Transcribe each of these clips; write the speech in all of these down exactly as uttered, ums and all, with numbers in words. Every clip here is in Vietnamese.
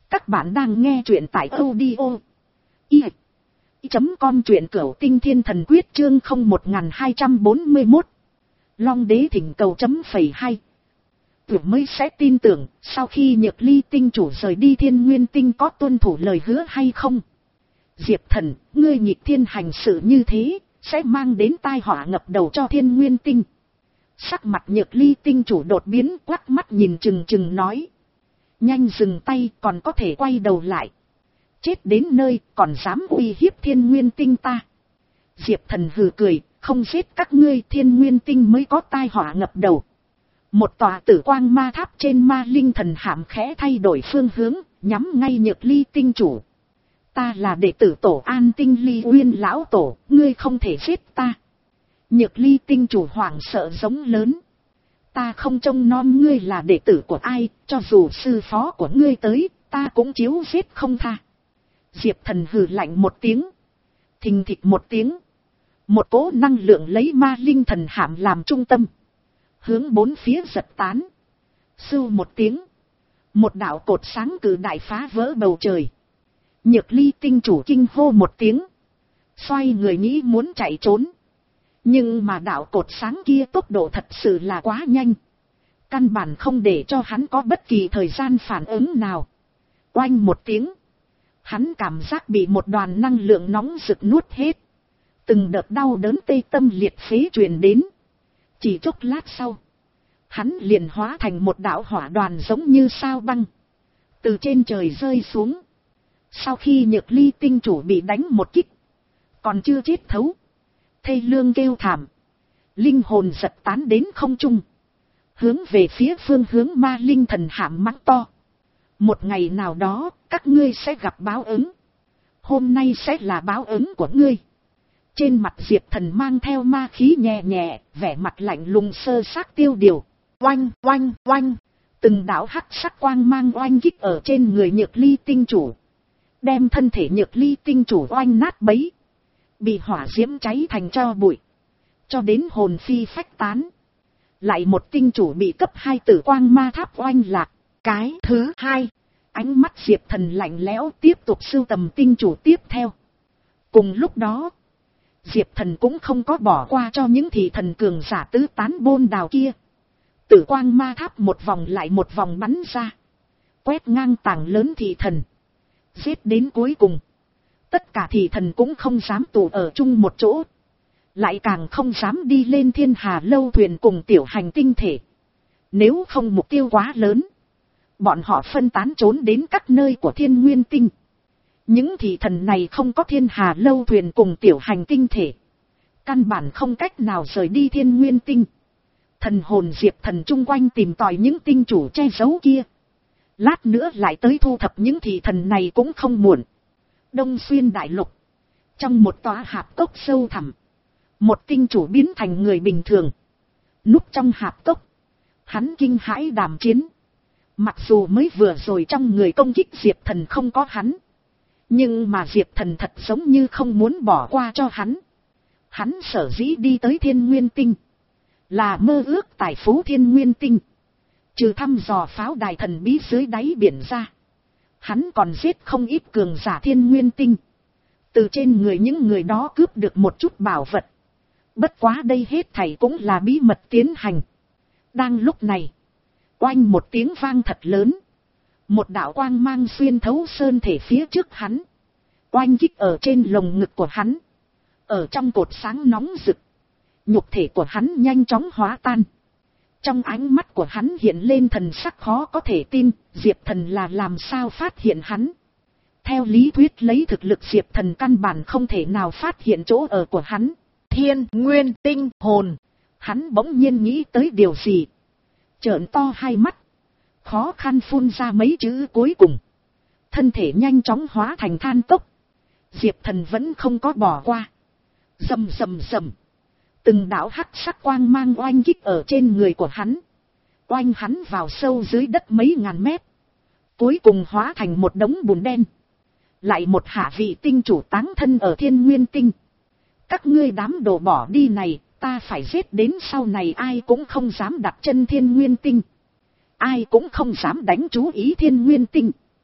Các bạn đang nghe truyện tại audio i chấm com, truyện cửu tinh thiên thần quyết chương không một hai bốn mốt. Long đế thỉnh cầu chấm phẩy hai. Tưởng mới sẽ tin tưởng sau khi Nhược Ly tinh chủ rời đi Thiên Nguyên tinh có tuân thủ lời hứa hay không. Diệp Thần, ngươi nghịch thiên hành sự như thế sẽ mang đến tai họa ngập đầu cho Thiên Nguyên tinh. Sắc mặt Nhược Ly tinh chủ đột biến, quắc mắt nhìn chừng chừng nói. Nhanh dừng tay, còn có thể quay đầu lại. Chết đến nơi còn dám uy hiếp Thiên Nguyên tinh ta. Diệp Thần hừ cười, không giết các ngươi Thiên Nguyên tinh mới có tai họa ngập đầu. Một tòa tử quang ma tháp trên ma linh thần hạm khẽ thay đổi phương hướng, nhắm ngay Nhược Ly tinh chủ. Ta là đệ tử tổ An Tinh Ly Uyên lão tổ, ngươi không thể giết ta. Nhược Ly tinh chủ hoảng sợ giống lớn. Ta không trông nom ngươi là đệ tử của ai, cho dù sư phó của ngươi tới, ta cũng chiếu giết không tha. Diệp Thần hừ lạnh một tiếng. Thình thịch một tiếng. Một cỗ năng lượng lấy ma linh thần hạm làm trung tâm. Hướng bốn phía giật tán. Sưu một tiếng. Một đạo cột sáng cử đại phá vỡ bầu trời. Nhược Ly tinh chủ kinh hô một tiếng. Xoay người nghĩ muốn chạy trốn. Nhưng mà đạo cột sáng kia tốc độ thật sự là quá nhanh. Căn bản không để cho hắn có bất kỳ thời gian phản ứng nào. Oanh một tiếng. Hắn cảm giác bị một đoàn năng lượng nóng rực nuốt hết. Từng đợt đau đớn tê tâm liệt phế truyền đến. Chỉ chốc lát sau. Hắn liền hóa thành một đạo hỏa đoàn giống như sao băng. Từ trên trời rơi xuống. Sau khi Nhược Ly tinh chủ bị đánh một kích. Còn chưa chết thấu. Thê lương kêu thảm. Linh hồn giật tán đến không trung. Hướng về phía phương hướng ma linh thần hạm mắng to. Một ngày nào đó, các ngươi sẽ gặp báo ứng. Hôm nay sẽ là báo ứng của ngươi. Trên mặt Diệp Thần mang theo ma khí nhẹ nhẹ, vẻ mặt lạnh lùng sơ xác tiêu điều. Oanh, oanh, oanh. Từng đạo hắc sắc quang mang oanh kích ở trên người Nhược Ly tinh chủ. Đem thân thể Nhược Ly tinh chủ oanh nát bấy. Bị hỏa diễm cháy thành tro bụi. Cho đến hồn phi phách tán. Lại một tinh chủ bị cấp hai tử quang ma tháp oanh lạc. Cái thứ hai. Ánh mắt Diệp Thần lạnh lẽo tiếp tục sưu tầm tinh chủ tiếp theo. Cùng lúc đó. Diệp Thần cũng không có bỏ qua cho những thị thần cường giả tứ tán bôn đào kia. Tử quang ma tháp một vòng lại một vòng bắn ra. Quét ngang tảng lớn thị thần. Giết đến cuối cùng. Tất cả thị thần cũng không dám tụ ở chung một chỗ. Lại càng không dám đi lên Thiên Hà lâu thuyền cùng tiểu hành tinh thể. Nếu không mục tiêu quá lớn. Bọn họ phân tán trốn đến các nơi của Thiên Nguyên tinh. Những thị thần này không có Thiên Hà lâu thuyền cùng tiểu hành tinh thể. Căn bản không cách nào rời đi Thiên Nguyên tinh. Thần hồn Diệp Thần chung quanh tìm tòi những tinh chủ che giấu kia. Lát nữa lại tới thu thập những thị thần này cũng không muộn. Đông xuyên đại lục. Trong một tòa hạp cốc sâu thẳm. Một tinh chủ biến thành người bình thường. Núp trong hạp cốc. Hắn kinh hãi đàm chiến. Mặc dù mới vừa rồi trong người công kích Diệp Thần không có hắn. Nhưng mà Diệp Thần thật giống như không muốn bỏ qua cho hắn. Hắn sở dĩ đi tới Thiên Nguyên tinh. Là mơ ước tài phú Thiên Nguyên tinh. Trừ thăm dò pháo đài thần bí dưới đáy biển ra. Hắn còn giết không ít cường giả Thiên Nguyên tinh. Từ trên người những người đó cướp được một chút bảo vật. Bất quá đây hết thảy cũng là bí mật tiến hành. Đang lúc này. Oanh một tiếng vang thật lớn. Một đạo quang mang xuyên thấu sơn thể phía trước hắn. Oanh kích ở trên lồng ngực của hắn. Ở trong cột sáng nóng rực. Nhục thể của hắn nhanh chóng hóa tan. Trong ánh mắt của hắn hiện lên thần sắc khó có thể tin. Diệp Thần là làm sao phát hiện hắn. Theo lý thuyết lấy thực lực Diệp Thần căn bản không thể nào phát hiện chỗ ở của hắn. Thiên Nguyên tinh hồn. Hắn bỗng nhiên nghĩ tới điều gì. Trợn to hai mắt. Khó khăn phun ra mấy chữ cuối cùng. Thân thể nhanh chóng hóa thành than cốc. Diệp Thần vẫn không có bỏ qua. Rầm rầm rầm. Từng đạo hắc sắc quang mang oanh kích ở trên người của hắn. Oanh hắn vào sâu dưới đất mấy ngàn mét. Cuối cùng hóa thành một đống bùn đen. Lại một hạ vị tinh chủ táng thân ở Thiên Nguyên tinh. Các ngươi đám đồ bỏ đi này, ta phải giết đến sau này ai cũng không dám đặt chân Thiên Nguyên tinh. Ai cũng không dám đánh chú ý Thiên Nguyên tinh.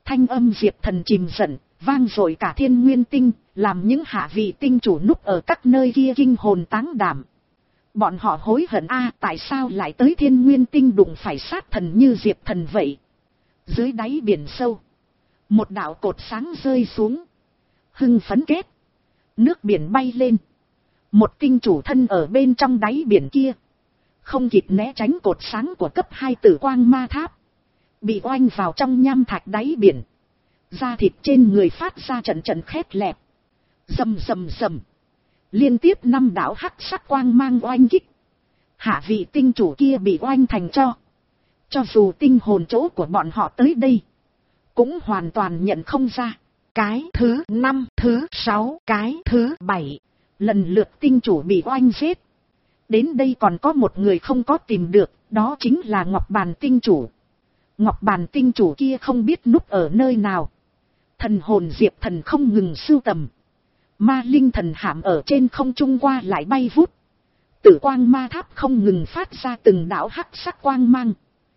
Thanh âm Diệp Thần chìm giận, vang dội cả thiên nguyên tinh, làm những hạ vị tinh chủ núp ở các nơi kia kinh hồn táng đảm. Bọn họ hối hận a, tại sao lại tới thiên nguyên tinh đụng phải sát thần như Diệp Thần vậy. Dưới đáy biển sâu, một đạo cột sáng rơi xuống. Hưng phấn kết, nước biển bay lên. Một tinh chủ thân ở bên trong đáy biển kia, không kịp né tránh cột sáng của cấp hai tử quang ma tháp, bị oanh vào trong nham thạch đáy biển. Da thịt trên người phát ra trận trận khét lẹt. Rầm rầm rầm, liên tiếp năm đạo hắc sắc quang mang oanh kích. Hạ vị tinh chủ kia bị oanh thành cho. Cho dù tinh hồn chỗ của bọn họ tới đây, cũng hoàn toàn nhận không ra. Cái thứ năm, thứ sáu, cái thứ bảy, lần lượt tinh chủ bị oanh giết. Đến đây còn có một người không có tìm được, đó chính là Ngọc Bàn tinh chủ. Ngọc Bàn tinh chủ kia không biết núp ở nơi nào. Thần hồn Diệp Thần không ngừng sưu tầm. Ma linh thần hạm ở trên không trung qua lại bay vút. Tử quang ma tháp không ngừng phát ra từng đạo hắc sắc quang mang.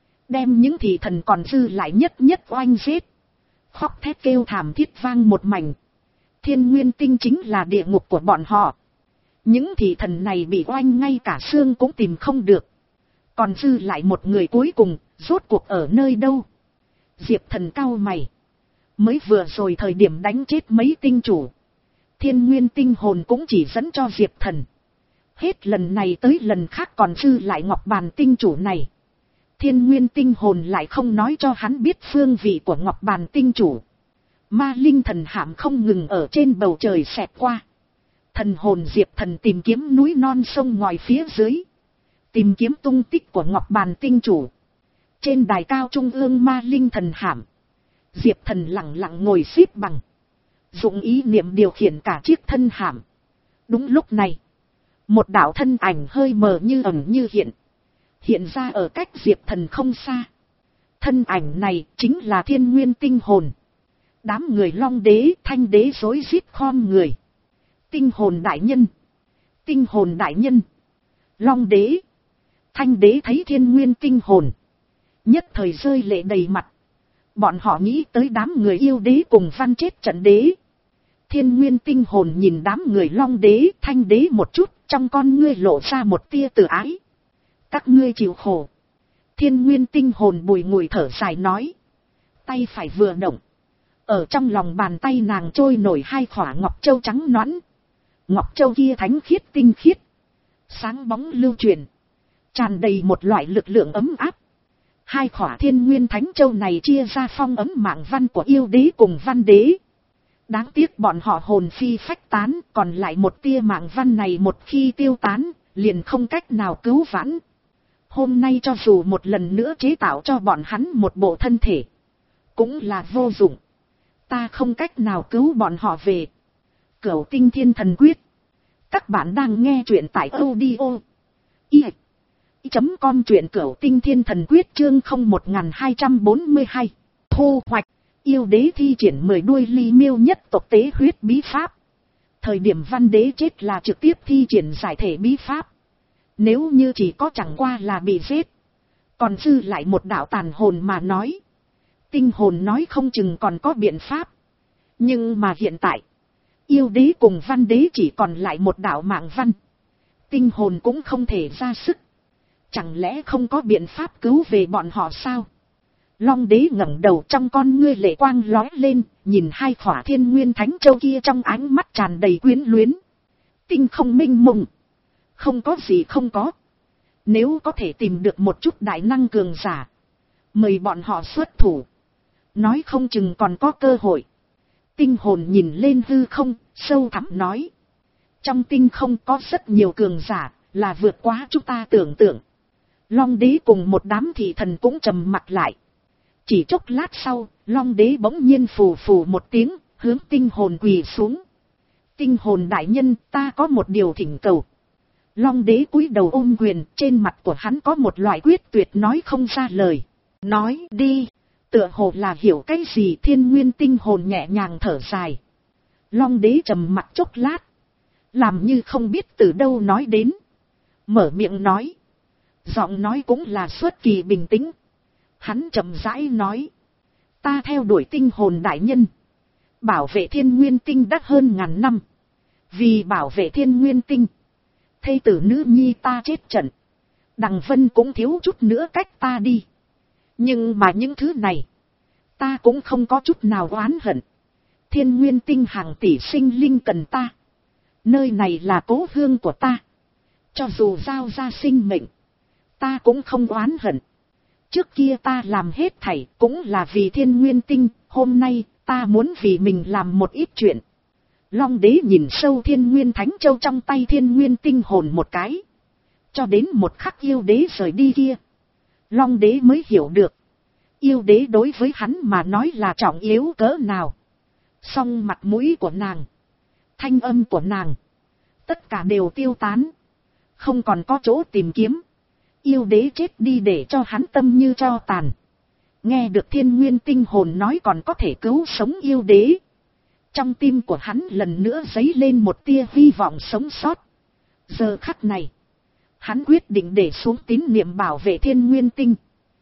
Đem những thị thần còn dư lại nhất nhất oanh giết. Khóc thét kêu thảm thiết vang một mảnh. Thiên nguyên tinh chính là địa ngục của bọn họ. Những thị thần này bị oanh ngay cả xương cũng tìm không được. Còn dư lại một người cuối cùng, rốt cuộc ở nơi đâu? Diệp Thần cau mày. Mới vừa rồi thời điểm đánh chết mấy tinh chủ, thiên nguyên tinh hồn cũng chỉ dẫn cho Diệp Thần. Hết lần này tới lần khác còn dư lại Ngọc Bàn tinh chủ này. Thiên nguyên tinh hồn lại không nói cho hắn biết phương vị của Ngọc Bàn tinh chủ. Ma linh thần hạm không ngừng ở trên bầu trời xẹt qua. Thần hồn Diệp Thần tìm kiếm núi non sông ngòi phía dưới, tìm kiếm tung tích của Ngọc Bàn tinh chủ. Trên đài cao trung ương ma linh thần hạm, Diệp Thần lặng lặng ngồi xếp bằng, dụng ý niệm điều khiển cả chiếc thân hạm. Đúng lúc này, một đạo thân ảnh hơi mờ như ẩn như hiện, hiện ra ở cách Diệp Thần không xa. Thân ảnh này chính là thiên nguyên tinh hồn. Đám người Long Đế, Thanh Đế rối rít khom người. Tinh hồn đại nhân, tinh hồn đại nhân. Long Đế, Thanh Đế thấy thiên nguyên tinh hồn, nhất thời rơi lệ đầy mặt. Bọn họ nghĩ tới đám người yêu đế cùng văn chết trận đế. Thiên nguyên tinh hồn nhìn đám người Long Đế, Thanh Đế một chút, trong con ngươi lộ ra một tia từ ái. Các ngươi chịu khổ. Thiên nguyên tinh hồn bùi ngùi thở dài nói. Tay phải vừa động, ở trong lòng bàn tay nàng trôi nổi hai khỏa ngọc châu trắng nõn. Ngọc châu kia thánh khiết tinh khiết, sáng bóng lưu truyền, tràn đầy một loại lực lượng ấm áp. Hai khỏa thiên nguyên thánh châu này chia ra phong ấm mạng văn của yêu đế cùng văn đế. Đáng tiếc bọn họ hồn phi phách tán, còn lại một tia mạng văn này một khi tiêu tán, liền không cách nào cứu vãn. Hôm nay cho dù một lần nữa chế tạo cho bọn hắn một bộ thân thể, cũng là vô dụng. Ta không cách nào cứu bọn họ về. Cửu Tinh Thiên Thần Quyết. Các bạn đang nghe truyện tại audio i chấm com, truyện Cửu Tinh Thiên Thần Quyết chương không một hai bốn hai. Thu hoạch. Yêu đế thi triển mười đuôi ly miêu nhất tộc tế huyết bí pháp. Thời điểm văn đế chết là trực tiếp thi triển giải thể bí pháp. Nếu như chỉ có chẳng qua là bị giết, còn dư lại một đạo tàn hồn mà nói, tinh hồn nói không chừng còn có biện pháp. Nhưng mà hiện tại, yêu đế cùng văn đế chỉ còn lại một đạo mạng văn, tinh hồn cũng không thể ra sức. Chẳng lẽ không có biện pháp cứu về bọn họ sao? Long đế ngẩng đầu, trong con ngươi lệ quang lóe lên, nhìn hai khỏa thiên nguyên thánh châu kia trong ánh mắt tràn đầy quyến luyến. Tinh không minh mông, không có gì không có. Nếu có thể tìm được một chút đại năng cường giả, mời bọn họ xuất thủ, nói không chừng còn có cơ hội. Tinh hồn nhìn lên hư không, sâu thẳm nói. Trong tinh không có rất nhiều cường giả, là vượt quá chúng ta tưởng tượng. Long đế cùng một đám thị thần cũng trầm mặt lại. Chỉ chốc lát sau, Long đế bỗng nhiên phù phù một tiếng, hướng tinh hồn quỳ xuống. Tinh hồn đại nhân, ta có một điều thỉnh cầu. Long đế cúi đầu ôm quyền, trên mặt của hắn có một loại quyết tuyệt nói không ra lời. Nói đi. Tựa hồ là hiểu cái gì. Thiên nguyên tinh hồn nhẹ nhàng thở dài. Long đế trầm mặt chốc lát, làm như không biết từ đâu nói đến, mở miệng nói. Giọng nói cũng là xuất kỳ bình tĩnh. Hắn chậm rãi nói. Ta theo đuổi tinh hồn đại nhân, bảo vệ thiên nguyên tinh đã hơn ngàn năm. Vì bảo vệ thiên nguyên tinh, thê tử nữ nhi ta chết trận. Đằng Vân cũng thiếu chút nữa cách ta đi. Nhưng mà những thứ này, ta cũng không có chút nào oán hận. Thiên nguyên tinh hàng tỷ sinh linh cần ta. Nơi này là cố hương của ta. Cho dù giao ra sinh mệnh, ta cũng không oán hận. Trước kia ta làm hết thảy cũng là vì thiên nguyên tinh. Hôm nay ta muốn vì mình làm một ít chuyện. Long đế nhìn sâu thiên nguyên thánh châu trong tay thiên nguyên tinh hồn một cái. Cho đến một khắc yêu đế rời đi kia, Long đế mới hiểu được. Yêu đế đối với hắn mà nói là trọng yếu cỡ nào. Song mặt mũi của nàng, thanh âm của nàng, tất cả đều tiêu tán. Không còn có chỗ tìm kiếm. Yêu đế chết đi để cho hắn tâm như tro tàn. Nghe được thiên nguyên tinh hồn nói còn có thể cứu sống yêu đế, trong tim của hắn lần nữa dấy lên một tia hy vọng sống sót. Giờ khắc này, hắn quyết định để xuống tín niệm bảo vệ thiên nguyên tinh,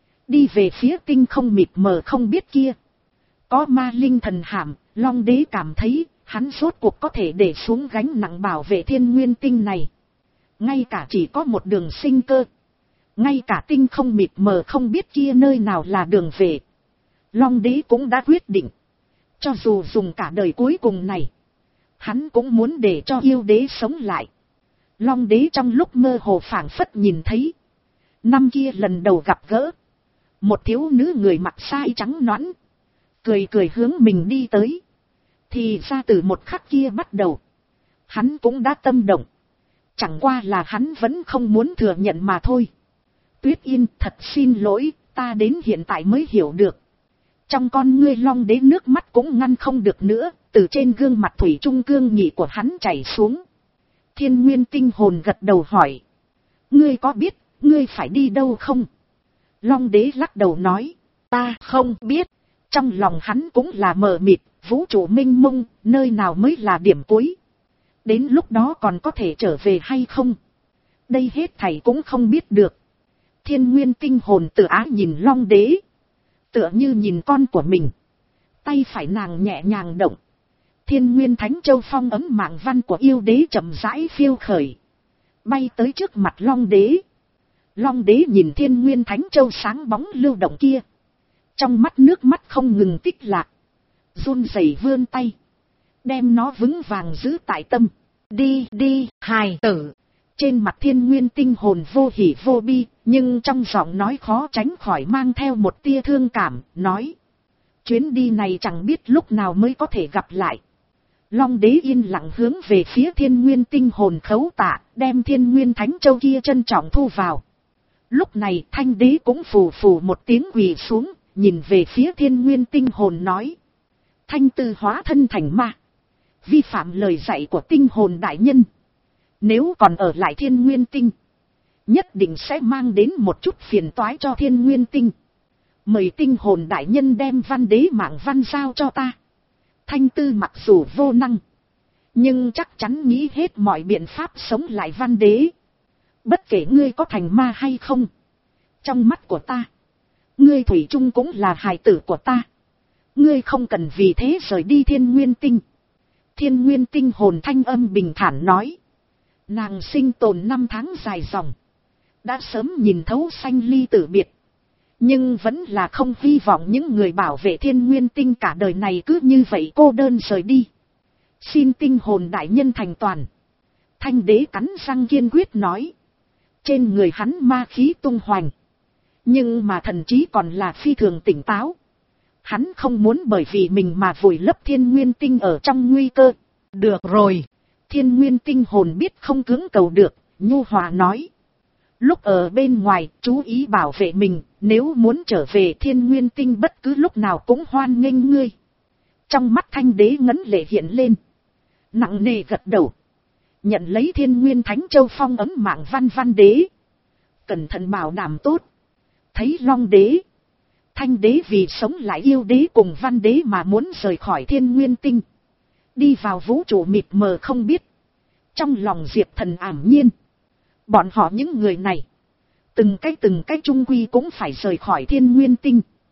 đi về phía tinh không mịt mờ không biết kia. Có ma linh thần hàm, Long đế cảm thấy hắn rốt cuộc có thể để xuống gánh nặng bảo vệ thiên nguyên tinh này. Ngay cả chỉ có một đường sinh cơ, ngay cả tinh không mịt mờ không biết kia nơi nào là đường về, Long đế cũng đã quyết định. Cho dù dùng cả đời cuối cùng này, hắn cũng muốn để cho yêu đế sống lại. Long đế trong lúc mơ hồ phảng phất nhìn thấy, năm kia lần đầu gặp gỡ, một thiếu nữ người mặc sai trắng nõn, cười cười hướng mình đi tới. Thì ra từ một khắc kia bắt đầu, hắn cũng đã tâm động. Chẳng qua là hắn vẫn không muốn thừa nhận mà thôi. Tuyết Yên, thật xin lỗi, ta đến hiện tại mới hiểu được. Trong con ngươi Long đế nước mắt cũng ngăn không được nữa, từ trên gương mặt thủy trung cương nghị của hắn chảy xuống. Thiên nguyên tinh hồn gật đầu hỏi, ngươi có biết, ngươi phải đi đâu không? Long đế lắc đầu nói, ta không biết. Trong lòng hắn cũng là mờ mịt, vũ trụ mênh mông, nơi nào mới là điểm cuối? Đến lúc đó còn có thể trở về hay không? Đây hết thảy cũng không biết được. Thiên nguyên tinh hồn tự ái nhìn Long đế, tựa như nhìn con của mình. Tay phải nàng nhẹ nhàng động. Thiên nguyên thánh châu phong ấm mạng văn của yêu đế chậm rãi phiêu khởi, bay tới trước mặt Long đế. Long đế nhìn thiên nguyên thánh châu sáng bóng lưu động kia, trong mắt nước mắt không ngừng tích lạc, run rẩy vươn tay, đem nó vững vàng giữ tại tâm. Đi đi hài tử. Trên mặt thiên nguyên tinh hồn vô hỉ vô bi, nhưng trong giọng nói khó tránh khỏi mang theo một tia thương cảm, nói, chuyến đi này chẳng biết lúc nào mới có thể gặp lại. Long đế yên lặng hướng về phía thiên nguyên tinh hồn khấu tạ, đem thiên nguyên thánh châu kia trân trọng thu vào. Lúc này thanh đế cũng phù phù một tiếng quỳ xuống, nhìn về phía thiên nguyên tinh hồn nói, thanh tư hóa thân thành ma, vi phạm lời dạy của tinh hồn đại nhân. Nếu còn ở lại thiên nguyên tinh, nhất định sẽ mang đến một chút phiền toái cho thiên nguyên tinh. Mời tinh hồn đại nhân đem văn đế mạng văn giao cho ta. Thanh tư mặc dù vô năng, nhưng chắc chắn nghĩ hết mọi biện pháp sống lại văn đế. Bất kể ngươi có thành ma hay không, trong mắt của ta, ngươi thủy chung cũng là hài tử của ta. Ngươi không cần vì thế rời đi thiên nguyên tinh. Thiên nguyên tinh hồn thanh âm bình thản nói, nàng sinh tồn năm tháng dài dòng, đã sớm nhìn thấu sanh ly tử biệt, nhưng vẫn là không hy vọng những người bảo vệ thiên nguyên tinh cả đời này cứ như vậy cô đơn rời đi. Xin tinh hồn đại nhân thành toàn. Thanh đế cắn răng kiên quyết nói, trên người hắn ma khí tung hoành, nhưng mà thần trí còn là phi thường tỉnh táo. Hắn không muốn bởi vì mình mà vùi lấp thiên nguyên tinh ở trong nguy cơ. Được rồi. Thiên nguyên tinh hồn biết không cưỡng cầu được, nhu hòa nói, lúc ở bên ngoài chú ý bảo vệ mình, nếu muốn trở về thiên nguyên tinh bất cứ lúc nào cũng hoan nghênh ngươi. Trong mắt thanh đế ngấn lệ hiện lên, nặng nề gật đầu, nhận lấy thiên nguyên thánh châu phong ấm mạng văn văn đế, cẩn thận bảo đảm tốt. Thấy Long đế, thanh đế vì sống lại yêu đế cùng văn đế mà muốn rời khỏi thiên nguyên tinh, đi vào vũ trụ mịt mờ không biết. Trong lòng Diệp Thần ảm nhiên, bọn họ những người này, từng cái từng cái trung quy cũng phải rời khỏi thiên nguyên tinh,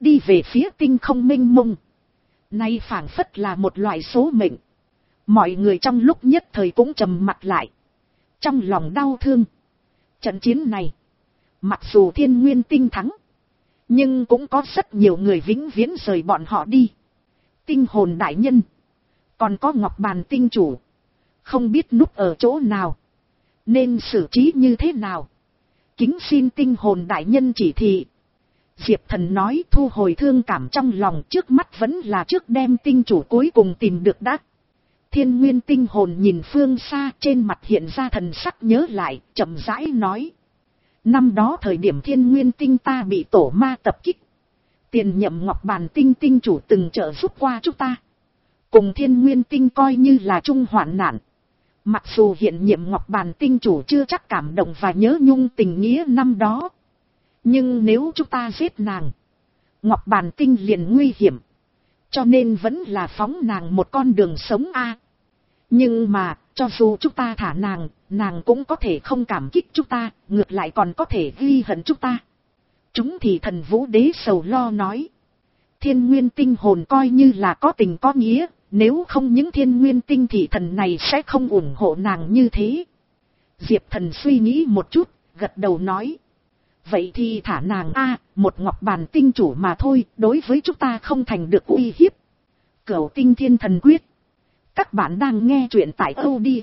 đi về phía tinh không mênh mông. Nay phảng phất là một loại số mệnh. Mọi người trong lúc nhất thời cũng trầm mặt lại. Trong lòng đau thương. Trận chiến này, mặc dù Thiên Nguyên Tinh thắng, nhưng cũng có rất nhiều người vĩnh viễn rời bọn họ đi. Tinh hồn đại nhân, còn có Ngọc Bàn tinh chủ, không biết núp ở chỗ nào, nên xử trí như thế nào. Kính xin tinh hồn đại nhân chỉ thị. Diệp Thần nói, thu hồi thương cảm trong lòng, trước mắt vẫn là trước đem tinh chủ cuối cùng tìm được đã. Thiên Nguyên tinh hồn nhìn phương xa, trên mặt hiện ra thần sắc nhớ lại, chậm rãi nói. Năm đó thời điểm Thiên Nguyên tinh ta bị tổ ma tập kích, tiền nhậm Ngọc Bàn tinh tinh chủ từng trợ giúp qua chúng ta. Cùng Thiên Nguyên tinh coi như là chung hoạn nạn. Mặc dù hiện nhiệm Ngọc Bàn tinh chủ chưa chắc cảm động và nhớ nhung tình nghĩa năm đó, nhưng nếu chúng ta giết nàng, Ngọc Bàn tinh liền nguy hiểm. Cho nên vẫn là phóng nàng một con đường sống a. Nhưng mà, cho dù chúng ta thả nàng, nàng cũng có thể không cảm kích chúng ta, ngược lại còn có thể ghi hận chúng ta. Chúng thì thần Vũ Đế sầu lo nói. Thiên Nguyên tinh hồn coi như là có tình có nghĩa, nếu không những Thiên Nguyên tinh thị thần này sẽ không ủng hộ nàng như thế. Diệp Thần suy nghĩ một chút, gật đầu nói. Vậy thì thả nàng a, một Ngọc Bàn tinh chủ mà thôi, đối với chúng ta không thành được uy hiếp. Cửu Tinh Thiên Thần Quyết. Các bạn đang nghe truyện tại audio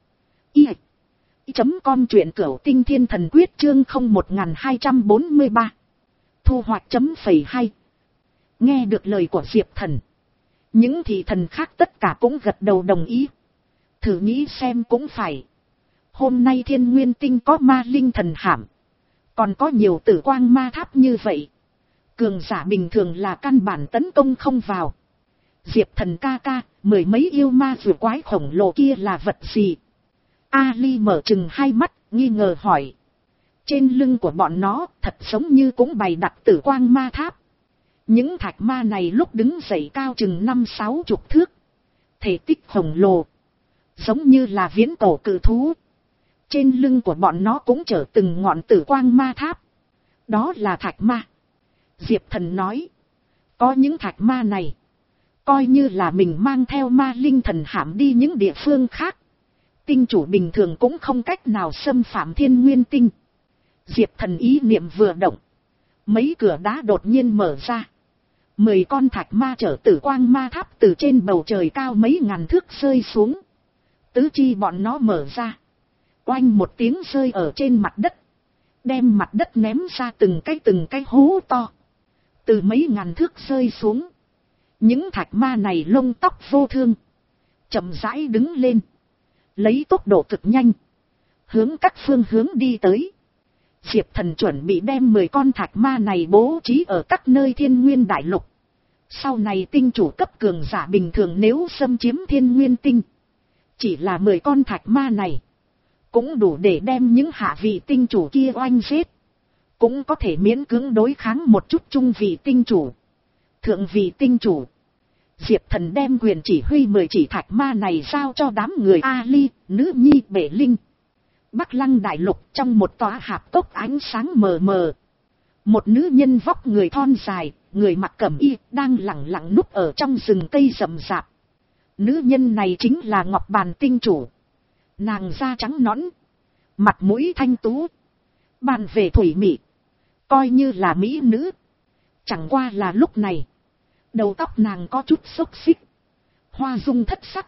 i chấm com, truyện Cửu Tinh Thiên Thần Quyết chương không một hai bốn ba. Thu hoạch chấm phẩy hai. Nghe được lời của Diệp Thần, những thị thần khác tất cả cũng gật đầu đồng ý. Thử nghĩ xem cũng phải. Hôm nay Thiên Nguyên tinh có ma linh thần hạm, còn có nhiều tử quang ma tháp như vậy, cường giả bình thường là căn bản tấn công không vào. Diệp Thần ca ca, mười mấy yêu ma vừa quái khổng lồ kia là vật gì? Ali mở trừng hai mắt, nghi ngờ hỏi. Trên lưng của bọn nó thật giống như cũng bày đặt tử quang ma tháp. Những thạch ma này lúc đứng dậy cao chừng năm sáu chục thước, thể tích khổng lồ, giống như là viễn cổ cự thú. Trên lưng của bọn nó cũng chở từng ngọn tử quang ma tháp. Đó là thạch ma. Diệp Thần nói. Có những thạch ma này, coi như là mình mang theo ma linh thần hạm đi những địa phương khác, tinh chủ bình thường cũng không cách nào xâm phạm Thiên Nguyên tinh. Diệp Thần ý niệm vừa động, mấy cửa đá đột nhiên mở ra. Mười con thạch ma chở tử quang ma tháp từ trên bầu trời cao mấy ngàn thước rơi xuống. Tứ chi bọn nó mở ra, oanh một tiếng rơi ở trên mặt đất, đem mặt đất ném ra từng cái từng cái hố to. Từ mấy ngàn thước rơi xuống, những thạch ma này lông tóc vô thương, chậm rãi đứng lên, lấy tốc độ cực nhanh, hướng các phương hướng đi tới. Diệp Thần chuẩn bị đem mười con thạch ma này bố trí ở các nơi Thiên Nguyên đại lục. Sau này tinh chủ cấp cường giả bình thường nếu xâm chiếm Thiên Nguyên tinh, chỉ là mười con thạch ma này cũng đủ để đem những hạ vị tinh chủ kia oanh giết. Cũng có thể miễn cưỡng đối kháng một chút trung vị tinh chủ, thượng vị tinh chủ. Diệp Thần đem quyền chỉ huy mười chỉ thạch ma này giao cho đám người Ali, Nữ Nhi, Bể Linh. Bắc Lăng đại lục trong một tòa hạp cốc ánh sáng mờ mờ. Một nữ nhân vóc người thon dài, người mặc cẩm y, đang lẳng lặng núp ở trong rừng cây rậm rạp. Nữ nhân này chính là Ngọc Bàn tinh chủ. Nàng da trắng nõn, mặt mũi thanh tú, bàn về thủy mị, coi như là mỹ nữ. Chẳng qua là lúc này, đầu tóc nàng có chút xốc xích, hoa dung thất sắc,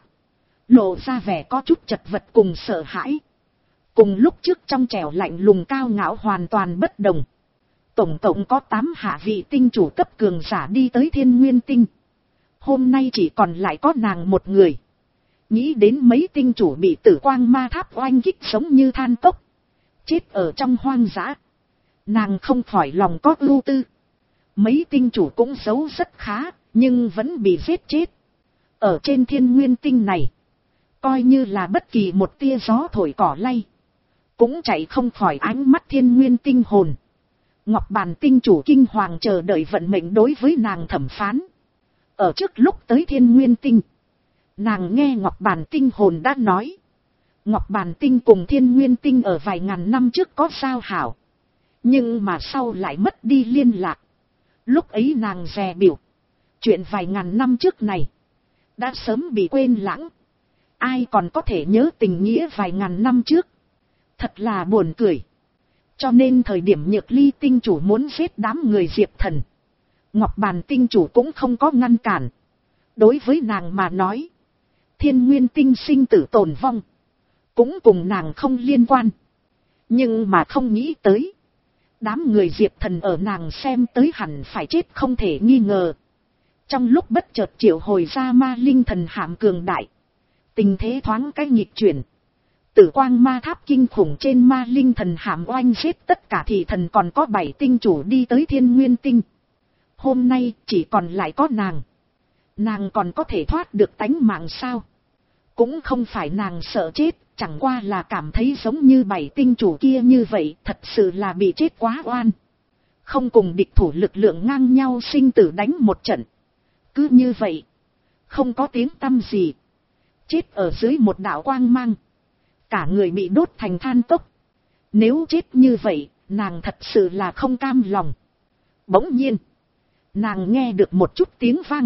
lộ ra vẻ có chút chật vật cùng sợ hãi. Cùng lúc trước trong trẻo lạnh lùng cao ngạo hoàn toàn bất đồng. Tổng cộng có tám hạ vị tinh chủ cấp cường giả đi tới Thiên Nguyên tinh. Hôm nay chỉ còn lại có nàng một người. Nghĩ đến mấy tinh chủ bị tử quang ma tháp oanh kích sống như than cốc, chết ở trong hoang dã, nàng không khỏi lòng có ưu tư. Mấy tinh chủ cũng giấu rất khá, nhưng vẫn bị giết chết. Ở trên Thiên Nguyên tinh này, coi như là bất kỳ một tia gió thổi cỏ lay, cũng chạy không khỏi ánh mắt Thiên Nguyên tinh hồn. Ngọc Bàn tinh chủ kinh hoàng chờ đợi vận mệnh đối với nàng thẩm phán. Ở trước lúc tới Thiên Nguyên tinh, nàng nghe Ngọc Bàn tinh hồn đã nói, Ngọc Bàn tinh cùng Thiên Nguyên tinh ở vài ngàn năm trước có giao hảo, nhưng mà sau lại mất đi liên lạc. Lúc ấy nàng dè bỉu. Chuyện vài ngàn năm trước này. Đã sớm bị quên lãng. Ai còn có thể nhớ tình nghĩa vài ngàn năm trước. Thật là buồn cười. Cho nên thời điểm Nhược Ly tinh chủ muốn giết đám người Diệp Thần. Ngọc Bàn tinh chủ cũng không có ngăn cản. Đối với nàng mà nói. Thiên Nguyên tinh sinh tử tồn vong. Cũng cùng nàng không liên quan. Nhưng mà không nghĩ tới. Đám người Diệp Thần ở nàng xem tới hẳn phải chết không thể nghi ngờ. Trong lúc bất chợt triệu hồi ra ma linh thần hạm cường đại. Tình thế thoáng cái nghịch chuyển. Tử quang ma tháp kinh khủng trên ma linh thần hạm oanh giết tất cả thị thần, còn có bảy tinh chủ đi tới Thiên Nguyên tinh. Hôm nay chỉ còn lại có nàng. Nàng còn có thể thoát được tánh mạng sao? Cũng không phải nàng sợ chết, chẳng qua là cảm thấy giống như bảy tinh chủ kia như vậy, thật sự là bị chết quá oan. Không cùng địch thủ lực lượng ngang nhau sinh tử đánh một trận. Cứ như vậy, không có tiếng tăm gì. Chết ở dưới một đạo quang mang. Cả người bị đốt thành than cốc. Nếu chết như vậy, nàng thật sự là không cam lòng. Bỗng nhiên, nàng nghe được một chút tiếng vang.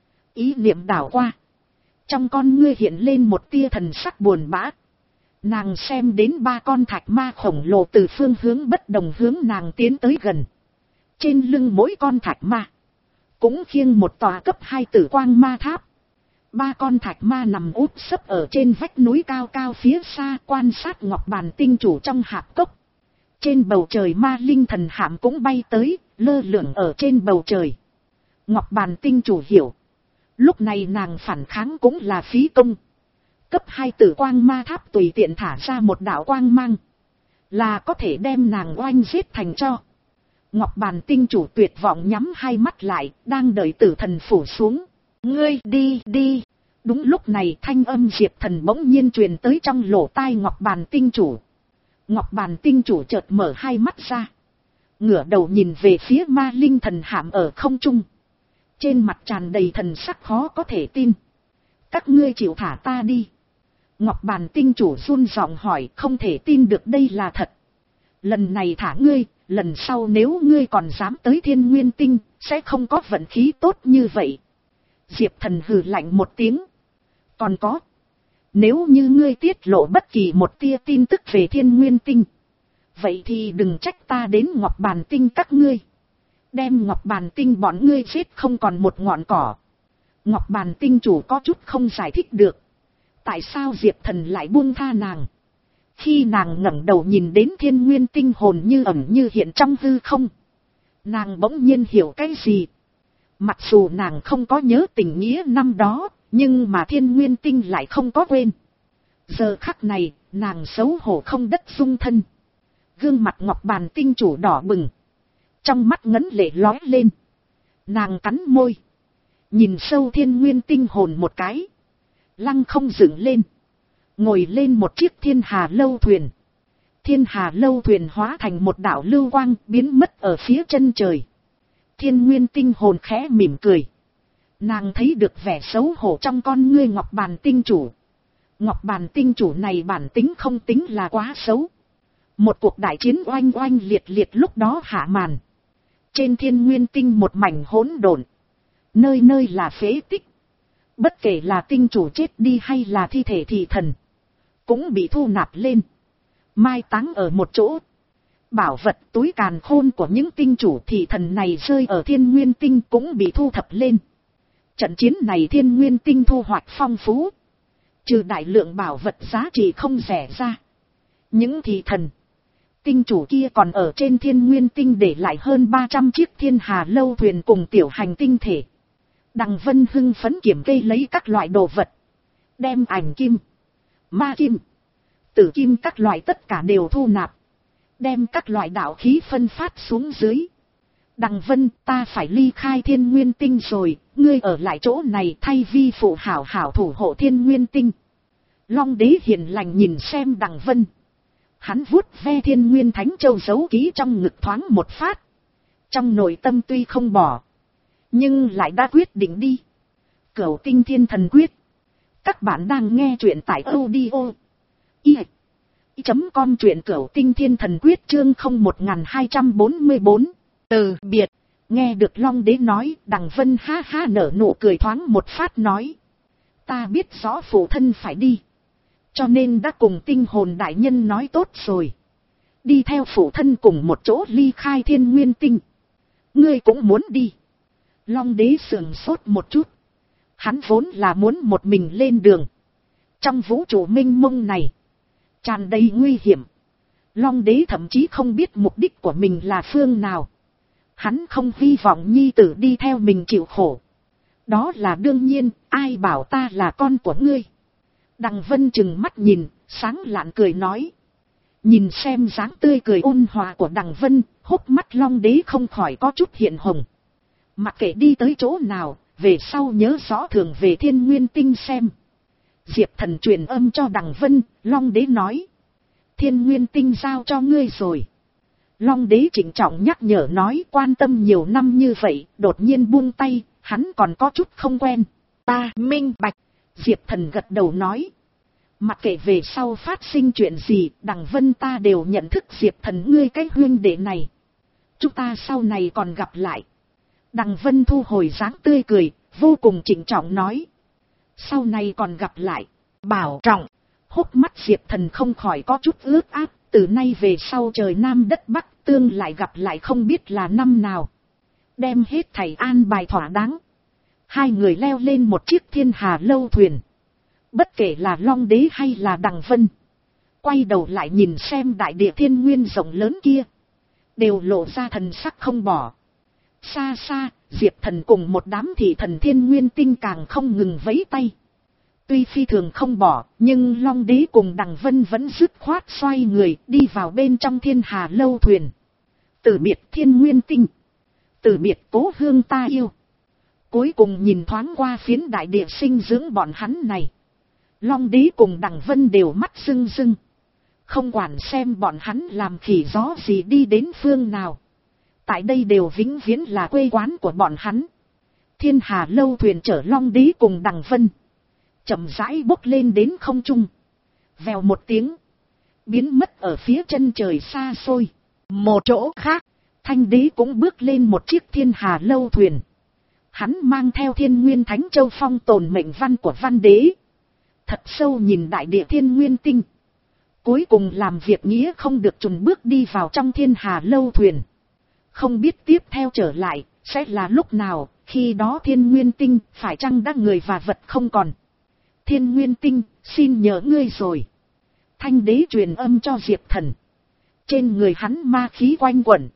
Ý niệm đảo qua. Trong con ngươi hiện lên một tia thần sắc buồn bã. Nàng xem đến ba con thạch ma khổng lồ từ phương hướng bất đồng hướng nàng tiến tới gần. Trên lưng mỗi con thạch ma cũng khiêng một tòa cấp hai tử quang ma tháp. Ba con thạch ma nằm úp sấp ở trên vách núi cao cao phía xa, quan sát Ngọc Bàn tinh chủ trong hạp cốc. Trên bầu trời ma linh thần hạm cũng bay tới, lơ lửng ở trên bầu trời. Ngọc Bàn tinh chủ hiểu. Lúc này nàng phản kháng cũng là phí công. Cấp hai tử quang ma tháp tùy tiện thả ra một đạo quang mang. Là có thể đem nàng oanh giết thành cho. Ngọc Bàn tinh chủ tuyệt vọng nhắm hai mắt lại, đang đợi tử thần phủ xuống. Ngươi đi đi. Đúng lúc này thanh âm Diệp Thần bỗng nhiên truyền tới trong lỗ tai Ngọc Bàn tinh chủ. Ngọc Bàn tinh chủ chợt mở hai mắt ra. Ngửa đầu nhìn về phía ma linh thần hạm ở không trung. Trên mặt tràn đầy thần sắc khó có thể tin. Các ngươi chịu thả ta đi. Ngọc Bàn tinh chủ run giọng hỏi, không thể tin được đây là thật. Lần này thả ngươi, lần sau nếu ngươi còn dám tới Thiên Nguyên tinh, sẽ không có vận khí tốt như vậy. Diệp Thần hừ lạnh một tiếng. Còn có, nếu như ngươi tiết lộ bất kỳ một tia tin tức về Thiên Nguyên tinh, vậy thì đừng trách ta đến Ngọc Bàn tinh các ngươi. Đem Ngọc Bàn tinh bọn ngươi giết không còn một ngọn cỏ. Ngọc Bàn tinh chủ có chút không giải thích được. Tại sao Diệp Thần lại buông tha nàng? Khi nàng ngẩng đầu nhìn đến Thiên Nguyên tinh hồn như ẩn như hiện trong hư không, nàng bỗng nhiên hiểu cái gì. Mặc dù nàng không có nhớ tình nghĩa năm đó, nhưng mà Thiên Nguyên tinh lại không có quên. Giờ khắc này, nàng xấu hổ không đất dung thân. Gương mặt Ngọc Bàn tinh chủ đỏ bừng. Trong mắt ngấn lệ lóe lên. Nàng cắn môi. Nhìn sâu Thiên Nguyên tinh hồn một cái. Lăng không dựng lên. Ngồi lên một chiếc Thiên Hà lâu thuyền. Thiên Hà lâu thuyền hóa thành một đạo lưu quang biến mất ở phía chân trời. Thiên Nguyên tinh hồn khẽ mỉm cười. Nàng thấy được vẻ xấu hổ trong con ngươi Ngọc Bàn tinh chủ. Ngọc Bàn tinh chủ này bản tính không tính là quá xấu. Một cuộc đại chiến oanh oanh liệt liệt lúc đó hạ màn. Trên Thiên Nguyên tinh một mảnh hỗn độn. Nơi nơi là phế tích. Bất kể là tinh chủ chết đi hay là thi thể thị thần, cũng bị thu nạp lên, mai táng ở một chỗ. Bảo vật túi càn khôn của những tinh chủ thị thần này rơi ở Thiên Nguyên tinh cũng bị thu thập lên. Trận chiến này Thiên Nguyên tinh thu hoạch phong phú. Trừ đại lượng bảo vật giá trị không rẻ ra, những thị thần, tinh chủ kia còn ở trên Thiên Nguyên tinh để lại hơn ba trăm chiếc Thiên Hà lâu thuyền cùng tiểu hành tinh thể. Đằng Vân hưng phấn kiểm kê lấy các loại đồ vật. Đem ảnh kim, ma kim, tử kim các loại tất cả đều thu nạp. Đem các loại đạo khí phân phát xuống dưới. Đằng Vân, ta phải ly khai Thiên Nguyên tinh rồi, ngươi ở lại chỗ này thay vi phụ hảo hảo thủ hộ Thiên Nguyên tinh. Long đế hiền lành nhìn xem Đằng Vân. Hắn vuốt ve Thiên Nguyên Thánh Châu giấu ký trong ngực thoáng một phát. Trong nội tâm tuy không bỏ, nhưng lại đã quyết định đi. Cửu Tinh Thiên Thần Quyết. Các bạn đang nghe truyện tại audio i chấm com, truyện Cửu Tinh Thiên Thần Quyết chương không một nghìn hai trăm bốn mươi bốn. Từ biệt. Nghe được Long Đế nói, Đằng Vân ha ha nở nụ cười thoáng một phát nói. Ta biết rõ phụ thân phải đi. Cho nên đã cùng tinh hồn đại nhân nói tốt rồi. Đi theo phụ thân cùng một chỗ ly khai thiên nguyên tinh. Ngươi cũng muốn đi. Long Đế sườn sốt một chút. Hắn vốn là muốn một mình lên đường. Trong vũ trụ mênh mông này, tràn đầy nguy hiểm. Long Đế thậm chí không biết mục đích của mình là phương nào. Hắn không hy vọng nhi tử đi theo mình chịu khổ. Đó là đương nhiên, ai bảo ta là con của ngươi. Đằng Vân chừng mắt nhìn, sáng lạn cười nói. Nhìn xem dáng tươi cười ôn hòa của Đằng Vân, hốc mắt Long Đế không khỏi có chút hiện hồng. Mặc kệ đi tới chỗ nào, về sau nhớ rõ thường về thiên nguyên tinh xem. Diệp Thần truyền âm cho Đằng Vân, Long Đế nói. Thiên nguyên tinh giao cho ngươi rồi. Long Đế trịnh trọng nhắc nhở nói, quan tâm nhiều năm như vậy, đột nhiên buông tay, hắn còn có chút không quen. Ta minh bạch. Diệp Thần gật đầu nói. Mặc kệ về sau phát sinh chuyện gì, Đằng Vân ta đều nhận thức Diệp Thần ngươi cái huynh đệ này. Chúng ta sau này còn gặp lại. Đằng Vân thu hồi dáng tươi cười, vô cùng trịnh trọng nói. Sau này còn gặp lại. Bảo trọng. Hốc mắt Diệp Thần không khỏi có chút ướt át. Từ nay về sau trời Nam đất Bắc, tương lại gặp lại không biết là năm nào. Đem hết thảy an bài thỏa đáng. Hai người leo lên một chiếc thiên hà lâu thuyền. Bất kể là Long Đế hay là Đằng Vân. Quay đầu lại nhìn xem đại địa thiên nguyên rộng lớn kia. Đều lộ ra thần sắc không bỏ. Xa xa, Diệp Thần cùng một đám thị thần thiên nguyên tinh càng không ngừng vẫy tay. Tuy phi thường không bỏ, nhưng Long Đế cùng Đằng Vân vẫn dứt khoát xoay người đi vào bên trong thiên hà lâu thuyền. Từ biệt thiên nguyên tinh. Từ biệt cố hương ta yêu. Cuối cùng nhìn thoáng qua phiến đại địa sinh dưỡng bọn hắn này. Long Đế cùng Đằng Vân đều mắt rưng rưng. Không quản xem bọn hắn làm khỉ gió gì đi đến phương nào. Tại đây đều vĩnh viễn là quê quán của bọn hắn. Thiên hà lâu thuyền chở Long Đế cùng Đằng Vân. Chậm rãi bốc lên đến không trung. Vèo một tiếng. Biến mất ở phía chân trời xa xôi. Một chỗ khác. Thanh Đế cũng bước lên một chiếc thiên hà lâu thuyền. Hắn mang theo thiên nguyên thánh châu phong tồn mệnh văn của văn đế. Thật sâu nhìn đại địa thiên nguyên tinh. Cuối cùng làm việc nghĩa không được chùn bước đi vào trong thiên hà lâu thuyền. Không biết tiếp theo trở lại, sẽ là lúc nào, khi đó thiên nguyên tinh, phải chăng đã người và vật không còn. Thiên nguyên tinh, xin nhớ ngươi rồi. Thanh Đế truyền âm cho Diệp Thần. Trên người hắn ma khí quanh quẩn.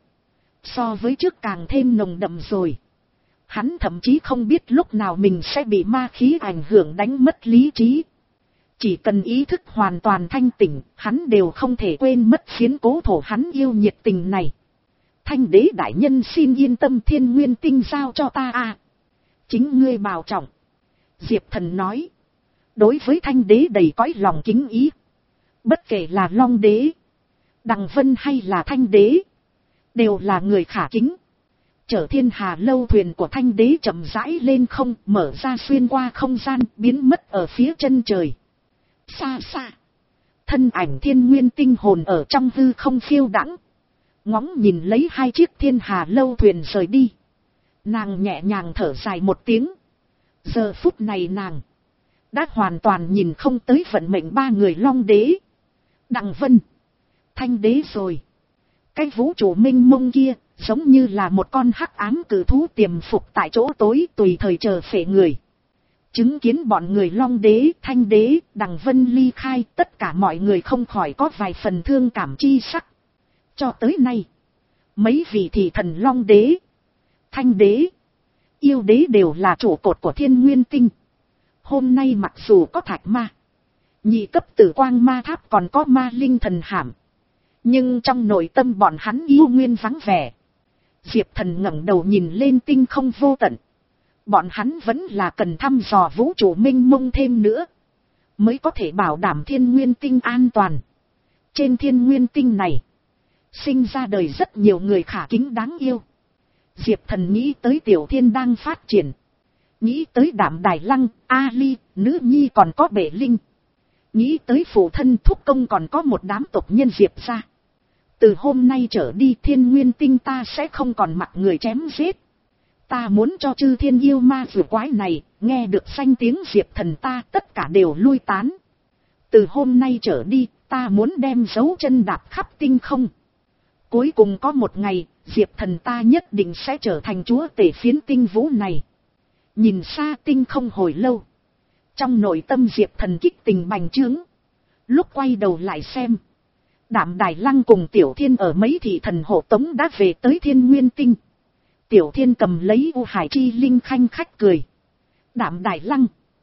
So với trước càng thêm nồng đậm rồi. Hắn thậm chí không biết lúc nào mình sẽ bị ma khí ảnh hưởng đánh mất lý trí. Chỉ cần ý thức hoàn toàn thanh tỉnh, hắn đều không thể quên mất phiến cố thổ hắn yêu nhiệt tình này. Thanh Đế đại nhân xin yên tâm, thiên nguyên tinh giao cho ta a. Chính ngươi bảo trọng. Diệp Thần nói. Đối với Thanh Đế đầy cõi lòng kính ý. Bất kể là Long Đế, Đằng Vân hay là Thanh Đế, đều là người khả kính. Chở thiên hà lâu thuyền của Thanh Đế chậm rãi lên không, mở ra xuyên qua không gian, biến mất ở phía chân trời. Xa xa, thân ảnh thiên nguyên tinh hồn ở trong hư không phiêu đãng, ngóng nhìn lấy hai chiếc thiên hà lâu thuyền rời đi. Nàng nhẹ nhàng thở dài một tiếng. Giờ phút này nàng đã hoàn toàn nhìn không tới vận mệnh ba người Long Đế, Đằng Vân, Thanh Đế rồi. Cái vũ trụ mênh mông kia giống như là một con hắc ám cử thú tiềm phục tại chỗ tối, tùy thời chờ phệ người. Chứng kiến bọn người Long Đế, Thanh Đế, Đằng Vân ly khai, tất cả mọi người không khỏi có vài phần thương cảm chi sắc. Cho tới nay, mấy vị thị thần Long Đế, Thanh Đế, Yêu Đế đều là trụ cột của thiên nguyên tinh. Hôm nay mặc dù có thạch ma, nhị cấp tử quang ma tháp, còn có ma linh thần hàm, nhưng trong nội tâm bọn hắn yêu nguyên vắng vẻ. Diệp Thần ngẩng đầu nhìn lên tinh không vô tận. Bọn hắn vẫn là cần thăm dò vũ trụ mênh mông thêm nữa, mới có thể bảo đảm thiên nguyên tinh an toàn. Trên thiên nguyên tinh này, sinh ra đời rất nhiều người khả kính đáng yêu. Diệp Thần nghĩ tới Tiểu Thiên đang phát triển. Nghĩ tới Đạm Đài Lăng, A Ly, nữ nhi còn có Bệ Linh. Nghĩ tới phụ thân thúc công còn có một đám tộc nhân Diệp ra. Từ hôm nay trở đi thiên nguyên tinh ta sẽ không còn mặc người chém giết. Ta muốn cho chư thiên yêu ma vừa quái này, nghe được danh tiếng Diệp Thần ta tất cả đều lui tán. Từ hôm nay trở đi, ta muốn đem dấu chân đạp khắp tinh không. Cuối cùng có một ngày, Diệp Thần ta nhất định sẽ trở thành chúa tể phiến tinh vũ này. Nhìn xa tinh không hồi lâu. Trong nội tâm Diệp Thần kích tình bành trướng. Lúc quay đầu lại xem. Đạm Đài Lăng cùng Tiểu Thiên ở mấy thị thần hộ tống đã về tới Thiên Nguyên Tinh. Tiểu Thiên cầm lấy U Hải Chi Linh khanh khách cười. Đạm Đài Lăng.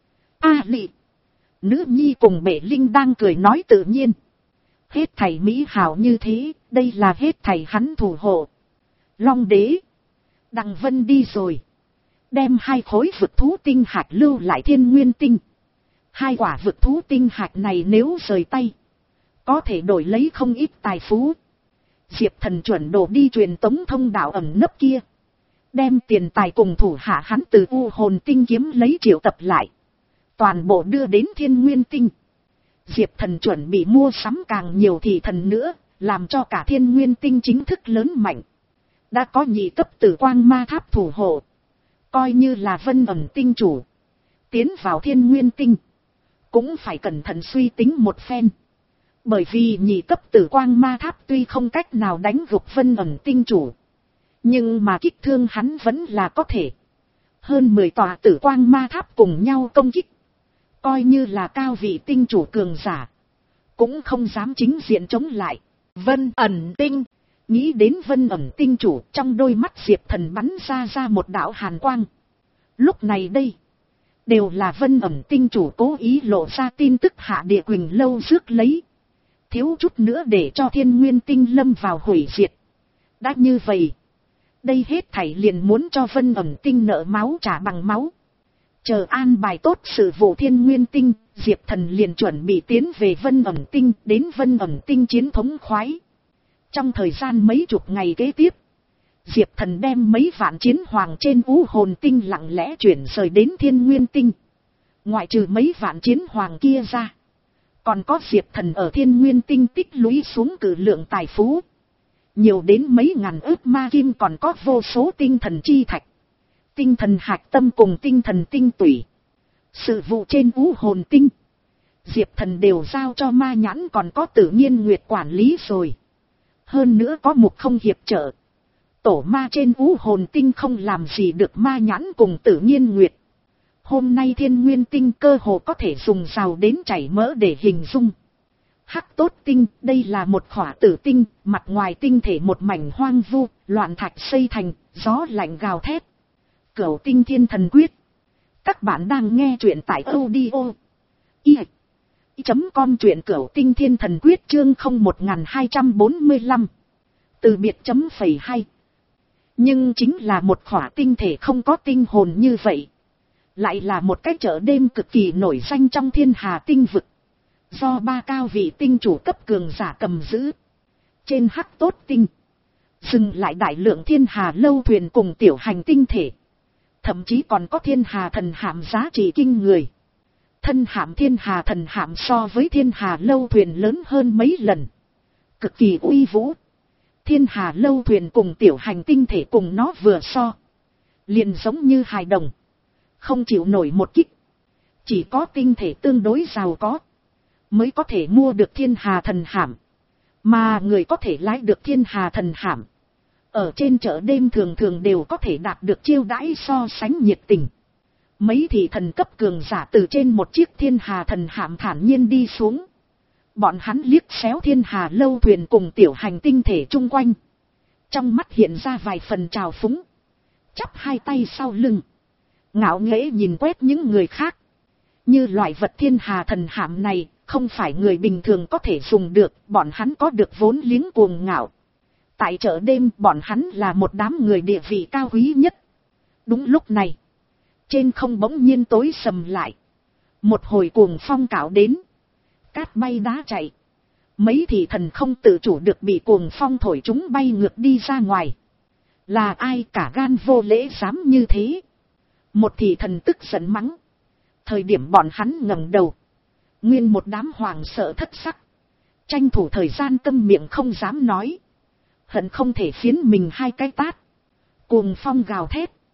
A Lị. Nữ nhi cùng Bệ Linh đang cười nói tự nhiên. Hết thảy mỹ hảo như thế, đây là hết thảy hắn thủ hộ. Long đế. Đằng Vân đi rồi. Đem hai khối vực thú tinh hạt lưu lại Thiên Nguyên Tinh. Hai quả vực thú tinh hạt này nếu rời tay, có thể đổi lấy không ít tài phú. Diệp Thần chuẩn đổ đi truyền tống thông đạo ẩn nấp kia. Đem tiền tài cùng thủ hạ hắn từ U Hồn Tinh kiếm lấy triệu tập lại. Toàn bộ đưa đến Thiên Nguyên Tinh. Diệp Thần chuẩn bị mua sắm càng nhiều thị thần nữa, làm cho cả Thiên Nguyên Tinh chính thức lớn mạnh. Đã có nhị cấp tử quang ma tháp thủ hộ. Coi như là Vân Ẩn Tinh chủ. Tiến vào Thiên Nguyên Tinh. Cũng phải cẩn thận suy tính một phen. Bởi vì nhị cấp tử quang ma tháp tuy không cách nào đánh gục Vân Ẩn Tinh chủ. Nhưng mà kích thương hắn vẫn là có thể. Hơn mười tòa tử quang ma tháp cùng nhau công kích. Coi như là cao vị tinh chủ cường giả. Cũng không dám chính diện chống lại. Vân Ẩn Tinh. Nghĩ đến Vân Ẩn Tinh chủ, trong đôi mắt Diệp Thần bắn ra ra một đạo hàn quang. Lúc này đây. Đều là Vân Ẩn Tinh chủ cố ý lộ ra tin tức Hạ Địa Quỳnh lâu rước lấy. Thiếu chút nữa để cho Thiên Nguyên Tinh lâm vào hủy diệt. Đã như vậy. Đây hết thảy liền muốn cho Vân Ẩn Tinh nợ máu trả bằng máu. Chờ an bài tốt sự vụ Thiên Nguyên Tinh, Diệp Thần liền chuẩn bị tiến về Vân Ẩn Tinh, đến Vân Ẩn Tinh chiến thống khoái. Trong thời gian mấy chục ngày kế tiếp, Diệp Thần đem mấy vạn chiến hoàng trên U Hồn Tinh lặng lẽ chuyển rời đến Thiên Nguyên Tinh. Ngoại trừ mấy vạn chiến hoàng kia ra, còn có Diệp Thần ở Thiên Nguyên Tinh tích lũy xuống cử lượng tài phú. Nhiều đến mấy ngàn ức ma kim, còn có vô số tinh thần chi thạch, tinh thần hạch tâm cùng tinh thần tinh tủy. Sự vụ trên U Hồn Tinh, Diệp Thần đều giao cho Ma Nhãn còn có Tự Nhiên Nguyệt quản lý rồi. Hơn nữa có Mục Không hiệp trợ. Tổ ma trên U Hồn Tinh không làm gì được Ma Nhãn cùng Tự Nhiên Nguyệt. Hôm nay Thiên Nguyên Tinh cơ hồ có thể dùng rào đến chảy mỡ để hình dung. Hắc Tốt Tinh, đây là một khỏa tử tinh, mặt ngoài tinh thể một mảnh hoang vu, loạn thạch xây thành, gió lạnh gào thét. Cửu Tinh Thiên Thần Quyết. Các bạn đang nghe truyện tại audio i chấm com, truyện Cửu Tinh Thiên Thần Quyết chương không một hai bốn lăm. Từ biệt chấm phẩy hay. Nhưng chính là một khỏa tinh thể không có tinh hồn như vậy. Lại là một cái chợ đêm cực kỳ nổi danh trong thiên hà tinh vực. Do ba cao vị tinh chủ cấp cường giả cầm giữ. Trên Hắc Tốt Tinh, dừng lại đại lượng thiên hà lâu thuyền cùng tiểu hành tinh thể. Thậm chí còn có thiên hà thần hạm giá trị kinh người. Thân hạm thiên hà thần hạm so với thiên hà lâu thuyền lớn hơn mấy lần. Cực kỳ uy vũ. Thiên hà lâu thuyền cùng tiểu hành tinh thể cùng nó vừa so. Liền giống như hài đồng. Không chịu nổi một kích. Chỉ có tinh thể tương đối giàu có, mới có thể mua được thiên hà thần hạm. Mà người có thể lái được thiên hà thần hạm, ở trên chợ đêm thường thường đều có thể đạt được chiêu đãi so sánh nhiệt tình. Mấy thị thần cấp cường giả từ trên một chiếc thiên hà thần hạm thản nhiên đi xuống. Bọn hắn liếc xéo thiên hà lâu thuyền cùng tiểu hành tinh thể chung quanh. Trong mắt hiện ra vài phần trào phúng. Chắp hai tay sau lưng, ngạo nghễ nhìn quét những người khác. Như loại vật thiên hà thần hạm này, không phải người bình thường có thể dùng được, bọn hắn có được vốn liếng cuồng ngạo. Tại chợ đêm, bọn hắn là một đám người địa vị cao quý nhất. Đúng lúc này, trên không bỗng nhiên tối sầm lại. Một hồi cuồng phong cạo đến. Cát bay đá chạy. Mấy thị thần không tự chủ được bị cuồng phong thổi chúng bay ngược đi ra ngoài. Là ai cả gan vô lễ dám như thế? Một thị thần tức giận mắng. Thời điểm bọn hắn ngẩng đầu, nguyên một đám hoàng sợ thất sắc. Tranh thủ thời gian câm miệng không dám nói. Hận không thể phiến mình hai cái tát. Cuồng phong gào thét.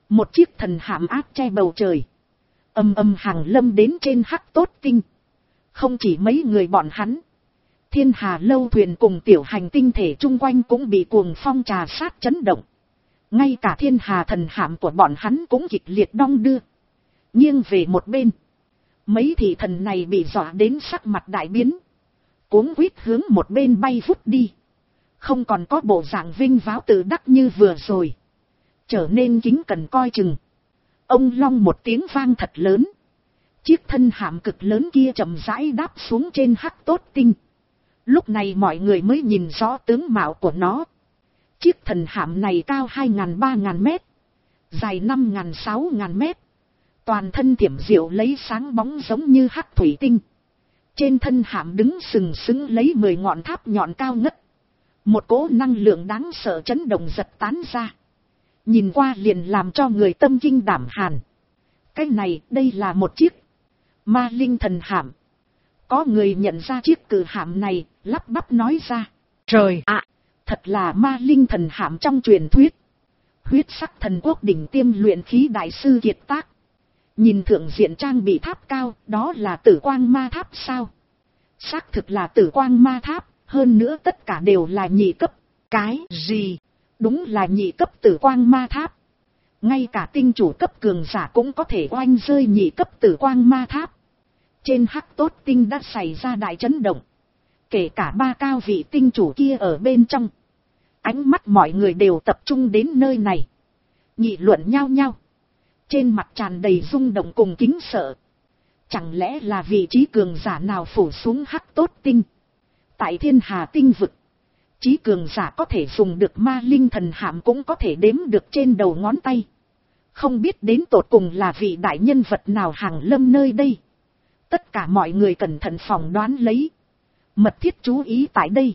Một chiếc thần hạm áp che bầu trời. Âm âm hàng lâm đến trên hắc tốt tinh. Không chỉ mấy người bọn hắn. Thiên hà lâu thuyền cùng tiểu hành tinh thể chung quanh cũng bị cuồng phong trà sát chấn động. Ngay cả thiên hà thần hạm của bọn hắn cũng kịch liệt đong đưa. Nghiêng về một bên. Mấy thị thần này bị dọa đến sắc mặt đại biến. Cuống quýt hướng một bên bay vút đi. Không còn có bộ dạng vinh váo tự đắc như vừa rồi. Trở nên kính cẩn coi chừng. Ông long một tiếng vang thật lớn. Chiếc thân hạm cực lớn kia chậm rãi đáp xuống trên hắc tốt tinh. Lúc này mọi người mới nhìn rõ tướng mạo của nó. Chiếc thần hạm này cao hai nghìn ba nghìn mét. Dài năm nghìn sáu nghìn mét. Toàn thân thiểm diệu lấy sáng bóng giống như hắc thủy tinh. Trên thân hạm đứng sừng sững lấy mười ngọn tháp nhọn cao ngất. Một cỗ năng lượng đáng sợ chấn động giật tán ra. Nhìn qua liền làm cho người tâm kinh đảm hàn. Cái này đây là một chiếc ma linh thần hạm. Có người nhận ra chiếc cử hạm này, lắp bắp nói ra. Trời ạ, thật là ma linh thần hạm trong truyền thuyết. Huyết sắc thần quốc đỉnh tiêm luyện khí đại sư kiệt tác. Nhìn thượng diện trang bị tháp cao, đó là tử quang ma tháp sao? Xác thực là tử quang ma tháp, hơn nữa tất cả đều là nhị cấp. Cái gì? Đúng là nhị cấp tử quang ma tháp. Ngay cả tinh chủ cấp cường giả cũng có thể oanh rơi nhị cấp tử quang ma tháp. Trên hắc tốt tinh đã xảy ra đại chấn động. Kể cả ba cao vị tinh chủ kia ở bên trong. Ánh mắt mọi người đều tập trung đến nơi này. Nghị luận nhau nhau. Trên mặt tràn đầy rung động cùng kính sợ. Chẳng lẽ là vị trí cường giả nào phủ xuống hắc tốt tinh? Tại thiên hà tinh vực. Chí cường giả có thể dùng được ma linh thần hạm cũng có thể đếm được trên đầu ngón tay. Không biết đến tột cùng là vị đại nhân vật nào hàng lâm nơi đây. Tất cả mọi người cẩn thận phỏng đoán lấy. Mật thiết chú ý tại đây.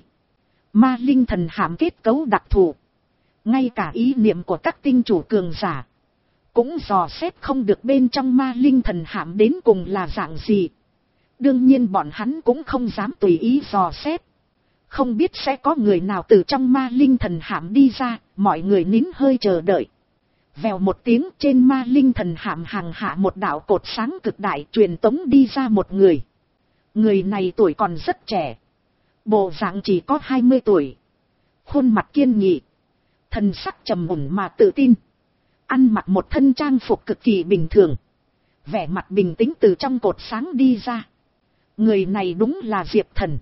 Ma linh thần hạm kết cấu đặc thù. Ngay cả ý niệm của các tinh chủ cường giả. Cũng dò xét không được bên trong ma linh thần hạm đến cùng là dạng gì. Đương nhiên bọn hắn cũng không dám tùy ý dò xét. Không biết sẽ có người nào từ trong ma linh thần hạm đi ra, mọi người nín hơi chờ đợi. Vèo một tiếng trên ma linh thần hạm hàng hạ một đạo cột sáng cực đại truyền tống đi ra một người. Người này tuổi còn rất trẻ. Bộ dạng chỉ có hai mươi tuổi. Khuôn mặt kiên nghị. Thần sắc trầm ổn mà tự tin. Ăn mặc một thân trang phục cực kỳ bình thường. Vẻ mặt bình tĩnh từ trong cột sáng đi ra. Người này đúng là Diệp Thần.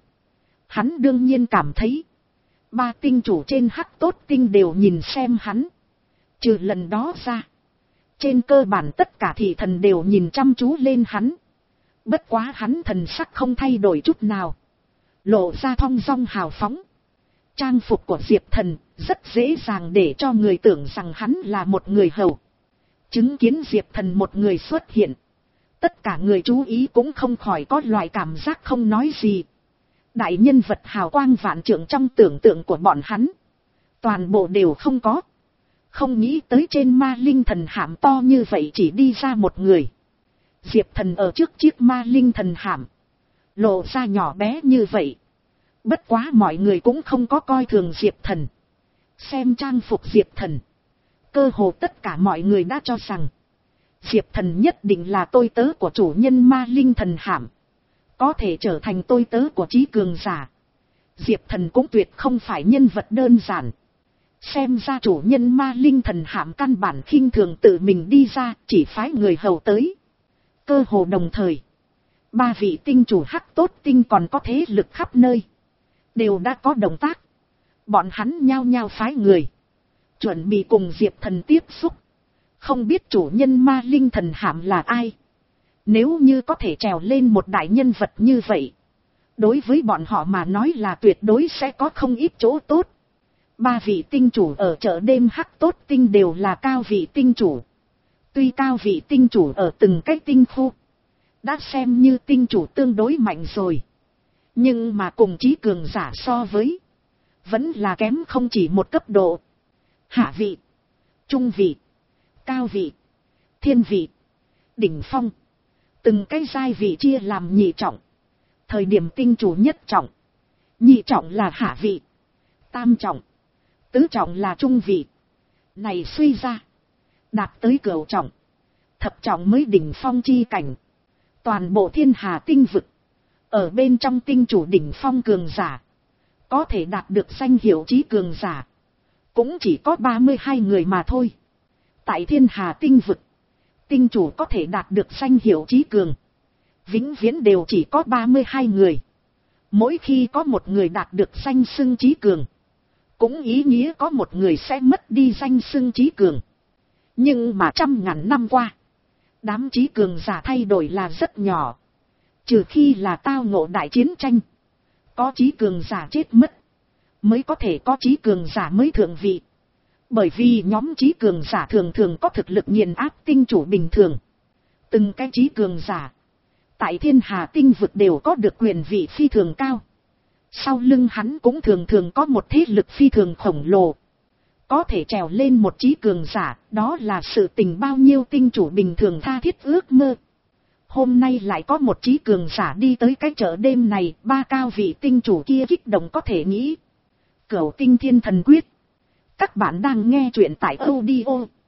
Hắn đương nhiên cảm thấy. Ba tinh chủ trên hắc tốt tinh đều nhìn xem hắn. Trừ lần đó ra. Trên cơ bản tất cả thị thần đều nhìn chăm chú lên hắn. Bất quá hắn thần sắc không thay đổi chút nào. Lộ ra thong dong hào phóng. Trang phục của Diệp Thần rất dễ dàng để cho người tưởng rằng hắn là một người hầu. Chứng kiến Diệp Thần một người xuất hiện. Tất cả người chú ý cũng không khỏi có loại cảm giác không nói gì. Đại nhân vật hào quang vạn trượng trong tưởng tượng của bọn hắn. Toàn bộ đều không có. Không nghĩ tới trên ma linh thần hạm to như vậy chỉ đi ra một người. Diệp Thần ở trước chiếc ma linh thần hạm. Lộ ra nhỏ bé như vậy. Bất quá mọi người cũng không có coi thường Diệp Thần. Xem trang phục Diệp Thần. Cơ hồ tất cả mọi người đã cho rằng. Diệp Thần nhất định là tôi tớ của chủ nhân ma linh thần hạm. Có thể trở thành tôi tớ của trí cường giả. Diệp Thần cũng tuyệt không phải nhân vật đơn giản. Xem ra chủ nhân ma linh thần hạm căn bản khinh thường tự mình đi ra, chỉ phái người hầu tới. Cơ hồ đồng thời. Ba vị tinh chủ hắc tốt tinh còn có thế lực khắp nơi. Đều đã có động tác. Bọn hắn nhao nhao phái người. Chuẩn bị cùng Diệp Thần tiếp xúc. Không biết chủ nhân ma linh thần hạm là ai. Nếu như có thể trèo lên một đại nhân vật như vậy. Đối với bọn họ mà nói là tuyệt đối sẽ có không ít chỗ tốt. Ba vị tinh chủ ở chợ đêm hắc tốt tinh đều là cao vị tinh chủ. Tuy cao vị tinh chủ ở từng cái tinh khu. Đã xem như tinh chủ tương đối mạnh rồi. Nhưng mà cùng chí cường giả so với. Vẫn là kém không chỉ một cấp độ. Hạ vị. Trung vị. Cao vị. Thiên vị. Đỉnh phong. Từng cái giai vị chia làm nhị trọng. Thời điểm tinh chủ nhất trọng. Nhị trọng là hạ vị. Tam trọng. Tứ trọng là trung vị. Này suy ra. đạt tới cửu trọng, thập trọng mới đỉnh phong chi cảnh. Toàn bộ thiên hà tinh vực, ở bên trong tinh chủ đỉnh phong cường giả, có thể đạt được danh hiệu chí cường giả, cũng chỉ có ba mươi hai người mà thôi. Tại thiên hà tinh vực, tinh chủ có thể đạt được danh hiệu chí cường, vĩnh viễn đều chỉ có ba mươi hai người. Mỗi khi có một người đạt được danh xưng chí cường, cũng ý nghĩa có một người sẽ mất đi danh xưng chí cường. Nhưng mà trăm ngàn năm qua, đám chí cường giả thay đổi là rất nhỏ. Trừ khi là tao ngộ đại chiến tranh, có chí cường giả chết mất, mới có thể có chí cường giả mới thượng vị. Bởi vì nhóm chí cường giả thường thường có thực lực nghiền áp tinh chủ bình thường. Từng cái chí cường giả tại thiên hà tinh vực đều có được quyền vị phi thường cao. Sau lưng hắn cũng thường thường có một thế lực phi thường khổng lồ. Có thể trèo lên một chí cường giả, đó là sự tình bao nhiêu tinh chủ bình thường tha thiết ước mơ. Hôm nay lại có một chí cường giả đi tới cái chợ đêm này, ba cao vị tinh chủ kia kích động có thể nghĩ. Cửu Tinh Thiên Thần Quyết. Các bạn đang nghe truyện tại audio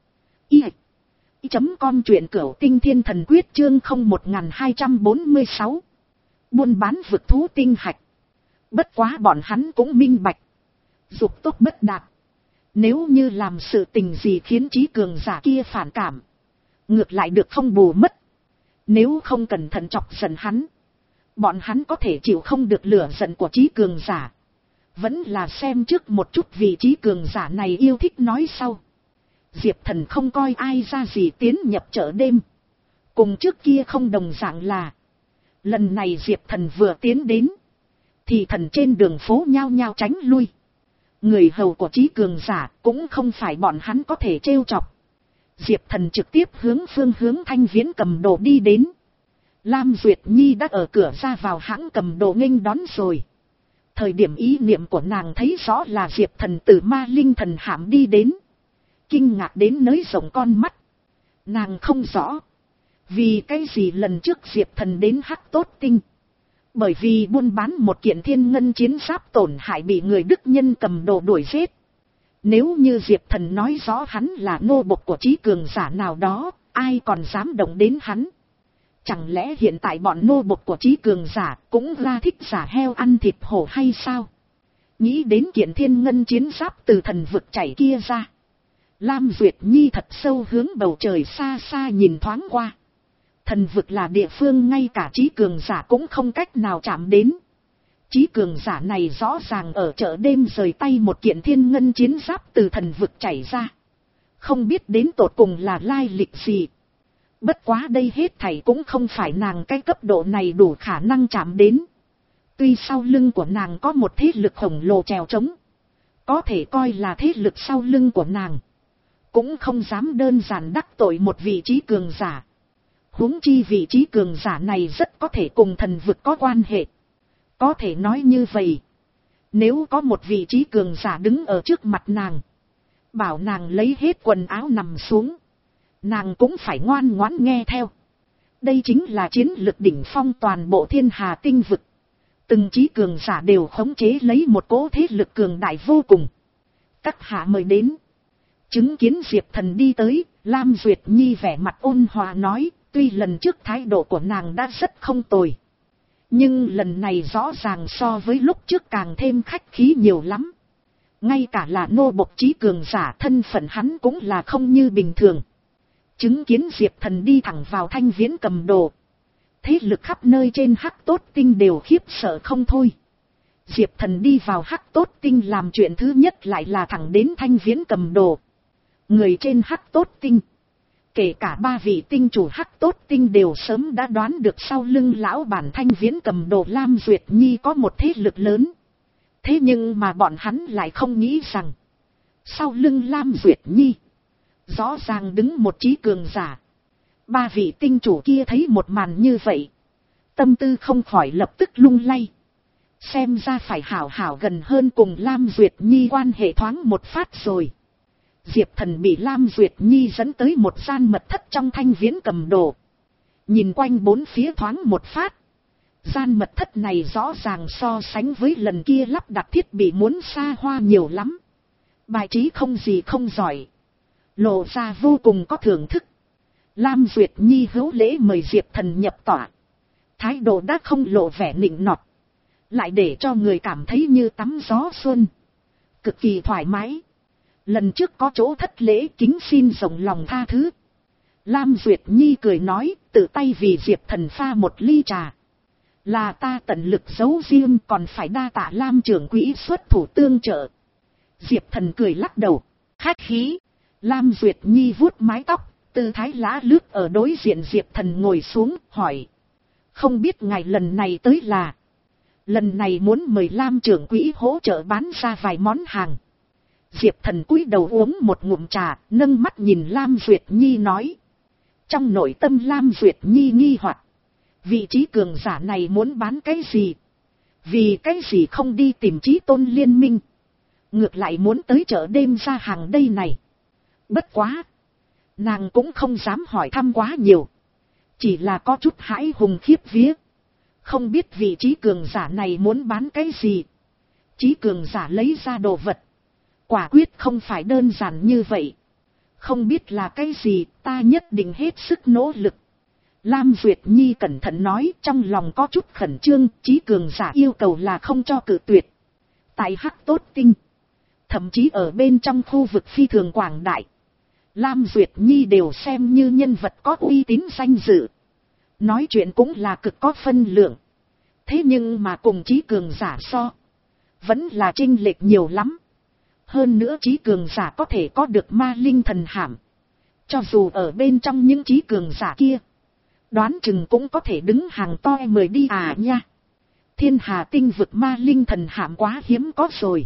i chấm com, truyện Cửu Tinh Thiên Thần Quyết chương không một hai bốn sáu. Buôn bán vực thú tinh hạch. Bất quá bọn hắn cũng minh bạch, dục tốc bất đạt. Nếu như làm sự tình gì khiến chí cường giả kia phản cảm, ngược lại được không bù mất. Nếu không cẩn thận chọc giận hắn, bọn hắn có thể chịu không được lửa giận của chí cường giả. Vẫn là xem trước một chút vị chí cường giả này yêu thích nói sau. Diệp Thần không coi ai ra gì tiến nhập chợ đêm. Cùng trước kia không đồng dạng là, lần này Diệp Thần vừa tiến đến, thì thần trên đường phố nhao nhao tránh lui. Người hầu của chí cường giả cũng không phải bọn hắn có thể trêu chọc. Diệp Thần trực tiếp hướng phương hướng Thanh Viễn cầm đồ đi đến. Lam Duyệt Nhi đã ở cửa ra vào hãng cầm đồ nghênh đón rồi. Thời điểm ý niệm của nàng thấy rõ là Diệp Thần từ Ma Linh Thần Hạm đi đến. Kinh ngạc đến nới rộng con mắt. Nàng không rõ, vì cái gì lần trước Diệp Thần đến Hắc Tốt Tinh. Bởi vì buôn bán một kiện thiên ngân chiến giáp tổn hại bị người Đức nhân cầm đồ đuổi giết. Nếu như Diệp Thần nói rõ hắn là nô bộc của chí cường giả nào đó, ai còn dám động đến hắn. Chẳng lẽ hiện tại bọn nô bộc của chí cường giả cũng ra thích giả heo ăn thịt hổ hay sao? Nghĩ đến kiện thiên ngân chiến giáp từ thần vực chảy kia ra, Lam Duyệt Nhi thật sâu hướng bầu trời xa xa nhìn thoáng qua. Thần vực là địa phương ngay cả chí cường giả cũng không cách nào chạm đến. Chí cường giả này rõ ràng ở chợ đêm rời tay một kiện thiên ngân chiến giáp từ thần vực chảy ra. Không biết đến tột cùng là lai lịch gì. Bất quá đây hết thảy cũng không phải nàng cái cấp độ này đủ khả năng chạm đến. Tuy sau lưng của nàng có một thế lực khổng lồ trèo trống, có thể coi là thế lực sau lưng của nàng, cũng không dám đơn giản đắc tội một vị chí cường giả. Huống chi vị chí cường giả này rất có thể cùng thần vực có quan hệ. Có thể nói như vậy, nếu có một vị chí cường giả đứng ở trước mặt nàng, bảo nàng lấy hết quần áo nằm xuống, nàng cũng phải ngoan ngoãn nghe theo. Đây chính là chiến lực đỉnh phong toàn bộ thiên hà tinh vực. Từng chí cường giả đều khống chế lấy một cỗ thế lực cường đại vô cùng. Các hạ mời đến. Chứng kiến Diệp Thần đi tới, Lam Duyệt Nhi vẻ mặt ôn hòa nói, tuy lần trước thái độ của nàng đã rất không tồi, nhưng lần này rõ ràng so với lúc trước càng thêm khách khí nhiều lắm. Ngay cả là nô bộc chí cường giả thân phận hắn cũng là không như bình thường. Chứng kiến Diệp Thần đi thẳng vào Thanh Viễn cầm đồ, thế lực khắp nơi trên Hắc Tốt Tinh đều khiếp sợ không thôi. Diệp Thần đi vào Hắc Tốt Tinh làm chuyện thứ nhất lại là thẳng đến Thanh Viễn cầm đồ. Người trên Hắc Tốt Tinh, kể cả ba vị tinh chủ Hắc Tốt Tinh đều sớm đã đoán được sau lưng lão bản Thanh Viễn cầm đồ Lam Duyệt Nhi có một thế lực lớn. Thế nhưng mà bọn hắn lại không nghĩ rằng, sau lưng Lam Duyệt Nhi, rõ ràng đứng một chí cường giả. Ba vị tinh chủ kia thấy một màn như vậy, tâm tư không khỏi lập tức lung lay. Xem ra phải hảo hảo gần hơn cùng Lam Duyệt Nhi quan hệ thoáng một phát rồi. Diệp Thần bị Lam Duyệt Nhi dẫn tới một gian mật thất trong Thanh Viễn cầm đồ. Nhìn quanh bốn phía thoáng một phát. Gian mật thất này rõ ràng so sánh với lần kia lắp đặt thiết bị muốn xa hoa nhiều lắm. Bài trí không gì không giỏi. lộ ra vô cùng có thưởng thức. Lam Duyệt Nhi hữu lễ mời Diệp Thần nhập tọa, thái độ đã không lộ vẻ nịnh nọt, lại để cho người cảm thấy như tắm gió xuân, cực kỳ thoải mái. Lần trước có chỗ thất lễ, kính xin rộng lòng tha thứ. Lam Duyệt Nhi cười nói, tự tay vì Diệp Thần pha một ly trà, là ta tận lực giấu riêng, còn phải đa tạ Lam trưởng quỹ xuất thủ tương trợ. Diệp Thần cười lắc đầu, khách khí. Lam Duyệt Nhi vuốt mái tóc, tư thái lã lướt ở đối diện Diệp Thần ngồi xuống, hỏi, không biết ngài lần này tới là? Lần này muốn mời Lam trưởng quỹ hỗ trợ bán ra vài món hàng. Diệp Thần cúi đầu uống một ngụm trà, nâng mắt nhìn Lam Duyệt Nhi nói. Trong nội tâm Lam Duyệt Nhi nghi hoặc, vị trí cường giả này muốn bán cái gì? Vì cái gì không đi tìm Chí Tôn liên minh, ngược lại muốn tới chợ đêm ra hàng đây này? Bất quá, nàng cũng không dám hỏi thăm quá nhiều, chỉ là có chút hãi hùng khiếp vía. Không biết vị trí cường giả này muốn bán cái gì? Chí cường giả lấy ra đồ vật, quả quyết không phải đơn giản như vậy. Không biết là cái gì, ta nhất định hết sức nỗ lực. Lam Duyệt Nhi cẩn thận nói, trong lòng có chút khẩn trương. Chí cường giả yêu cầu là không cho cự tuyệt. Tại Hắc Tốt Tinh, thậm chí ở bên trong khu vực phi thường quảng đại, Lam Duyệt Nhi đều xem như nhân vật có uy tín danh dự, nói chuyện cũng là cực có phân lượng. Thế nhưng mà cùng Chí cường giả so, vẫn là chênh lệch nhiều lắm. Hơn nữa Chí cường giả có thể có được ma linh thần hạm, cho dù ở bên trong những Chí cường giả kia, đoán chừng cũng có thể đứng hàng to mời đi à nha. Thiên Hà tinh vực ma linh thần hạm quá hiếm có rồi,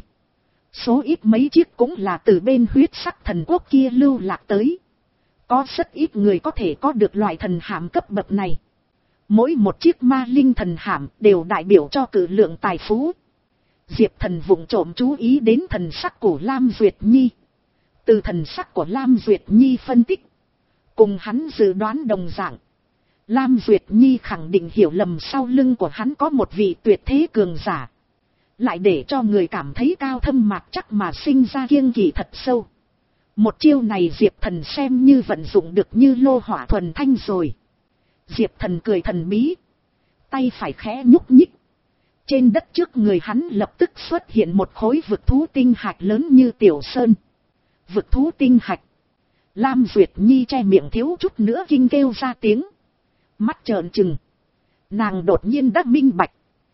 số ít mấy chiếc cũng là từ bên huyết sắc thần quốc kia lưu lạc tới. Có rất ít người có thể có được loại thần hạm cấp bậc này. Mỗi một chiếc ma linh thần hạm đều đại biểu cho cự lượng tài phú. Diệp Thần vụng trộm chú ý đến thần sắc của Lam Duyệt Nhi. Từ thần sắc của Lam Duyệt Nhi phân tích, cùng hắn dự đoán đồng dạng. Lam Duyệt Nhi khẳng định hiểu lầm sau lưng của hắn có một vị tuyệt thế cường giả, lại để cho người cảm thấy cao thâm mạc chắc mà sinh ra kiêng kỵ thật sâu. Một chiêu này Diệp Thần xem như vận dụng được như lô hỏa thuần thanh rồi. Diệp Thần cười thần bí, tay phải khẽ nhúc nhích. Trên đất trước người hắn lập tức xuất hiện một khối vực thú tinh hạch lớn như tiểu sơn. Vực thú tinh hạch. Lam Duyệt Nhi che miệng thiếu chút nữa kinh kêu ra tiếng. Mắt trợn trừng. Nàng đột nhiên đã minh bạch,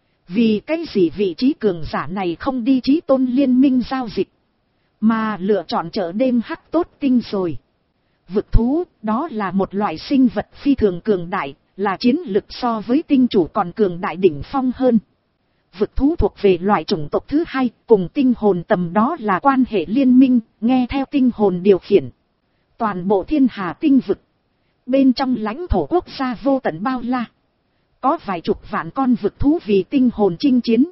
vì cái gì vị trí cường giả này không đi Chí Tôn liên minh giao dịch, mà lựa chọn chợ đêm Hắc Tốt Tinh rồi. Vực thú, đó là một loại sinh vật phi thường cường đại, là chiến lực so với tinh chủ còn cường đại đỉnh phong hơn. Vực thú thuộc về loại chủng tộc thứ hai, cùng tinh hồn tầm đó là quan hệ liên minh, nghe theo tinh hồn điều khiển. Toàn bộ Thiên Hà tinh vực, bên trong lãnh thổ quốc gia vô tận bao la, có vài chục vạn con vực thú vì tinh hồn chinh chiến.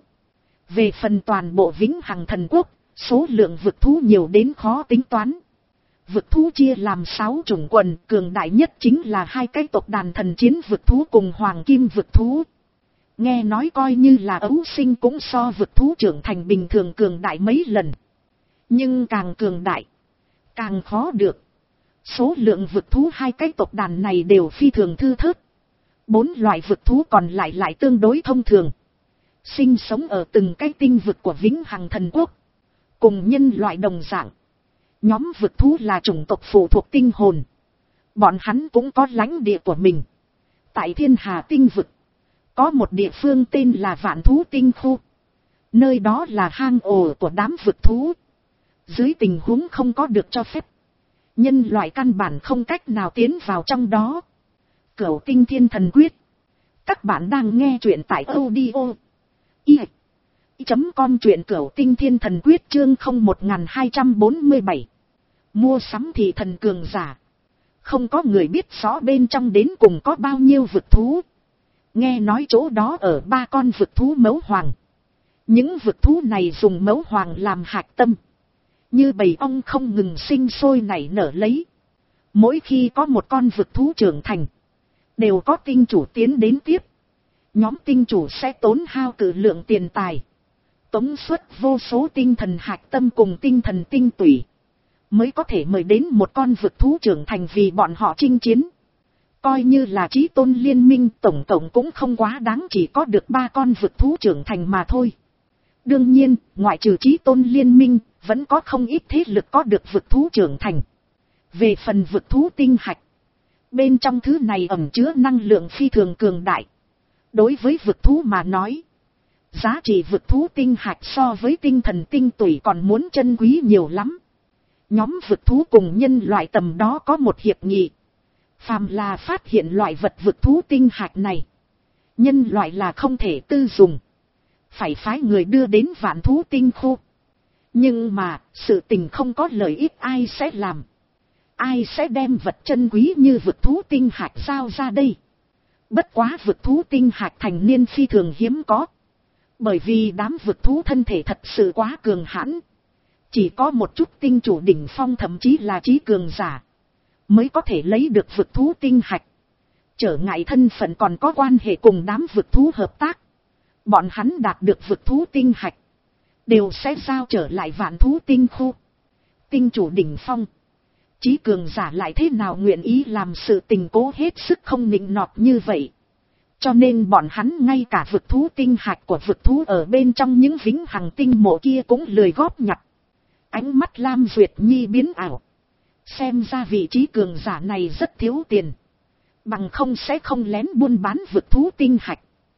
Về phần toàn bộ Vĩnh Hằng thần quốc, số lượng vực thú nhiều đến khó tính toán. Vực thú chia làm sáu chủng quần, cường đại nhất chính là hai cái tộc đàn thần chiến vực thú cùng hoàng kim vực thú. Nghe nói coi như là ấu sinh cũng so vực thú trưởng thành bình thường cường đại mấy lần. Nhưng càng cường đại, càng khó được. Số lượng vực thú hai cái tộc đàn này đều phi thường thư thớt. Bốn loại vực thú còn lại lại tương đối thông thường, sinh sống ở từng cái tinh vực của Vĩnh Hằng thần quốc. Cùng nhân loại đồng dạng, nhóm vực thú là chủng tộc phụ thuộc tinh hồn. Bọn hắn cũng có lãnh địa của mình. Tại Thiên Hà tinh vực, có một địa phương tên là Vạn Thú Tinh Khu. Nơi đó là hang ổ của đám vực thú. Dưới tình huống không có được cho phép, nhân loại căn bản không cách nào tiến vào trong đó. Cửu Tinh Thiên Thần Quyết. Các bạn đang nghe truyện tại audio i chấm com, truyện Cửu Tinh Thiên Thần Quyết chương không một hai bốn bảy. Mua sắm thị thần cường giả. Không có người biết rõ bên trong đến cùng có bao nhiêu vực thú. Nghe nói chỗ đó ở ba con vực thú mẫu hoàng. Những vực thú này dùng mẫu hoàng làm hạch tâm, như bầy ong không ngừng sinh sôi nảy nở lấy. Mỗi khi có một con vực thú trưởng thành, đều có tinh chủ tiến đến tiếp. Nhóm tinh chủ sẽ tốn hao cự lượng tiền tài, tống xuất vô số tinh thần hạch tâm cùng tinh thần tinh tủy, mới có thể mời đến một con vực thú trưởng thành vì bọn họ chinh chiến. Coi như là chí tôn liên minh tổng cộng cũng không quá đáng, chỉ có được ba con vực thú trưởng thành mà thôi. Đương nhiên, ngoại trừ chí tôn liên minh, vẫn có không ít thế lực có được vực thú trưởng thành. Về phần vực thú tinh hạch, bên trong thứ này ẩn chứa năng lượng phi thường cường đại. Đối với vực thú mà nói, giá trị vực thú tinh hạch so với tinh thần tinh tủy còn muốn chân quý nhiều lắm. Nhóm vực thú cùng nhân loại tầm đó có một hiệp nghị. Phàm là phát hiện loại vật vực thú tinh hạch này, nhân loại là không thể tư dùng, phải phái người đưa đến vạn thú tinh khu. Nhưng mà, sự tình không có lợi ích ai sẽ làm? Ai sẽ đem vật chân quý như vực thú tinh hạch giao ra đây? Bất quá vực thú tinh hạch thành niên phi thường hiếm có. Bởi vì đám vực thú thân thể thật sự quá cường hãn. Chỉ có một chút tinh chủ đỉnh phong thậm chí là trí cường giả mới có thể lấy được vực thú tinh hạch. Trở ngại thân phận còn có quan hệ cùng đám vực thú hợp tác. Bọn hắn đạt được vực thú tinh hạch, đều sẽ giao trở lại vạn thú tinh khu. Tinh chủ đỉnh phong, trí cường giả lại thế nào nguyện ý làm sự tình cố hết sức không nịnh nọt như vậy. Cho nên bọn hắn ngay cả vực thú tinh hạch của vực thú ở bên trong những vĩnh hằng tinh mộ kia cũng lười góp nhặt. Ánh mắt Lam Duyệt Nhi biến ảo. Xem ra vị trí cường giả này rất thiếu tiền. Bằng không sẽ không lén buôn bán vực thú tinh hạch.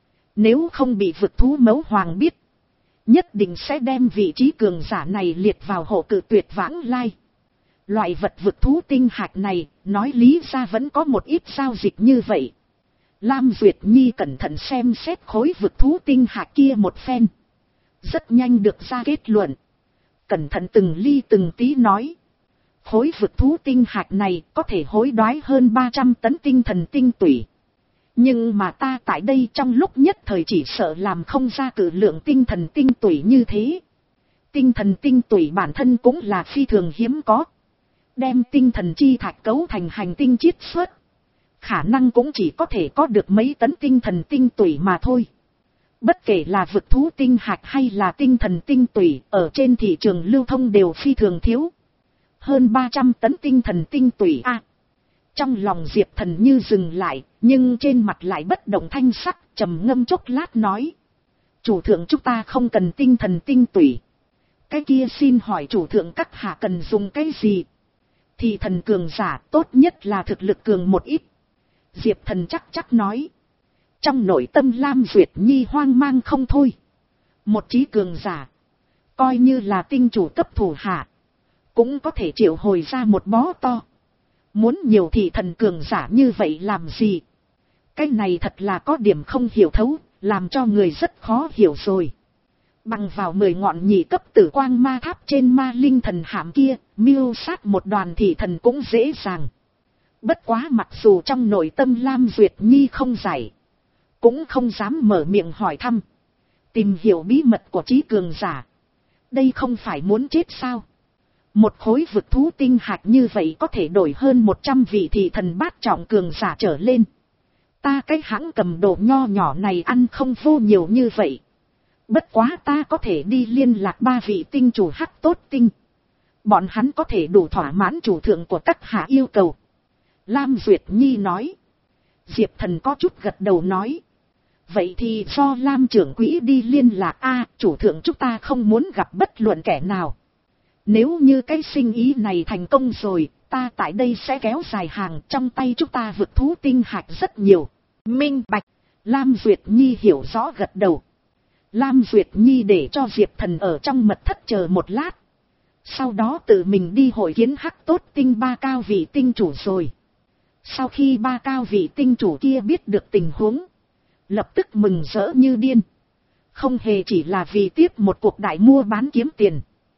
Nếu không bị vực thú mẫu hoàng biết, nhất định sẽ đem vị trí cường giả này liệt vào hộ cự tuyệt vãng lai. Loại vật vực thú tinh hạch này, nói lý ra vẫn có một ít giao dịch như vậy. Lam Duyệt Nhi cẩn thận xem xét khối vực thú tinh hạch kia một phen. Rất nhanh được ra kết luận. Cẩn thận từng ly từng tí nói. Khối vực thú tinh hạch này có thể hối đoái hơn ba trăm tấn tinh thần tinh tủy. Nhưng mà ta tại đây trong lúc nhất thời chỉ sợ làm không ra cử lượng tinh thần tinh tủy như thế. Tinh thần tinh tủy bản thân cũng là phi thường hiếm có. Đem tinh thần chi thạch cấu thành hành tinh chiết xuất, khả năng cũng chỉ có thể có được mấy tấn tinh thần tinh tủy mà thôi. Bất kể là vực thú tinh hạch hay là tinh thần tinh tủy, ở trên thị trường lưu thông đều phi thường thiếu. Hơn ba trăm tấn tinh thần tinh tủy a. À, trong lòng Diệp Thần như dừng lại, nhưng trên mặt lại bất động thanh sắc, trầm ngâm chốc lát nói. Chủ thượng chúng ta không cần tinh thần tinh tủy. Cái kia xin hỏi chủ thượng các hạ cần dùng cái gì? Thì thần cường giả tốt nhất là thực lực cường một ít. Diệp Thần chắc chắc nói. Trong nội tâm Lam Duyệt Nhi hoang mang không thôi. Một trí cường giả, coi như là tinh chủ cấp thủ hạ, cũng có thể triệu hồi ra một bó to. Muốn nhiều thì thần cường giả như vậy làm gì? Cái này thật là có điểm không hiểu thấu, làm cho người rất khó hiểu rồi. Bằng vào mười ngọn nhị cấp tử quang ma tháp trên ma linh thần hạm kia, miêu sát một đoàn thị thần cũng dễ dàng. Bất quá mặc dù trong nội tâm Lam Duyệt Nhi không giải, cũng không dám mở miệng hỏi thăm, tìm hiểu bí mật của trí cường giả. Đây không phải muốn chết sao? Một khối vực thú tinh hạch như vậy có thể đổi hơn một trăm vị thị thần bát trọng cường giả trở lên. Ta cái hãng cầm đồ nho nhỏ này ăn không vô nhiều như vậy. Bất quá ta có thể đi liên lạc ba vị tinh chủ hắc tốt tinh. Bọn hắn có thể đủ thỏa mãn chủ thượng của các hạ yêu cầu. Lam Duyệt Nhi nói. Diệp Thần có chút gật đầu nói. Vậy thì do Lam trưởng quỹ đi liên lạc a, chủ thượng chúng ta không muốn gặp bất luận kẻ nào. Nếu như cái sinh ý này thành công rồi, ta tại đây sẽ kéo dài hàng, trong tay chúng ta vực thú tinh hạch rất nhiều. Minh bạch. Lam Duyệt Nhi hiểu rõ gật đầu. Lam Duyệt Nhi để cho Diệp Thần ở trong mật thất chờ một lát. Sau đó tự mình đi hội kiến hắc tốt tinh ba cao vị tinh chủ rồi. Sau khi ba cao vị tinh chủ kia biết được tình huống, lập tức mừng rỡ như điên. Không hề chỉ là vì tiếp một cuộc đại mua bán kiếm tiền,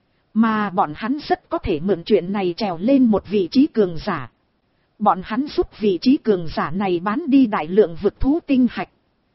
mà bọn hắn rất có thể mượn chuyện này trèo lên một vị trí cường giả. Bọn hắn giúp vị trí cường giả này bán đi đại lượng vực thú tinh hạch.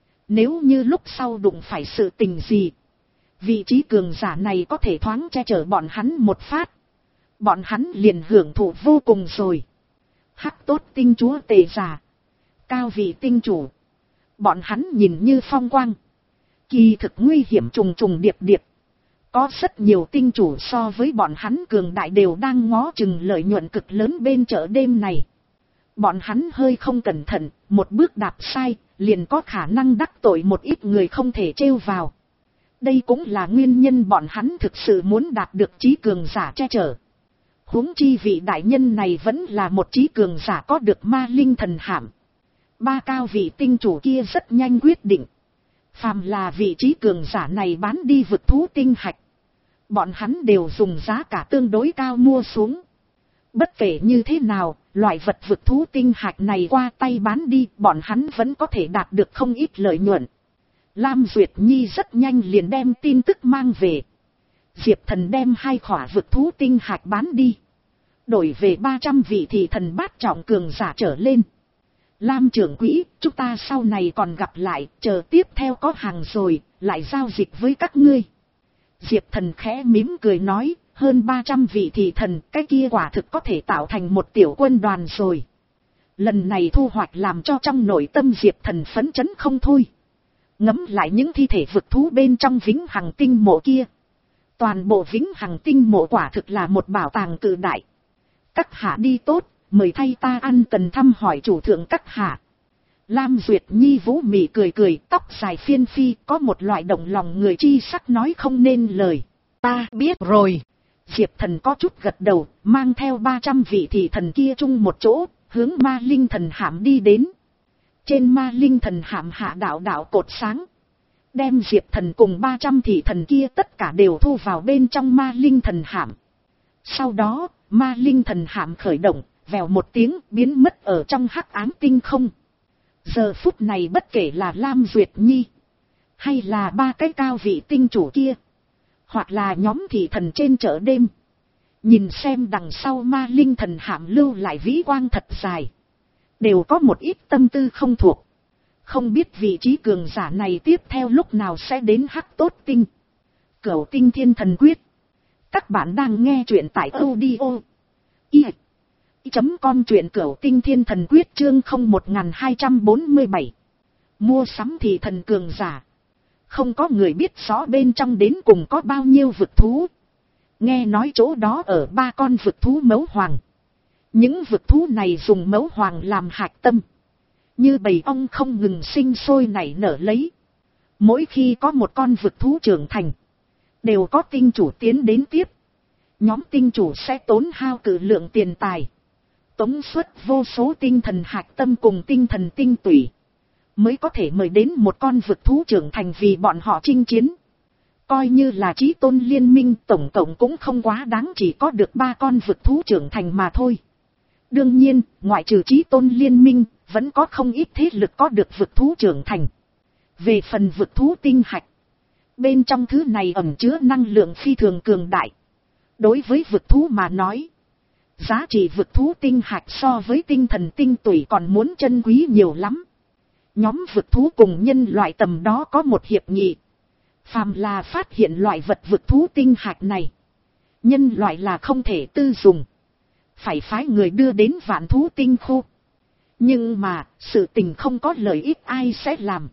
Nếu như lúc sau đụng phải sự tình gì, vị trí cường giả này có thể thoáng che chở bọn hắn một phát. Bọn hắn liền hưởng thụ vô cùng rồi. Hắc tốt tinh chúa tề giả, cao vị tinh chủ, bọn hắn nhìn như phong quang, kỳ thực nguy hiểm trùng trùng điệp điệp. Có rất nhiều tinh chủ so với bọn hắn cường đại đều đang ngó chừng lợi nhuận cực lớn bên chợ đêm này. Bọn hắn hơi không cẩn thận, một bước đạp sai, liền có khả năng đắc tội một ít người không thể trêu vào. Đây cũng là nguyên nhân bọn hắn thực sự muốn đạt được trí cường giả che chở. Huống chi vị đại nhân này vẫn là một trí cường giả có được ma linh thần hạm. Ba cao vị tinh chủ kia rất nhanh quyết định. Phàm là vị trí cường giả này bán đi vực thú tinh hạch, bọn hắn đều dùng giá cả tương đối cao mua xuống. Bất kể như thế nào, loại vật vực thú tinh hạch này qua tay bán đi, bọn hắn vẫn có thể đạt được không ít lợi nhuận. Lam Duyệt Nhi rất nhanh liền đem tin tức mang về. Diệp Thần đem hai khỏa vực thú tinh hạch bán đi, đổi về ba trăm vị thị thần bát trọng cường giả trở lên. Lam trưởng quỹ, chúng ta sau này còn gặp lại, chờ tiếp theo có hàng rồi, lại giao dịch với các ngươi. Diệp Thần khẽ mỉm cười nói, hơn ba trăm vị thị thần, cái kia quả thực có thể tạo thành một tiểu quân đoàn rồi. Lần này thu hoạch làm cho trong nội tâm Diệp Thần phấn chấn không thôi. Ngẫm lại những thi thể vực thú bên trong vĩnh hằng tinh mộ kia. Toàn bộ vĩnh hằng tinh mộ quả thực là một bảo tàng cự đại. Các hạ đi tốt, mời thay ta ăn cần thăm hỏi chủ thượng các hạ. Lam Duyệt Nhi vũ mị cười cười, tóc dài phiên phi, có một loại động lòng người chi sắc nói không nên lời. Ta biết rồi. Diệp Thần có chút gật đầu, mang theo ba trăm vị thị thần kia chung một chỗ, hướng ma linh thần hạm đi đến. Trên ma linh thần hạm hạ đạo đạo cột sáng, đem Diệp Thần cùng ba trăm thị thần kia tất cả đều thu vào bên trong ma linh thần hạm. Sau đó, ma linh thần hạm khởi động, vèo một tiếng biến mất ở trong hắc ám tinh không. Giờ phút này bất kể là Lam Duyệt Nhi, hay là ba cái cao vị tinh chủ kia, hoặc là nhóm thị thần trên chợ đêm, nhìn xem đằng sau ma linh thần hạm lưu lại vĩ quang thật dài, đều có một ít tâm tư không thuộc. Không biết vị trí cường giả này tiếp theo lúc nào sẽ đến hắc tốt tinh. Cửu tinh thiên thần quyết. Các bạn đang nghe truyện tại audio i chấm com truyện cửu tinh thiên thần quyết chương không một hai bốn bảy. Mua sắm thì thần cường giả. Không có người biết rõ bên trong đến cùng có bao nhiêu vực thú. Nghe nói chỗ đó ở ba con vực thú mẫu hoàng. Những vực thú này dùng mẫu hoàng làm hạch tâm, như bầy ong không ngừng sinh sôi nảy nở lấy. Mỗi khi có một con vực thú trưởng thành, đều có tinh chủ tiến đến tiếp. Nhóm tinh chủ sẽ tốn hao cự lượng tiền tài, tống xuất vô số tinh thần hạch tâm cùng tinh thần tinh tủy, mới có thể mời đến một con vực thú trưởng thành vì bọn họ chinh chiến. Coi như là chí tôn liên minh tổng cộng cũng không quá đáng, chỉ có được ba con vực thú trưởng thành mà thôi. Đương nhiên, ngoại trừ chí tôn liên minh, vẫn có không ít thế lực có được vực thú trưởng thành. Về phần vực thú tinh hạch, bên trong thứ này ẩn chứa năng lượng phi thường cường đại. Đối với vực thú mà nói, giá trị vực thú tinh hạch so với tinh thần tinh tủy còn muốn chân quý nhiều lắm. Nhóm vực thú cùng nhân loại tầm đó có một hiệp nghị. Phàm là phát hiện loại vật vực thú tinh hạch này, nhân loại là không thể tư dùng, phải phái người đưa đến vạn thú tinh khu. Nhưng mà, sự tình không có lợi ích ai sẽ làm?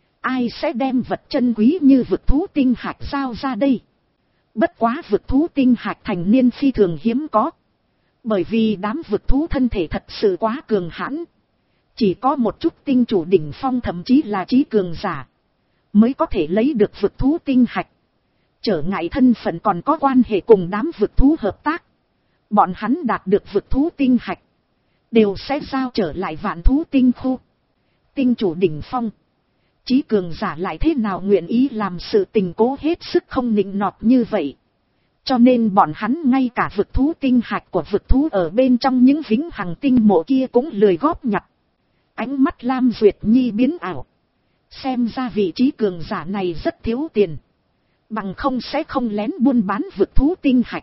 Ai sẽ đem vật chân quý như vực thú tinh hạch giao ra đây? Bất quá vực thú tinh hạch thành niên phi thường hiếm có. Bởi vì đám vực thú thân thể thật sự quá cường hãn. Chỉ có một chút tinh chủ đỉnh phong thậm chí là trí cường giả mới có thể lấy được vực thú tinh hạch. Trở ngại thân phận còn có quan hệ cùng đám vực thú hợp tác. Bọn hắn đạt được vực thú tinh hạch, đều sẽ giao trở lại vạn thú tinh khu. Tinh chủ đỉnh phong, trí cường giả lại thế nào nguyện ý làm sự tình cố hết sức không nịnh nọt như vậy. Cho nên bọn hắn ngay cả vực thú tinh hạch của vực thú ở bên trong những vĩnh hằng tinh mộ kia cũng lười góp nhặt. Ánh mắt Lam Duyệt Nhi biến ảo. Xem ra vị trí cường giả này rất thiếu tiền, bằng không sẽ không lén buôn bán vực thú tinh hạch.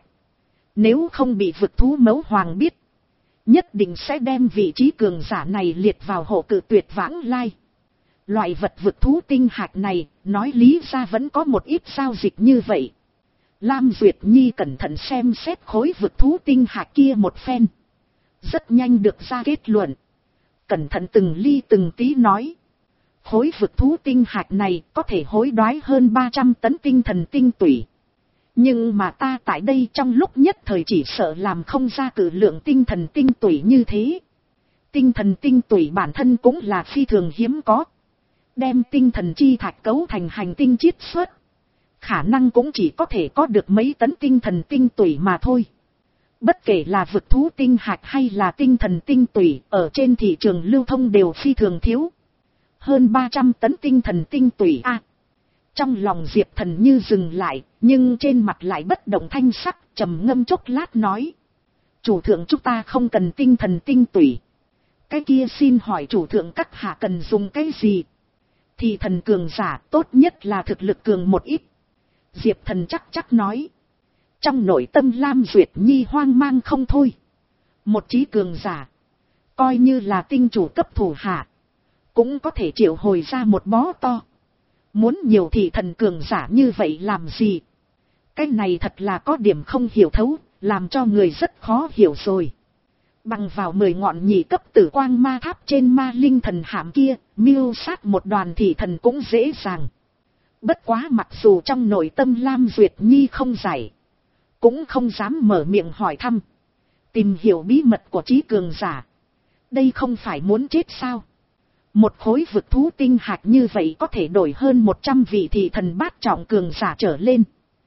Nếu không bị vực thú mẫu hoàng biết, nhất định sẽ đem vị trí cường giả này liệt vào hộ cự tuyệt vãng lai. Loại vật vực thú tinh hạch này, nói lý ra vẫn có một ít giao dịch như vậy. Lam Duyệt Nhi cẩn thận xem xét khối vực thú tinh hạch kia một phen, rất nhanh được ra kết luận. Cẩn thận từng ly từng tí nói, khối vực thú tinh hạch này có thể hối đoái hơn ba trăm tấn tinh thần tinh tủy. Nhưng mà ta tại đây trong lúc nhất thời chỉ sợ làm không ra cử lượng tinh thần tinh tủy như thế. Tinh thần tinh tủy bản thân cũng là phi thường hiếm có. Đem tinh thần chi thạch cấu thành hành tinh chiết xuất. Khả năng cũng chỉ có thể có được mấy tấn tinh thần tinh tủy mà thôi. Bất kể là vực thú tinh hạch hay là tinh thần tinh tủy, ở trên thị trường lưu thông đều phi thường thiếu. Hơn ba trăm tấn tinh thần tinh tủy a. À, trong lòng Diệp Thần như dừng lại, nhưng trên mặt lại bất động thanh sắc, trầm ngâm chốc lát nói. Chủ thượng chúng ta không cần tinh thần tinh tủy. Cái kia xin hỏi chủ thượng các hạ cần dùng cái gì? Thì thần cường giả tốt nhất là thực lực cường một ít. Diệp Thần chắc chắc nói. Trong nội tâm Lam Duyệt Nhi hoang mang không thôi. Một trí cường giả, coi như là tinh chủ cấp thủ hạ, cũng có thể triệu hồi ra một bó to. Muốn nhiều thì thần cường giả như vậy làm gì? Cái này thật là có điểm không hiểu thấu, làm cho người rất khó hiểu rồi. Bằng vào mười ngọn nhị cấp tử quang ma tháp trên ma linh thần hạm kia, miêu sát một đoàn thị thần cũng dễ dàng. Bất quá mặc dù trong nội tâm Lam Duyệt Nhi không giải, cũng không dám mở miệng hỏi thăm, tìm hiểu bí mật của trí cường giả. Đây không phải muốn chết sao? Một khối vực thú tinh hạch như vậy có thể đổi hơn một trăm vị thị thần bát trọng cường giả trở lên.